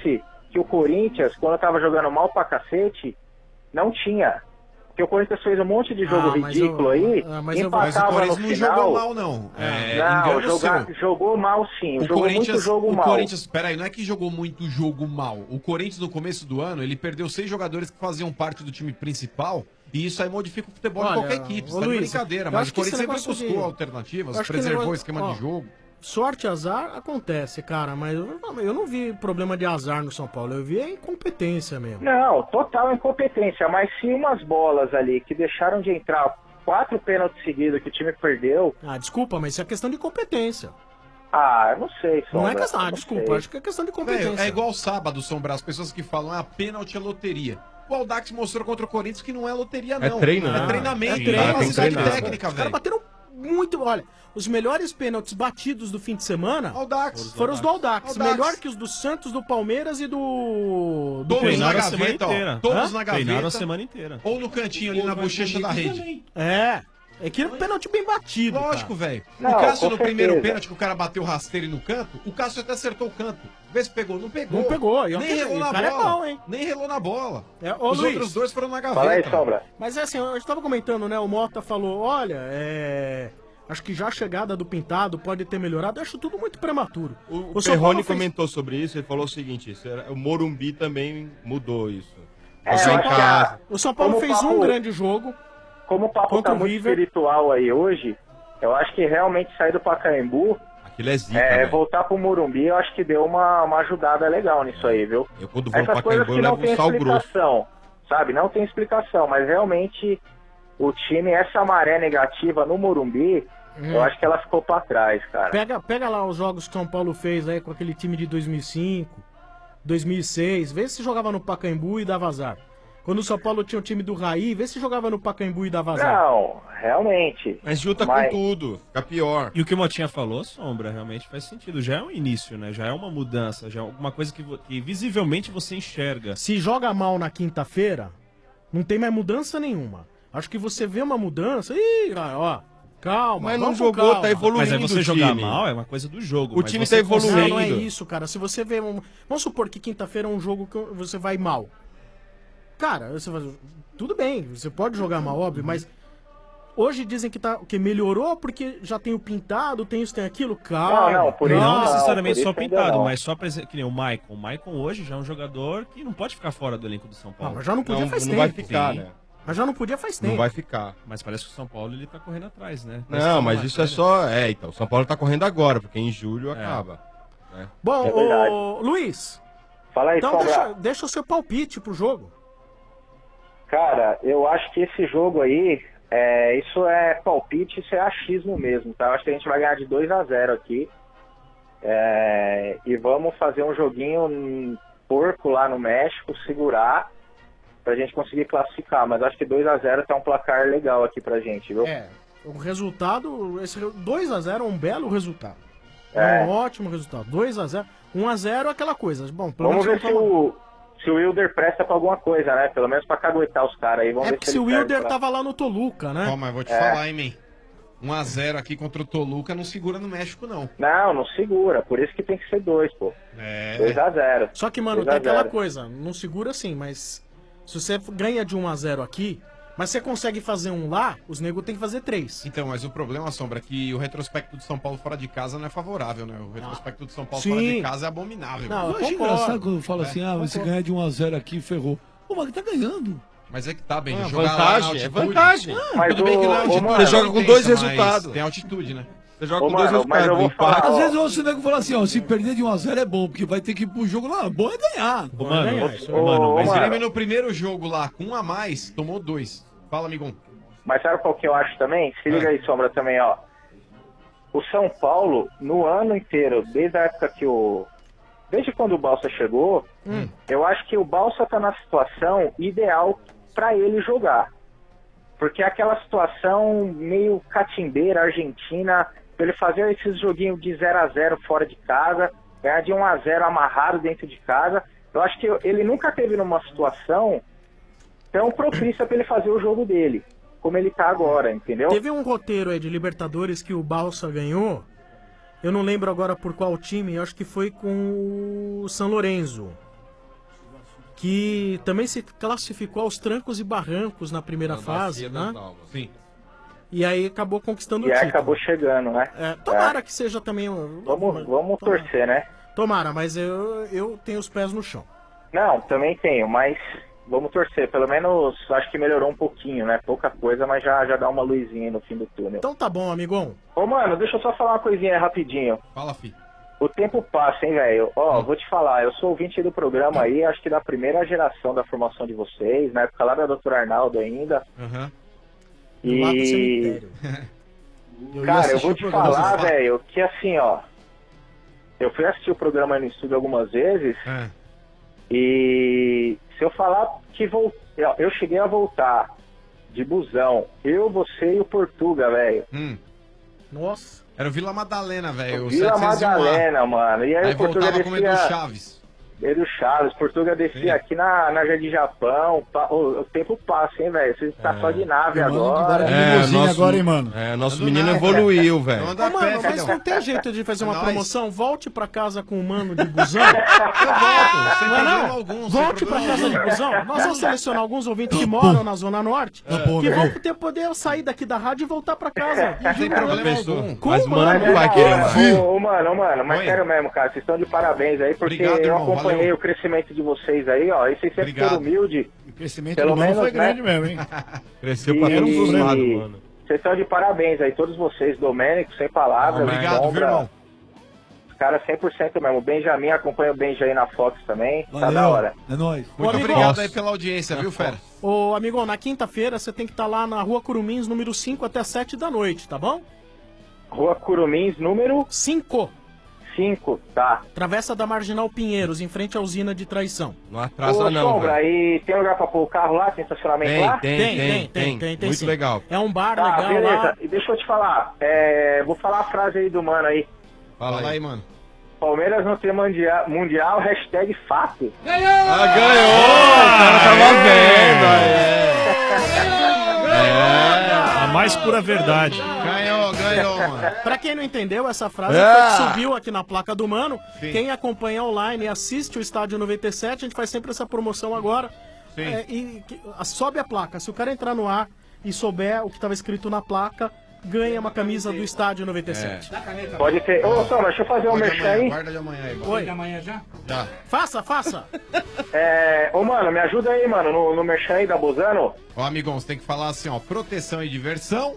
que o Corinthians, quando tava jogando mal pra cacete, não tinha. Porque o Corinthians fez um monte de jogo Ah, mas ridículo eu- aí, ah, mas eu- empatava Mas o Corinthians no não final. jogou mal, não. É, não, engano jogar- seu. jogou mal sim, O jogou Corinthians, muito jogo o mal. Corinthians, peraí, não é que jogou muito jogo mal. O Corinthians, no começo do ano, ele perdeu seis jogadores que faziam parte do time principal. E isso aí modifica o futebol de Olha, qualquer equipe. Isso ô, tá de Luiz, brincadeira. eu Mas acho o que esse Corinthians sempre negócio buscou de- alternativas, eu acho que preservou o negócio- esquema ó, de jogo. Sorte e azar acontece, cara, mas eu, eu não vi problema de azar no São Paulo, eu vi a incompetência mesmo. Não, total incompetência, mas se umas bolas ali que deixaram de entrar, quatro pênaltis seguidos que o time perdeu. Ah, desculpa, mas isso é questão de competência. Ah, eu não sei, Não Sombra, é questão, ah, não desculpa, sei. acho que é questão de competência. Velho, é igual sábado, Sombra, as pessoas que falam, ah, pênalti é loteria. O Aldax mostrou contra o Corinthians que não é loteria, É não. treino, é né? treinamento, É é treino, capacidade tem que treinar. técnica, Os caras velho. bateram muito. Olha, os melhores pênaltis batidos do fim de semana Aldax. foram os do Aldax. Aldax. Melhor que os do Santos, do Palmeiras e do. do Todos Corinthians. na Treinaram a semana gaveta, ó. inteira. Todos Hã? na gaveta. Treinaram a semana inteira. Ou no cantinho ali na bochecha da rede. É. É que é um pênalti bem batido. Lógico, cara. velho. Não, O Cássio com no primeiro certeza. pênalti que o cara bateu rasteiro no canto, o Cássio até acertou o canto. Vê se pegou. Não pegou. Não pegou. E Nem ontem- relou o na cara é bola. bom, hein? Nem relou na bola. É, ô, Os Luiz. outros dois foram na gaveta. Fala aí, Sombra. Mas é assim, eu estava comentando, né? O Mota falou: olha, é. Acho que já a chegada do Pintado pode ter melhorado. Eu acho tudo muito prematuro. O, São Perrone Paulo fez- comentou sobre isso, ele falou o seguinte, isso era- o Morumbi também mudou isso. É, o, Você São em acho Paulo, que a- casa. o São Paulo Como fez papo- um grande jogo. Como o papo Contra tá o muito River. espiritual aí hoje, eu acho que realmente sair do Pacaembu, Aquilo é zica, é, velho. voltar pro Morumbi, eu acho que deu uma, uma ajudada legal nisso aí, viu? Eu quando vou no Essas coisas Pacaembu que eu não levo tem um sal grosso. explicação, sabe? Não tem explicação, mas realmente o time, essa maré negativa no Morumbi, Hum. eu acho que ela ficou pra trás, cara. Pega, pega lá os jogos que São Paulo fez aí com aquele time de dois mil e cinco, dois mil e seis. Vê se jogava no Pacaembu e dava azar. Quando o São Paulo tinha o time do Raí, vê se jogava no Pacaembu e dava azar. Não, realmente. Mas junta Mas- com tudo, fica pior. E o que o Motinha falou, Sombra, realmente faz sentido. Já é um início, né? Já é uma mudança, já é alguma coisa que, vo- que visivelmente você enxerga. Se joga mal na quinta-feira, não tem mais mudança nenhuma. Acho que você vê uma mudança. Ih, ó, calma. Mas não vamos com jogou, calma. tá evoluindo. Mas é você o jogar time. mal, é uma coisa do jogo. O mas time você tá evoluindo. Não, não é Indo. isso, cara. Se você vê um... Vamos supor que quinta-feira é um jogo que você vai mal. Cara, você vai... tudo bem, você pode jogar mal, óbvio, mas hoje dizem que, tá... que melhorou porque já tem o Pintado, tem isso, tem aquilo. Calma. Não, não, por isso Não não, necessariamente por só isso ainda pintado, não. mas só presen- que nem o Maicon. O Maicon hoje já é um jogador que não pode ficar fora do elenco do São Ah, Paulo. mas já não podia Não, faz não tempo. vai ficar, Sim. né? Mas já não podia faz tempo. Não vai ficar. Mas parece que o São Paulo ele tá correndo atrás, né? Não, mas isso é só... É, então, o São Paulo tá correndo agora, porque em julho É. acaba. né? Bom, É verdade. ô, Luiz, Fala aí, então Sombra. deixa, deixa o seu palpite pro jogo. Cara, eu acho que esse jogo aí, é, isso é palpite, isso é achismo mesmo, tá? Eu acho que a gente vai ganhar de dois a zero aqui. É, e vamos fazer um joguinho hum, porco lá no México, segurar, pra gente conseguir classificar. Mas acho que dois a zero tá um placar legal aqui pra gente, viu? É, o resultado, esse dois a zero é um belo resultado. É, É. um ótimo resultado. dois a zero. um a zero é aquela coisa. Bom, pelo Vamos ver menos se o, se o Wilder presta pra alguma coisa, né? Pelo menos pra caguetar os caras aí. Vamos É ver porque se se o ele serve Wilder pra- tava lá no Toluca, né? Ó, mas vou te É. falar, hein, man. um a zero aqui contra o Toluca não segura no México, não. Não, não segura. Por isso que tem que ser dois, pô. É. dois a zero. Só que, mano, dois a tem aquela zero. coisa, não segura assim, mas se você ganha de um a zero aqui, mas você consegue fazer um lá, os negros tem que fazer três. Então, mas o problema, Sombra, é que o retrospecto do São Paulo fora de casa não é favorável, né? O retrospecto do São Paulo Sim. fora de casa é abominável. Não, Eu acho concordo. engraçado quando fala É, assim, ah, mas se concordo. ganhar de um a zero aqui, ferrou. Pô, mas tá ganhando. Mas é que tá bem, Ah, jogar lá na vantagem, é altitude. vantagem. Ah, Mas tudo bem que o- na o altitude mano- é Você joga com intensa, dois mas resultados. Tem altitude, né? Você joga Ô, com dois mano, mas eu resultados. vou empate. falar, Às ó, vezes eu ouço o nego falar assim, ó, se perder de um a zero é bom, porque vai ter que ir pro jogo lá. Bom é ganhar. Ô, mano, ganhar, ô, isso ô, mano, Ô, mas Mas o mano. Grêmio no primeiro jogo lá, com um a mais, tomou dois. Fala, amigão. Mas sabe qual que eu acho também? Se liga Ah. aí, Sombra, também, ó. O São Paulo, no ano inteiro, desde a época que o... Desde quando o Balsa chegou, Hum. eu acho que o Balsa tá na situação ideal pra ele jogar. Porque é aquela situação meio catimbeira, argentina, pra ele fazer esses joguinhos de zero a zero fora de casa, ganhar de um a zero amarrado dentro de casa. Eu acho que ele nunca teve numa situação tão propícia pra ele fazer o jogo dele, como ele tá agora, entendeu? Teve um roteiro aí de Libertadores que o Balsa ganhou. Eu não lembro agora por qual time, eu acho que foi com o São Lourenço. que também se classificou aos trancos e barrancos na primeira Da fase, Bacia das né? Almas. Sim. E aí acabou conquistando E o aí título. acabou chegando, né? É, tomara que seja também... um- Vamos, vamos tomara. torcer, né? Tomara, mas eu, eu tenho os pés no chão. Não, também tenho, mas vamos torcer. Pelo menos acho que melhorou um pouquinho, né? Pouca coisa, mas já, já dá uma luzinha aí no fim do túnel. Então tá bom, amigão. Ô, mano, deixa eu só falar uma coisinha aí rapidinho. Fala, filho. O tempo passa, hein, velho? Ó, vou te falar, eu sou ouvinte do programa aí, acho que da primeira geração da formação de vocês, na época lá da doutora Arnaldo ainda. Aham. E... Eu ia Cara, eu assistir vou o te programa. falar, velho, que assim, ó... Eu fui assistir o programa aí no estúdio algumas vezes, É. e se eu falar que vou... eu- eu cheguei a voltar de busão, eu, você e o Portuga, velho. Hum. Nossa. Era o Vila Madalena, velho. o Vila setecentos e um A. Madalena, mano. E aí, Aí o Portuga voltava com o Edu descia... Chaves. Edu Chaves, Portuga descia Sim. aqui na, na Jardim Japão. Pa- o, o tempo passa, hein, velho? Você tá só de nave Mano, agora. agora de É, limusine nosso- agora, hein, mano? É, nosso Ando menino nada. evoluiu, velho. Não Ô, anda a mano, pé, mas filhão. não tem jeito de fazer uma Nós. promoção? Volte pra casa com o mano de busão. Eu volto, sem Não é não? problema algum. sem Volte pra problema casa de algum. busão. Nós vamos selecionar alguns ouvintes que moram na Zona Norte bom, que né? vão ter poder sair daqui da rádio e voltar pra casa. Sem problema algum. Como, Mas o mano mano? não vai querer Mas, mais. ô, ô, mano, mano, mas Oi. sério mesmo, cara, vocês estão de parabéns aí, porque Obrigado, eu irmão, acompanhei valeu. o crescimento de vocês aí, ó, e vocês sempre Obrigado. foram humildes. O crescimento Pelo do mano menos, foi né? grande mesmo, hein? Cresceu pra E- todos os lados, e- mano. Vocês estão de parabéns aí, todos vocês, Domênico, sem palavras, Obrigado, viu, Sombra, irmão? os caras cem por cento mesmo. O Benjamin, acompanha o Benja aí na Fox também, tá Valeu. da hora. É nóis. Muito Ô, amigo. obrigado aí pela audiência, viu, Fera? Ô, amigão, na quinta-feira você tem que estar lá na Rua Curumins, número cinco, até sete da noite, tá bom? Rua Curumins, número cinco. cinco, tá. Travessa da Marginal Pinheiros, em frente à usina de traição. Não atrasa Ô, não, Sombra, velho. e tem lugar pra pôr o carro lá? Tem estacionamento Tem, lá? tem, Tem, tem, tem, tem, tem, tem Muito sim. legal. É um bar Tá, legal beleza. lá. E deixa eu te falar, é, vou falar a frase aí do mano aí. Fala aí, mano. Palmeiras não tem mundial, mundial hashtag fato. Ah, ganhou! O cara tava vendo, é. A mais pura verdade. Ganhou, ganhou, mano. Pra quem não entendeu, essa frase É. foi que subiu aqui na placa do Mano. Sim. Quem acompanha online e assiste o Estádio noventa e sete, a gente faz sempre essa promoção agora. Sim. É, e que- a- sobe a placa. Se o cara entrar no ar e souber o que estava escrito na placa, ganha uma camisa do Estádio noventa e sete. Pode ter. Ô, Sombra, deixa eu fazer um Guarda de merchan amanhã, aí. guarda de amanhã aí, mano. Oi. Amanhã já? Já. Faça, faça. É, ô, mano, me ajuda aí, mano, no, no merchan aí da Bozano. Ó, amigão, você tem que falar assim, ó, proteção e diversão.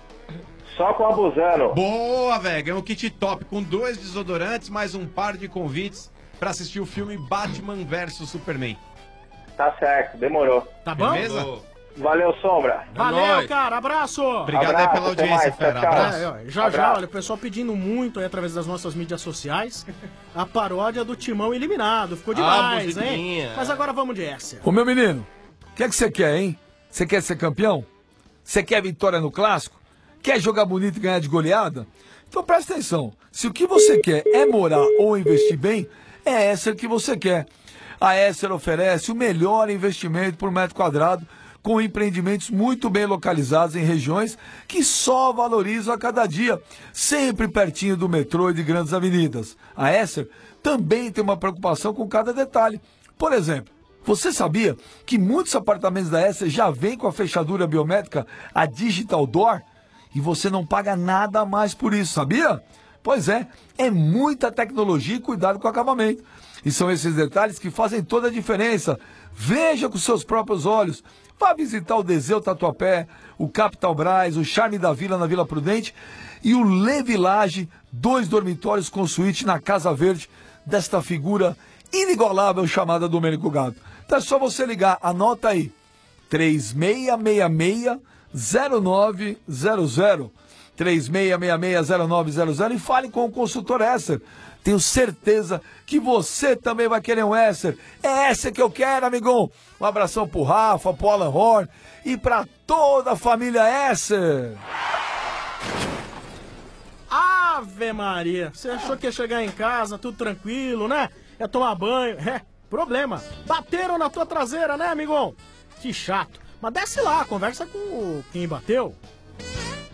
Só com a Bozano. Boa, velho. Ganhou um kit top com dois desodorantes, mais um par de convites pra assistir o filme Batman versus Superman. Tá certo, demorou. Tá bom? Beleza? Valeu, Sombra. Valeu, nóis. cara. Abraço. Obrigado aí Abraço, pela até audiência, mais, fera. tchau, tchau. Abraço. É, ó, já já, Abraço. olha, o pessoal pedindo muito aí através das nossas mídias sociais a paródia do Timão Eliminado. Ficou demais, hein? musiquinha. Mas agora vamos de essa. Ô, meu menino, o que é que você quer, hein? Você quer ser campeão? Você quer vitória no clássico? Quer jogar bonito e ganhar de goleada? Então presta atenção. Se o que você quer é morar ou investir bem, é essa que você quer. A Esser oferece o melhor investimento por metro quadrado, com empreendimentos muito bem localizados em regiões que só valorizam a cada dia, sempre pertinho do metrô e de grandes avenidas. A Esser também tem uma preocupação com cada detalhe. Por exemplo, você sabia que muitos apartamentos da Esser já vêm com a fechadura biométrica, a Digital Door? E você não paga nada a mais por isso, sabia? Pois é, é muita tecnologia e cuidado com o acabamento. E são esses detalhes que fazem toda a diferença. Veja com seus próprios olhos. Vá visitar o Deseu Tatuapé, o Capital Braz, o Charme da Vila na Vila Prudente e o Le Village, dois dormitórios com suíte na Casa Verde, desta figura inigualável chamada Domênico Gato. Então é só você ligar, anota aí, três seis seis seis, zero nove zero zero, três seis seis seis, zero nove zero zero e fale com o consultor Esser. Tenho certeza que você também vai querer um Esser. É essa que eu quero, amigão. Um abração pro Rafa, pro Alan Horn e pra toda a família Esser. Ave Maria, você achou que ia chegar em casa tudo tranquilo, né? Ia tomar banho. É, problema. Bateram na tua traseira, né, amigão? Que chato. Mas desce lá, conversa com o- quem bateu.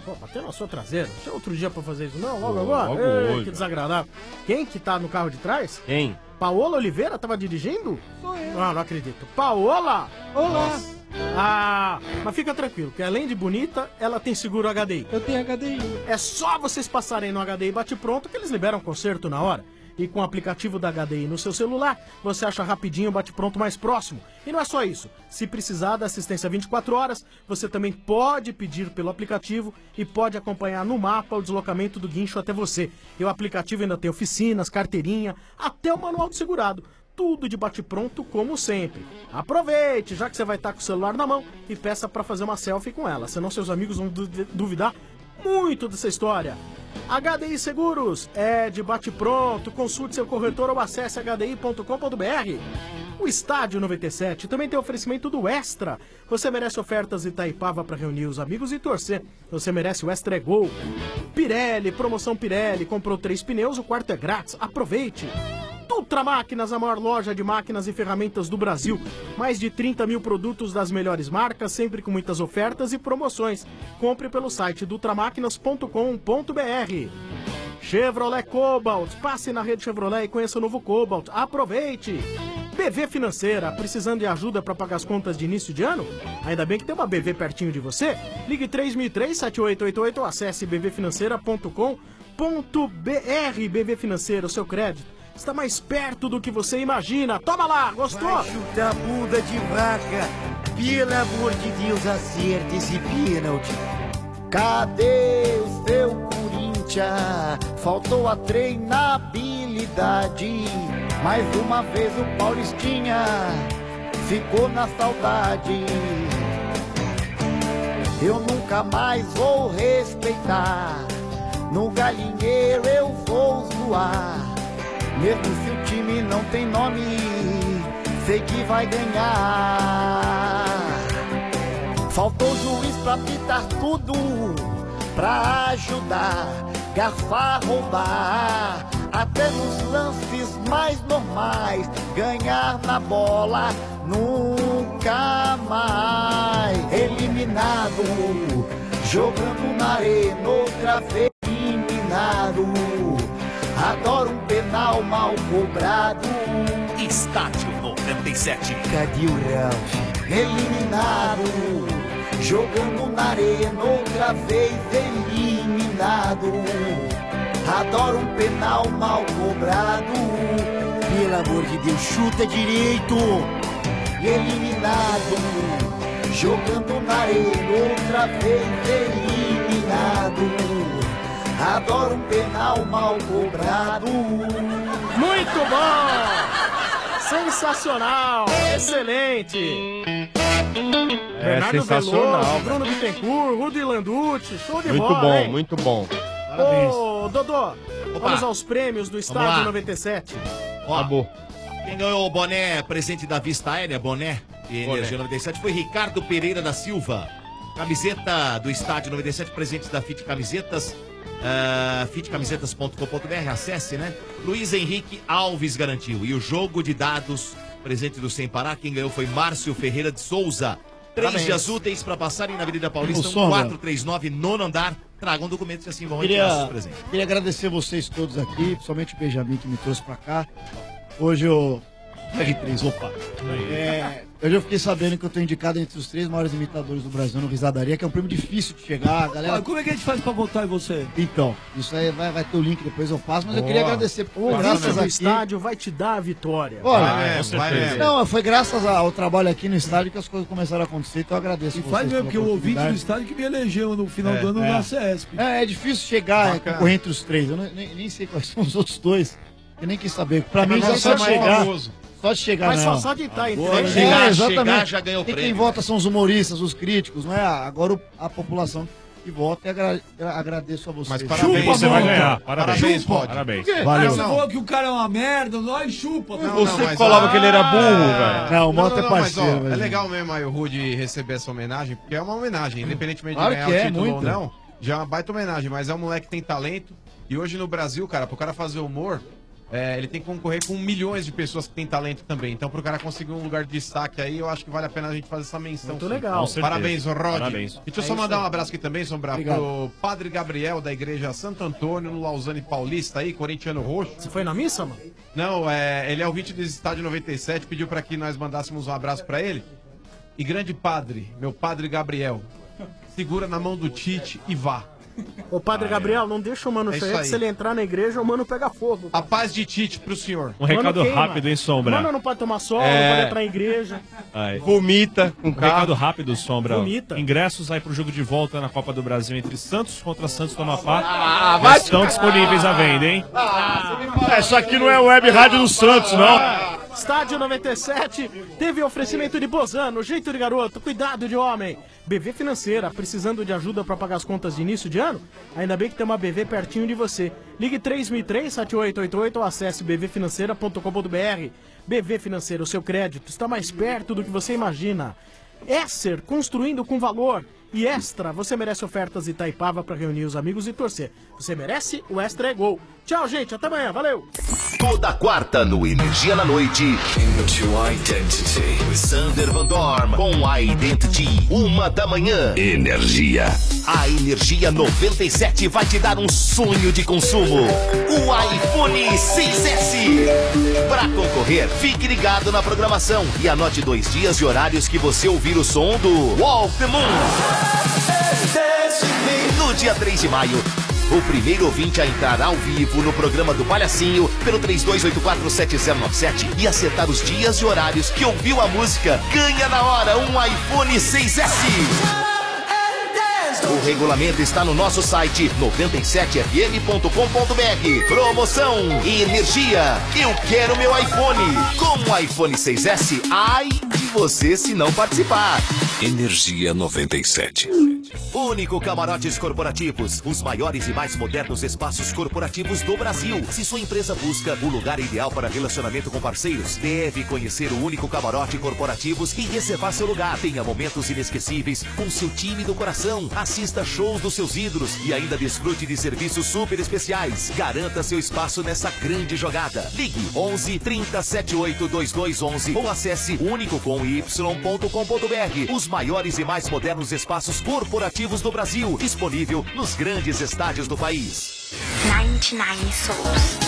Pô, bateu na sua traseira. Não tinha outro dia pra fazer isso, não? Logo Pô, agora? logo Ei, hoje. que desagradável. Quem que tá no carro de trás? Quem? Paola Oliveira tava dirigindo? Sou eu. Ah, não acredito. Paola? Olá. Ah, mas fica tranquilo, que além de bonita, ela tem seguro H D I. Eu tenho H D I. É só vocês passarem no H D I Bate Pronto que eles liberam conserto na hora. E com o aplicativo da H D I no seu celular, você acha rapidinho o Bate Pronto mais próximo. E não é só isso. Se precisar da assistência vinte e quatro horas, você também pode pedir pelo aplicativo e pode acompanhar no mapa o deslocamento do guincho até você. E o aplicativo ainda tem oficinas, carteirinha, até o manual de segurado. Tudo de bate-pronto como sempre. Aproveite, já que você vai estar com o celular na mão, e peça para fazer uma selfie com ela, senão seus amigos vão du- duvidar muito dessa história. H D I Seguros é de bate-pronto. Consulte seu corretor ou acesse h d i ponto com ponto b r. O Estádio noventa e sete também tem oferecimento do Extra. Você merece ofertas Itaipava para reunir os amigos e torcer. Você merece o Extra é Gol. Pirelli, promoção Pirelli. Comprou três pneus, o quarto é grátis. Aproveite. Dutra Máquinas, a maior loja de máquinas e ferramentas do Brasil. Mais de trinta mil produtos das melhores marcas, sempre com muitas ofertas e promoções. Compre pelo site dutramáquinas ponto com ponto b r. Chevrolet Cobalt, passe na rede Chevrolet e conheça o novo Cobalt. Aproveite! B V Financeira, precisando de ajuda para pagar as contas de início de ano? Ainda bem que tem uma B V pertinho de você. Ligue três mil e três, sete oito oito oito ou acesse b v financeira ponto com ponto b r. B V Financeira, o seu crédito está mais perto do que você imagina. Toma lá, gostou? Vai chutar bunda de vaca. Pelo amor de Deus, acerte esse pênalti. Cadê o seu Corinthians? Faltou a treinabilidade. Mais uma vez o Paulistinha ficou na saudade. Eu nunca mais vou respeitar. No galinheiro eu vou zoar. Mesmo se o time não tem nome, sei que vai ganhar. Faltou juiz pra apitar tudo, pra ajudar, garfar, roubar. Até nos lances mais normais, ganhar na bola nunca mais. Eliminado, jogando na arena, outra vez eliminado. Adoro um penal mal cobrado. Estádio noventa e sete. Cadê o Ralf? Eliminado, jogando na arena, outra vez eliminado. Adoro um penal mal cobrado. Pelo amor de Deus, chuta direito. Eliminado, jogando na arena, outra vez eliminado. Adoro um penal mal cobrado. Muito bom! Sensacional! Excelente! É sensacional, Veloso, velho. Bruno Bittencourt, Rudy Landucci, show de Muito bola, bom, hein? muito bom. Ô, Dodô, vamos aos prêmios do Estádio lá. noventa e sete. Ó, quem ganhou o boné presente da Vista Aérea, boné e Boné. Energia noventa e sete, foi Ricardo Pereira da Silva. Camiseta do Estádio noventa e sete, presentes da Fit Camisetas. Uh, fit camisetas ponto com ponto b r, acesse, né? Luiz Henrique Alves garantiu. E o jogo de dados, presente do Sem Parar, quem ganhou foi Márcio Ferreira de Souza. Três Parabéns. dias úteis para passarem na Avenida Paulista, Ô, Sombra. quatrocentos e trinta e nove, nono andar. Tragam documentos e assim vão retirar Queria, seus presentes. queria agradecer vocês todos aqui, principalmente o Benjamin que me trouxe pra cá. Hoje eu. R três, opa. É, hoje eu fiquei sabendo que eu tô indicado entre os três maiores imitadores do Brasil no Risadaria, que é um prêmio difícil de chegar, galera. Ah, como é que a gente faz pra votar em você? Então, isso aí vai, vai ter o link, depois eu passo, mas eu Boa. queria agradecer por O graças vídeo do aqui. estádio vai te dar a vitória. Olha, Vai mesmo, vai mesmo. não, foi graças ao trabalho aqui no estádio que as coisas começaram a acontecer, então eu agradeço E vocês faz mesmo, pela porque o ouvinte do oportunidade. estádio que me elegeu no final É, do ano é. na C E S P. É, é difícil chegar, é, Bacana. concorrer entre os três. Eu não- nem, nem sei quais são os outros dois. Eu nem quis saber. Pra É, mim, mas já esse só é de mais chegar. famoso. Só de chegar, Mas não. só- só de estar entre Agora, eles. é, Chegar, exatamente. chegar, já ganhou o E quem prêmio. vota são os humoristas, os críticos, não é? Agora o- a população que vota e agra- agradeço a vocês. Mas parabéns, Chupa, você vai mano. ganhar. Parabéns, Chupa. pode. Parabéns. Valeu. Você falou que o cara é uma merda, nós chupa. Você que falava que ele era burro, velho. Não, o Mota é mas, parceiro, ó, velho. é legal mesmo aí o Rude receber essa homenagem, porque é uma homenagem, independentemente Claro de ganhar que o é, título ou muito. não, já é uma baita homenagem, mas é um moleque que tem talento, e hoje no Brasil, cara, pro cara fazer humor, é, ele tem que concorrer com milhões de pessoas que têm talento também. Então, pro cara conseguir um lugar de destaque aí, eu acho que vale a pena a gente fazer essa menção. Muito sim. legal. Com certeza. Parabéns, Rod. Parabéns. Deixa eu É só isso mandar aí. um abraço aqui também, Sombra, Obrigado. pro Padre Gabriel da Igreja Santo Antônio, no Lausanne Paulista aí, corintiano roxo. Você foi na missa, mano? Não, é, ele é ouvinte do Estádio noventa e sete, pediu pra que nós mandássemos um abraço pra ele. E grande padre, meu Padre Gabriel, segura na mão do Tite e vá. Ô, Padre Ah, Gabriel, não deixa o mano É sair, isso que aí. se ele entrar na igreja, o mano pega fogo. A paz de Tite pro senhor. Um recado Mano queima. rápido, hein, Sombra? Mano não pode tomar sol, É. não pode entrar na igreja. Aí. Vomita com Um carro. recado rápido, Sombra. Vomita. Ingressos aí pro jogo de volta na Copa do Brasil entre Santos contra Santos do Amapá. Ah, Já vai estão te- disponíveis à venda, hein? É, isso aqui não é web rádio do Santos, não. Estádio noventa e sete teve oferecimento de Bozano, jeito de garoto, cuidado de homem. B V Financeira, precisando de ajuda para pagar as contas de início de ano? Ainda bem que tem uma B V pertinho de você. Ligue três mil e três, sete oito oito oito ou acesse b v financeira ponto com ponto b r. B V Financeira, o seu crédito está mais perto do que você imagina. Esser, construindo com valor. E Extra, você merece ofertas Itaipava para reunir os amigos e torcer. Você merece, o Extra é gol. Tchau, gente, até amanhã, valeu! Toda quarta no Energia na Noite. Into Identity. With Sander Van Dorm com a Identity. Uma da manhã. Energia. A Energia noventa e sete vai te dar um sonho de consumo. O iPhone seis S. Para concorrer, fique ligado na programação e anote dois dias e horários que você ouvir o som do Walk the Moon. No dia três de maio, o primeiro ouvinte a entrar ao vivo no programa do Palhacinho pelo três dois oito quatro sete zero nove sete e acertar os dias e horários que ouviu a música, ganha na hora um iPhone seis S. O regulamento está no nosso site noventa e sete f m ponto com ponto b r. Promoção Energia. Eu quero meu iPhone. Com o iPhone seis S, ai de você se não participar. Energia noventa e sete. Único Camarotes Corporativos, os maiores e mais modernos espaços corporativos do Brasil. Se sua empresa busca o lugar ideal para relacionamento com parceiros, deve conhecer o Único Camarote Corporativos e reservar seu lugar. Tenha momentos inesquecíveis com seu time do coração. Assista shows dos seus ídolos e ainda desfrute de serviços super especiais. Garanta seu espaço nessa grande jogada. Ligue onze, trinta, setenta e oito, vinte e dois onze ou acesse único com y ponto com ponto b r. Os maiores e mais modernos espaços corporativos do Brasil, disponível nos grandes estádios do país. noventa e nove Souls.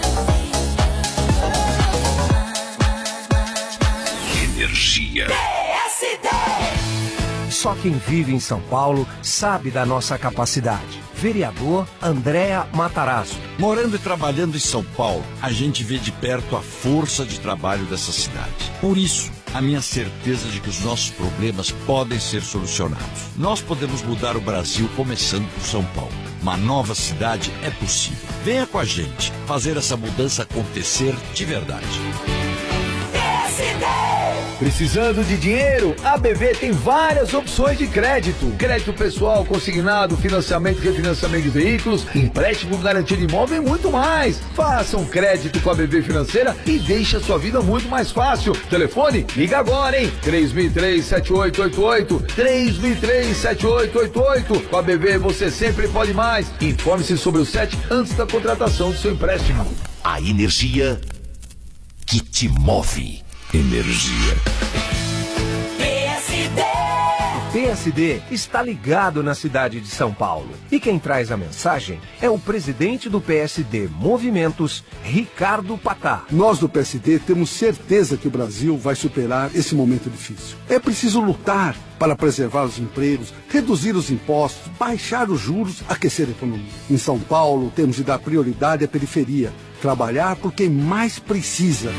Energia. Só quem vive em São Paulo sabe da nossa capacidade. Vereador Andréa Matarazzo. Morando e trabalhando em São Paulo, a gente vê de perto a força de trabalho dessa cidade. Por isso, a minha certeza de que os nossos problemas podem ser solucionados. Nós podemos mudar o Brasil começando por São Paulo. Uma nova cidade é possível. Venha com a gente fazer essa mudança acontecer de verdade. Precisando de dinheiro? A B V tem várias opções de crédito. Crédito pessoal, consignado, financiamento e refinanciamento de veículos, empréstimo com garantia de imóvel e muito mais. Faça um crédito com a B V Financeira e deixe a sua vida muito mais fácil. Telefone? Liga agora, hein? três mil e três, sete oito oito oito. três mil e três, sete oito oito oito. Com a B V você sempre pode mais. Informe-se sobre o S E T antes da contratação do seu empréstimo. A energia que te move. Energia. O P S D está ligado na cidade de São Paulo. E quem traz a mensagem é o presidente do P S D Movimentos, Ricardo Patá. Nós do P S D temos certeza que o Brasil vai superar esse momento difícil. É preciso lutar para preservar os empregos, reduzir os impostos, baixar os juros, aquecer a economia. Em São Paulo, temos de dar prioridade à periferia, trabalhar por quem mais precisa.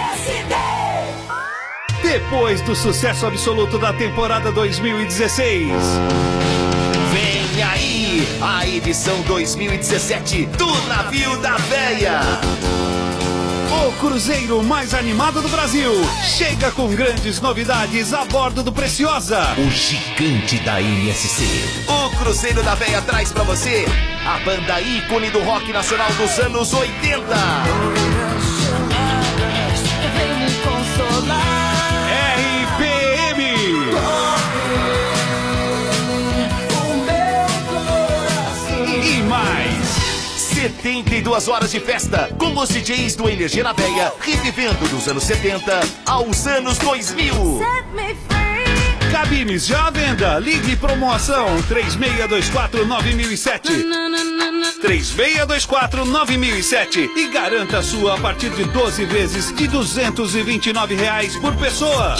Depois do sucesso absoluto da temporada dois mil e dezesseis. Vem aí a edição dois mil e dezessete do Navio da Véia. O cruzeiro mais animado do Brasil chega com grandes novidades a bordo do Preciosa. O gigante da N S C. O Cruzeiro da Véia traz pra você a banda ícone do rock nacional dos anos oitenta. Vem me consolar. R P M. E mais. setenta e duas horas de festa com os D Js do Energia na Veia, revivendo dos anos setenta aos anos dois mil. Cabines já à venda. Ligue promoção três seis dois quatro nove mil e sete. três seis dois quatro nove mil e sete e garanta a sua a partir de doze vezes de duzentos e vinte e nove reais por pessoa.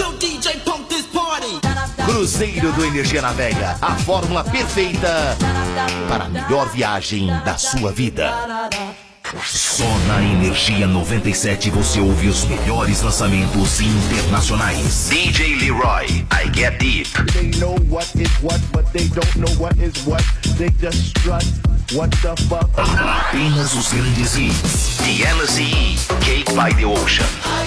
Cruzeiro do Energia na Veia, a fórmula perfeita para a melhor viagem da sua vida. Só na Energia noventa e sete você ouve os melhores lançamentos internacionais. D J Leroy, I Get Deep. They know what is what, but they don't know what is what. They just strut. What the fuck? Apenas os grandes hits. The L C E, Cake by the Ocean.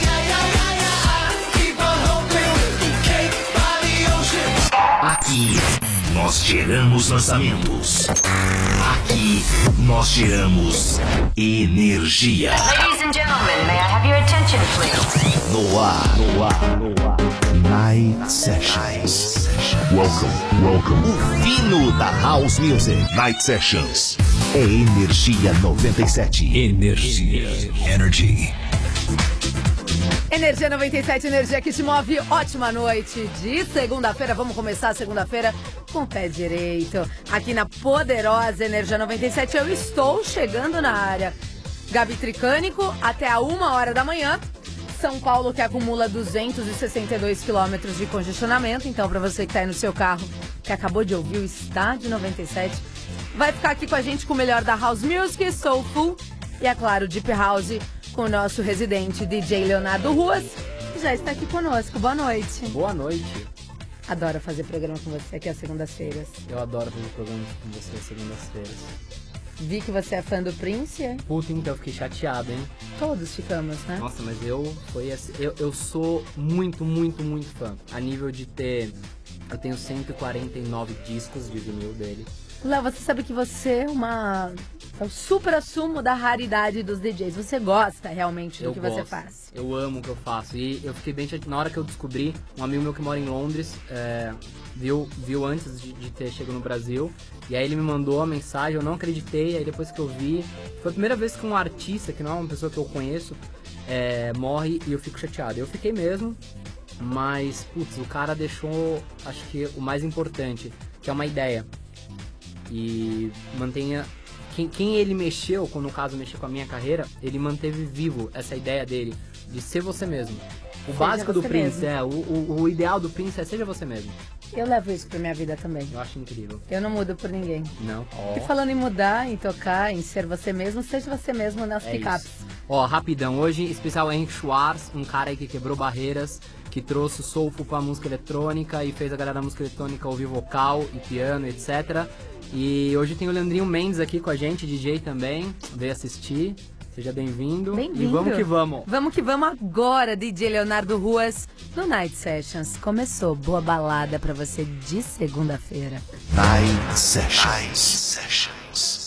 Aqui nós geramos lançamentos. Aqui nós geramos energia. Ladies and gentlemen, may I have your attention, please? No ar, no ar, no ar. Night Sessions. Welcome, welcome. O fino da House Music. Night Sessions. É Energia noventa e sete. Energia. Energy. Energia noventa e sete, energia que te move. Ótima noite de segunda-feira. Vamos começar a segunda-feira com o pé direito. Aqui na poderosa Energia noventa e sete, eu estou chegando na área. Gabi Tricânico, até a uma hora da manhã. São Paulo, que acumula duzentos e sessenta e dois quilômetros de congestionamento. Então, para você que está aí no seu carro, que acabou de ouvir o Estádio noventa e sete, vai ficar aqui com a gente com o melhor da House Music, Soulful e, é claro, Deep House, com o nosso residente D J Leonardo Ruas, que já está aqui conosco. Boa noite. Boa noite. Adoro fazer programa com você aqui às segundas-feiras. Eu adoro fazer programa com você às segundas-feiras. Vi que você é fã do Prince, é? Puta, então eu fiquei chateado, hein? Todos ficamos, né? Nossa, mas eu foi assim, eu, eu sou muito, muito, muito fã. A nível de ter... Eu tenho cento e quarenta e nove discos de vinil dele. Léo, você sabe que você é uma... É o supra-sumo da raridade dos D Js. Você gosta realmente do eu que gosto. você faz. Eu amo o que eu faço. E eu fiquei bem chateado. Na hora que eu descobri, um amigo meu que mora em Londres é, viu, viu antes de, de ter chegado no Brasil. E aí ele me mandou a mensagem, eu não acreditei. Aí depois que eu vi, foi a primeira vez que um artista, que não é uma pessoa que eu conheço, é, morre e eu fico chateado. Eu fiquei mesmo, mas, putz, o cara deixou, acho que o mais importante, que é uma ideia. E mantenha... Quem, quem ele mexeu, quando no caso mexeu com a minha carreira, ele manteve vivo essa ideia dele, de ser você mesmo. O Seja básico do você Prince mesmo. é, o, o, o ideal do Prince é seja você mesmo. Eu levo isso pra minha vida também. Eu acho incrível. Eu não mudo por ninguém. Não? E falando em mudar, em tocar, em ser você mesmo, seja você mesmo nas É picapes. isso. Ó, rapidão, hoje especial Henrique Schwartz, um cara aí que quebrou barreiras, que trouxe o soulful pra música eletrônica e fez a galera da música eletrônica ouvir vocal e piano, etcétera. E hoje tem o Leandrinho Mendes aqui com a gente, D J também, veio assistir. Seja bem-vindo. Bem-vindo. E vamos que vamos. Vamos que vamos agora, D J Leonardo Ruas, no Night Sessions. Começou, boa balada pra você de segunda-feira. Night Sessions. Night Sessions.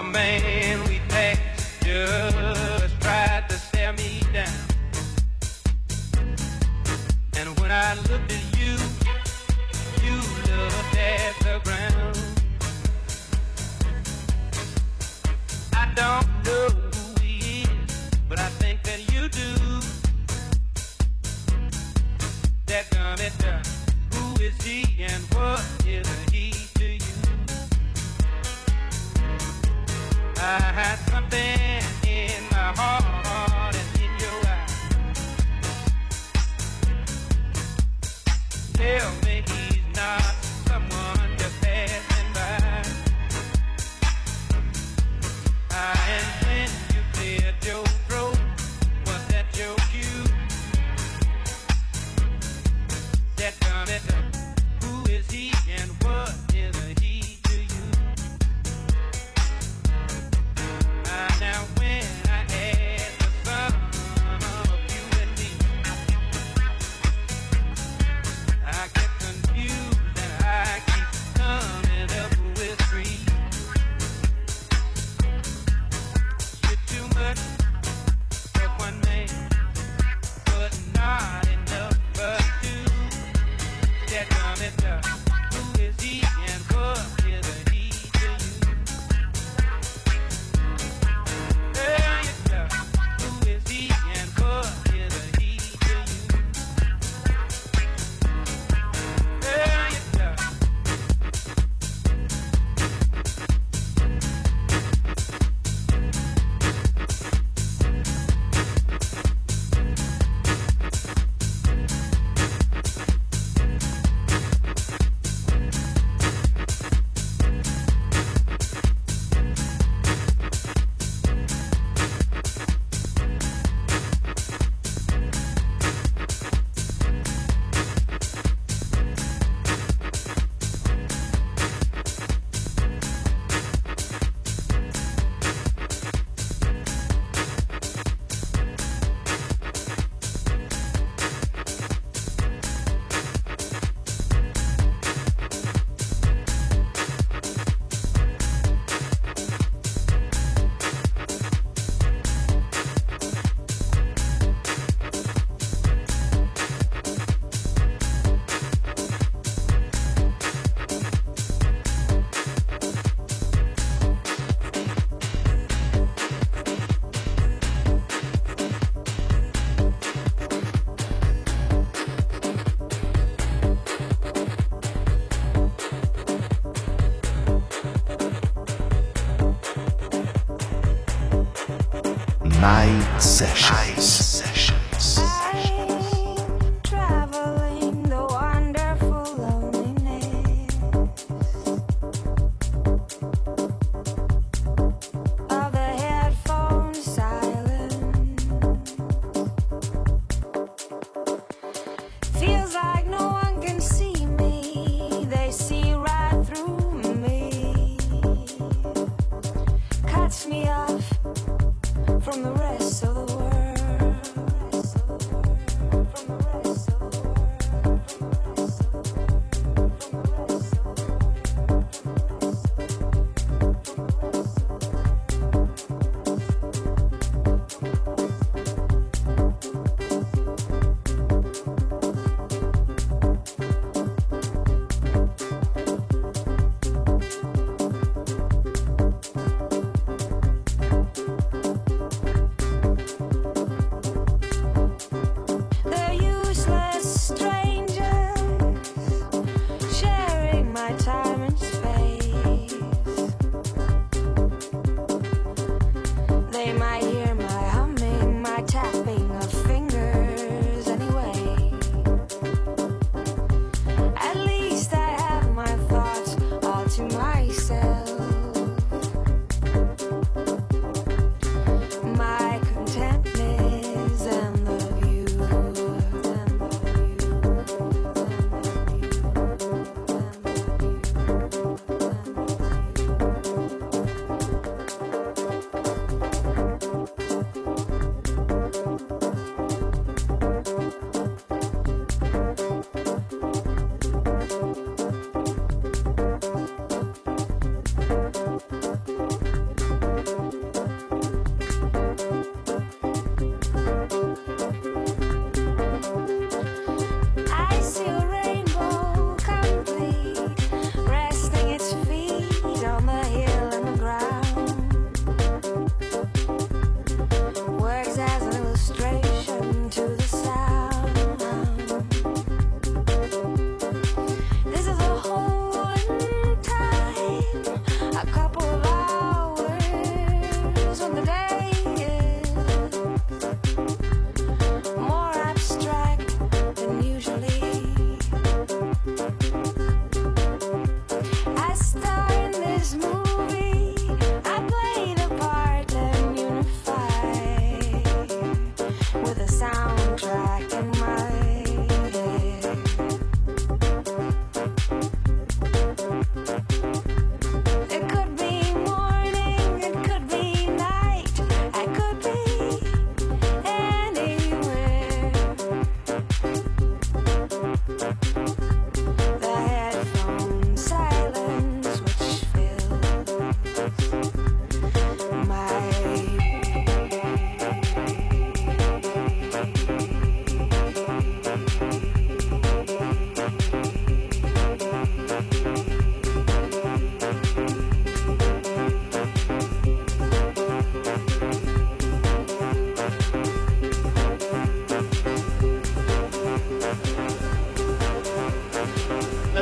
a man we passed just tried to stare me down. And when I looked at you, you looked at the ground. I don't know who he is, but I think that you do. That gummit, who is he and what is he to you? I had something in my heart and in your eyes. Tell me he's not someone just passing by. Ah, and when you cleared your throat, was that your cue? That gummit, who is he and what is he to you? Ah, now when I had the sum of you and me, I get confused and I keep coming up with three. You're too much for one man, but not enough for two. That gummit, who is he and what is he to you? Tell yourself, who is he and what is he to you? Tell yourself. Night Sessions. Traveling the wonderful loneliness of the headphone silence. Feels like no one can see me. They see right through me. Cuts me off from the rest of the world.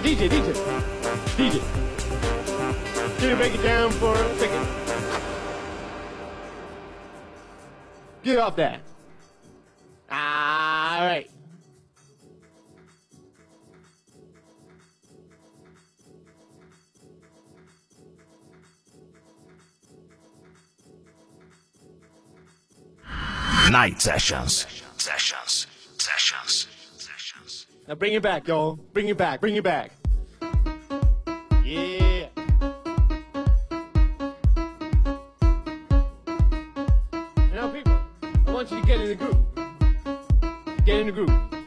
D J, D J. D J. Can you break it down for a second? Get off that. All right. Night sessions. Sessions. Sessions. Sessions. Now bring it back, y'all. Bring it back. Bring it back. Yeah. Now, people, I want you to get in the groove. Get in the groove.